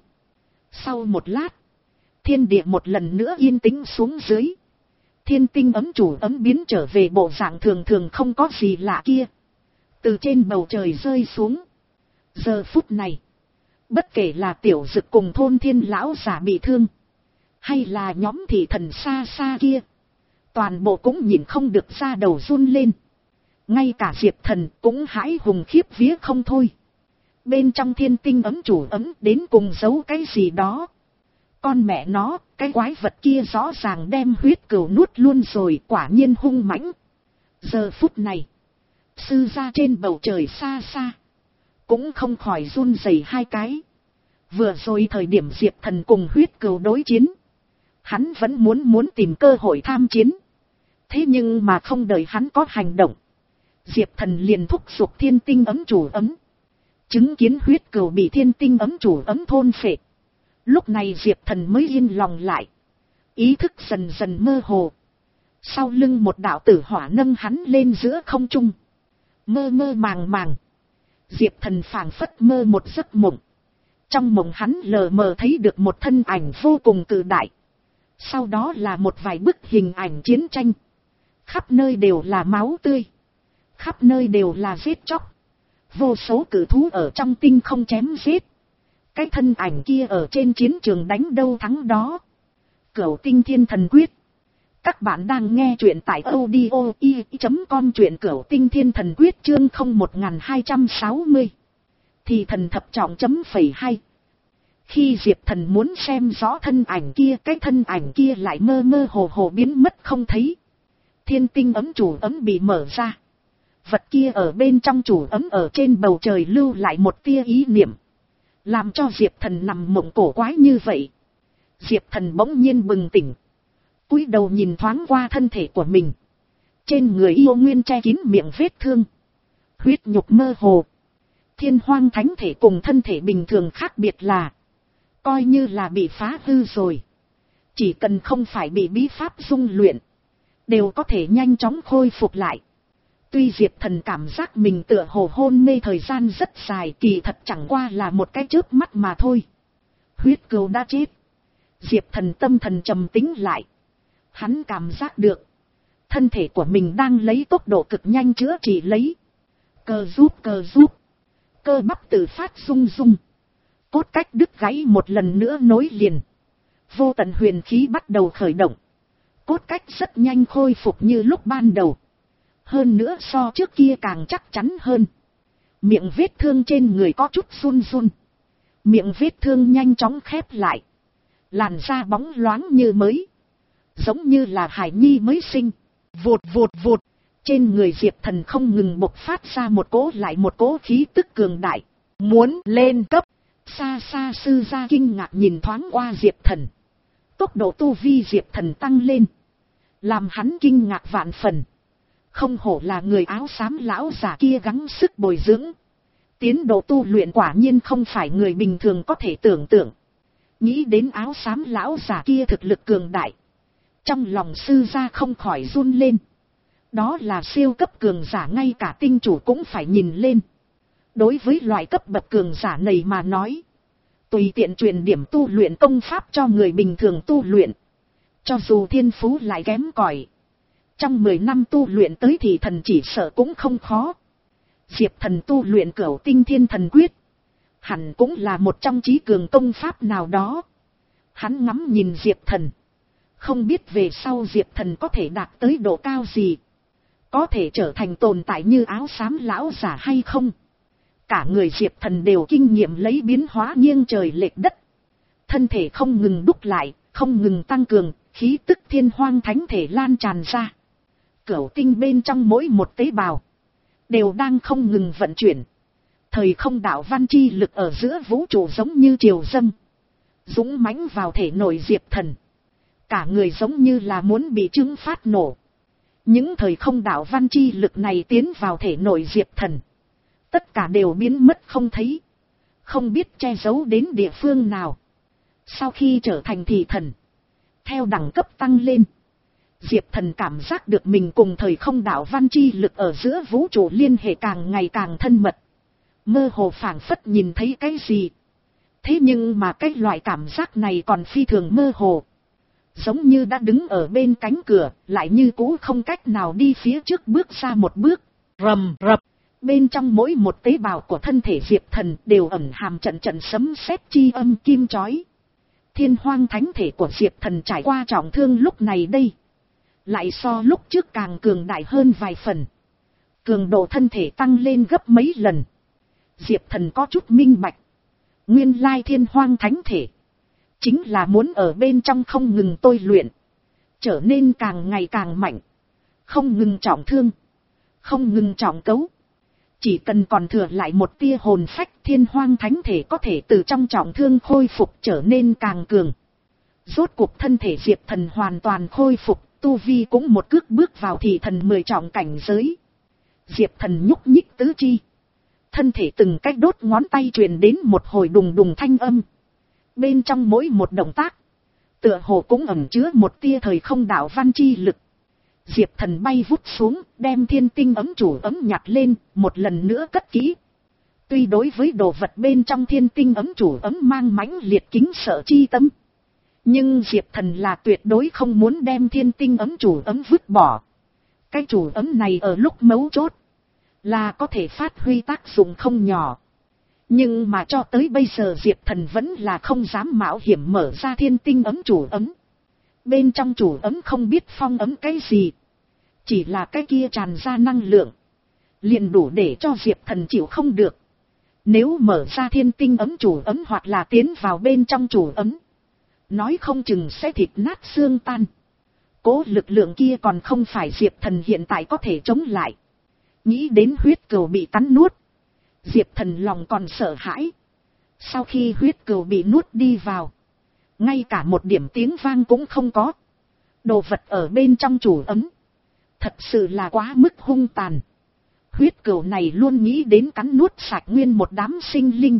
Sau một lát, thiên địa một lần nữa yên tĩnh xuống dưới. Thiên tinh ấm chủ ấm biến trở về bộ dạng thường thường không có gì lạ kia, từ trên bầu trời rơi xuống. Giờ phút này, bất kể là Tiểu Dực cùng thôn thiên lão giả bị thương, hay là nhóm thị thần xa xa kia, toàn bộ cũng nhìn không được ra đầu run lên. Ngay cả Diệp Thần cũng hãi hùng khiếp vía không thôi. Bên trong thiên tinh ấm chủ ấm đến cùng giấu cái gì đó. Con mẹ nó, cái quái vật kia rõ ràng đem huyết cừu nuốt luôn rồi, quả nhiên hung mãnh. Giờ phút này, sư gia trên bầu trời xa xa, cũng không khỏi run rẩy hai cái. Vừa rồi thời điểm Diệp Thần cùng huyết cừu đối chiến, hắn vẫn muốn muốn tìm cơ hội tham chiến. Thế nhưng mà không đợi hắn có hành động, Diệp Thần liền thúc giục thiên tinh ấm chủ ấm. Chứng kiến huyết cừu bị thiên tinh ấm chủ ấm thôn phệ, lúc này Diệp Thần mới yên lòng lại. Ý thức dần dần mơ hồ. Sau lưng một đạo tử hỏa nâng hắn lên giữa không trung. Mơ mơ màng màng, Diệp Thần phảng phất mơ một giấc mộng. Trong mộng hắn lờ mờ thấy được một thân ảnh vô cùng cự đại. Sau đó là một vài bức hình ảnh chiến tranh. Khắp nơi đều là máu tươi, khắp nơi đều là giết chóc. Vô số cử thú ở trong tinh không chém giết. Cái thân ảnh kia ở trên chiến trường đánh đâu thắng đó. Cửu Tinh Thiên Thần Quyết. Các bạn đang nghe truyện tại audio i chấm com, truyện Cửu Tinh Thiên Thần Quyết chương không một hai sáu mươi. Thì thần thập trọng chấm phẩy hai. Khi Diệp Thần muốn xem rõ thân ảnh kia, cái thân ảnh kia lại mơ mơ hồ hồ biến mất không thấy. Thiên tinh ấm chủ ấm bị mở ra. Vật kia ở bên trong chủ ấm ở trên bầu trời lưu lại một tia ý niệm. làm cho Diệp Thần nằm mộng cổ quái như vậy. Diệp Thần bỗng nhiên bừng tỉnh, cúi đầu nhìn thoáng qua thân thể của mình. Trên người yêu nguyên che kín miệng vết thương, huyết nhục mơ hồ. Thiên hoang thánh thể cùng thân thể bình thường khác biệt là, coi như là bị phá hư rồi, chỉ cần không phải bị bí pháp dung luyện, đều có thể nhanh chóng khôi phục lại. Tuy Diệp Thần cảm giác mình tựa hồ hôn mê thời gian rất dài, kỳ thật chẳng qua là một cái chớp mắt mà thôi. Huyết cừu đã chết. Diệp Thần tâm thần trầm tĩnh lại. Hắn cảm giác được, thân thể của mình đang lấy tốc độ cực nhanh chữa trị lấy. Cơ giúp cơ giúp. Cơ bắp tự phát rung rung. Cốt cách đứt gãy một lần nữa nối liền. Vô tận huyền khí bắt đầu khởi động. Cốt cách rất nhanh khôi phục như lúc ban đầu. Hơn nữa so trước kia càng chắc chắn hơn. Miệng vết thương trên người có chút run run. Miệng vết thương nhanh chóng khép lại. Làn da bóng loáng như mới. Giống như là hải nhi mới sinh. Vụt vụt vụt. Trên người Diệp Thần không ngừng bộc phát ra một cỗ lại một cỗ khí tức cường đại. Muốn lên cấp. Xa xa sư gia kinh ngạc nhìn thoáng qua Diệp Thần. Tốc độ tu vi Diệp Thần tăng lên, làm hắn kinh ngạc vạn phần. Không hổ là người áo xám lão già kia gắng sức bồi dưỡng. Tiến độ tu luyện quả nhiên không phải người bình thường có thể tưởng tượng. Nghĩ đến áo xám lão già kia thực lực cường đại, trong lòng sư gia không khỏi run lên. Đó là siêu cấp cường giả, ngay cả tinh chủ cũng phải nhìn lên. Đối với loại cấp bậc cường giả này mà nói, tùy tiện truyền điểm tu luyện công pháp cho người bình thường tu luyện, cho dù thiên phú lại kém cỏi, trong mười năm tu luyện tới thì thần chỉ sợ cũng không khó. Diệp Thần tu luyện Cửu Tinh Thiên Thần Quyết, hẳn cũng là một trong chí cường công pháp nào đó. Hắn ngắm nhìn Diệp Thần, không biết về sau Diệp Thần có thể đạt tới độ cao gì, có thể trở thành tồn tại như áo xám lão giả hay không. Cả người Diệp Thần đều kinh nghiệm lấy biến hóa nghiêng trời lệch đất. Thân thể không ngừng đúc lại, không ngừng tăng cường, khí tức thiên hoang thánh thể lan tràn ra. Cửu tinh bên trong mỗi một tế bào đều đang không ngừng vận chuyển. Thời không đạo văn chi lực ở giữa vũ trụ giống như triều dâng, dũng mãnh vào thể nội Diệp Thần. Cả người giống như là muốn bị trứng phát nổ. Những thời không đạo văn chi lực này tiến vào thể nội Diệp Thần, tất cả đều biến mất không thấy, không biết che giấu đến địa phương nào. Sau khi trở thành thị thần, theo đẳng cấp tăng lên, Diệp Thần cảm giác được mình cùng thời không đạo văn chi lực ở giữa vũ trụ liên hệ càng ngày càng thân mật. Mơ hồ phảng phất nhìn thấy cái gì. Thế nhưng mà cái loại cảm giác này còn phi thường mơ hồ. Giống như đã đứng ở bên cánh cửa, lại như cũ không cách nào đi phía trước bước ra một bước. Rầm rập. Bên trong mỗi một tế bào của thân thể Diệp Thần đều ẩn hàm trận trận sấm sét chi âm kim chói. Thiên hoang thánh thể của Diệp Thần trải qua trọng thương lúc này đây, lại so lúc trước càng cường đại hơn vài phần. Cường độ thân thể tăng lên gấp mấy lần. Diệp Thần có chút minh bạch. Nguyên lai thiên hoang thánh thể chính là muốn ở bên trong không ngừng tôi luyện, trở nên càng ngày càng mạnh, không ngừng trọng thương, không ngừng trọng cấu. Chỉ cần còn thừa lại một tia hồn phách, thiên hoang thánh thể có thể từ trong trọng thương khôi phục trở nên càng cường. Rốt cuộc thân thể Diệp Thần hoàn toàn khôi phục, tu vi cũng một cước bước vào thị thần mười trọng cảnh giới. Diệp Thần nhúc nhích tứ chi, thân thể từng cách đốt ngón tay truyền đến một hồi đùng đùng thanh âm. Bên trong mỗi một động tác, tựa hồ cũng ẩn chứa một tia thời không đạo văn chi lực. Diệp Thần bay vút xuống, đem thiên tinh ấm chủ ấm nhặt lên, một lần nữa cất kỹ. Tuy đối với đồ vật bên trong thiên tinh ấm chủ ấm mang mãnh liệt kính sợ chi tâm, nhưng Diệp Thần là tuyệt đối không muốn đem thiên tinh ấm chủ ấm vứt bỏ. Cái chủ ấm này ở lúc mấu chốt là có thể phát huy tác dụng không nhỏ. Nhưng mà cho tới bây giờ Diệp Thần vẫn là không dám mạo hiểm mở ra thiên tinh ấm chủ ấm. Bên trong chủ ấm không biết phong ấm cái gì, chỉ là cái kia tràn ra năng lượng, liền đủ để cho Diệp Thần chịu không được. Nếu mở ra thiên tinh ấm chủ ấm hoặc là tiến vào bên trong chủ ấm, nói không chừng sẽ thịt nát xương tan. Cố lực lượng kia còn không phải Diệp Thần hiện tại có thể chống lại. Nghĩ đến huyết cừu bị cắn nuốt, Diệp Thần lòng còn sợ hãi. Sau khi huyết cừu bị nuốt đi vào, ngay cả một điểm tiếng vang cũng không có. Đồ vật ở bên trong chủ ấm, thật sự là quá mức hung tàn. Huyết cừu này luôn nghĩ đến cắn nuốt sạch nguyên một đám sinh linh,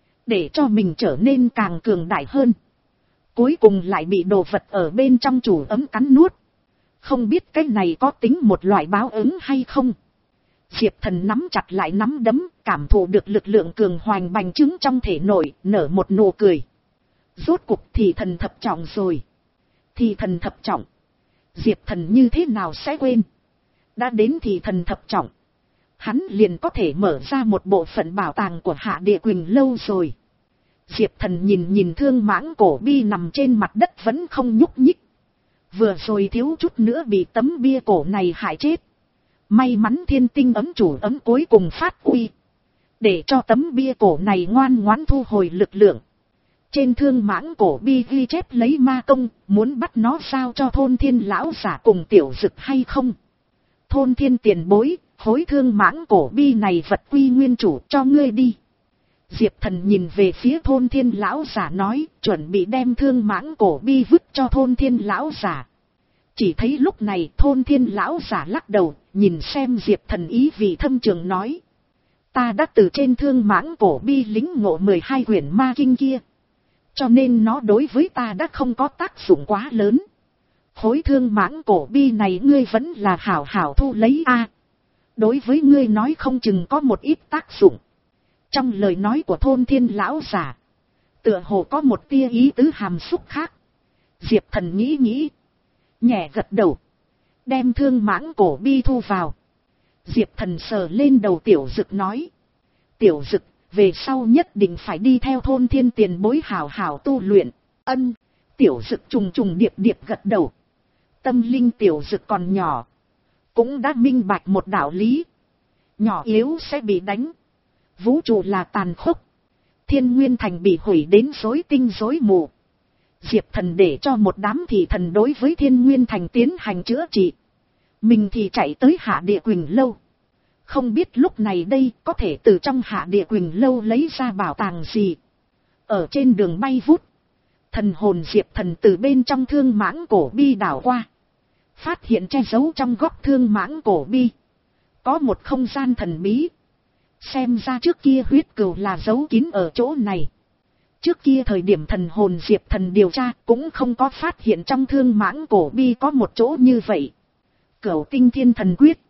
để cho mình trở nên càng cường đại hơn. Cuối cùng lại bị đồ vật ở bên trong chủ ấm cắn nuốt. Không biết cái này có tính một loại báo ứng hay không? Diệp Thần nắm chặt lại nắm đấm, cảm thụ được lực lượng cường hoành bành trướng trong thể nội, nở một nụ cười. Rốt cục thì thần thập trọng rồi. Thì thần thập trọng. Diệp Thần như thế nào sẽ quên? Đã đến thì thần thập trọng, hắn liền có thể mở ra một bộ phận bảo tàng của Hạ Địa Quỳnh Lâu rồi. Diệp Thần nhìn nhìn thương mãng cổ bi nằm trên mặt đất vẫn không nhúc nhích. Vừa rồi thiếu chút nữa bị tấm bia cổ này hại chết. May mắn thiên tinh ấm chủ ấm cuối cùng phát uy, để cho tấm bia cổ này ngoan ngoãn thu hồi lực lượng. Trên thương mãng cổ bi ghi chép lấy ma công, muốn bắt nó giao cho thôn thiên lão giả cùng tiểu dực hay không? Thôn thiên tiền bối, khối thương mãng cổ bi này vật quy nguyên chủ cho ngươi đi. Diệp Thần nhìn về phía thôn thiên lão giả nói, chuẩn bị đem thương mãng cổ bi vứt cho thôn thiên lão giả. Chỉ thấy lúc này thôn thiên lão giả lắc đầu, nhìn xem Diệp Thần ý vị thâm trường nói. Ta đã từ trên thương mãng cổ bi lĩnh ngộ mười hai quyển ma kinh kia, cho nên nó đối với ta đã không có tác dụng quá lớn. Khối thương mãng cổ bi này ngươi vẫn là hảo hảo thu lấy a. À, đối với ngươi nói không chừng có một ít tác dụng. Trong lời nói của thôn thiên lão giả, tựa hồ có một tia ý tứ hàm xúc khác. Diệp Thần nghĩ nghĩ, nhẹ gật đầu, đem thương mãng cổ bi thu vào. Diệp Thần sờ lên đầu tiểu dực nói. Tiểu dực, về sau nhất định phải đi theo thôn thiên tiền bối hảo hảo tu luyện. Ân, tiểu dực trùng trùng điệp điệp gật đầu. Tâm linh tiểu dực còn nhỏ, cũng đã minh bạch một đạo lý. Nhỏ yếu sẽ bị đánh. Vũ trụ là tàn khốc. Thiên Nguyên Thành bị hủy đến rối tinh rối mù. Diệp Thần để cho một đám thị thần đối với Thiên Nguyên Thành tiến hành chữa trị. Mình thì chạy tới Hạ Địa Quỳnh Lâu. Không biết lúc này đây có thể từ trong Hạ Địa Quỳnh Lâu lấy ra bảo tàng gì. Ở trên đường bay vút, thần hồn Diệp Thần từ bên trong thương mãng cổ bi đảo qua. Phát hiện che giấu trong góc thương mãng cổ bi có một không gian thần bí. Xem ra trước kia huyết cừu là giấu kín ở chỗ này. Trước kia thời điểm thần hồn Diệp Thần điều tra cũng không có phát hiện trong thương mãng cổ bi có một chỗ như vậy. Cửu tinh thiên thần quyết.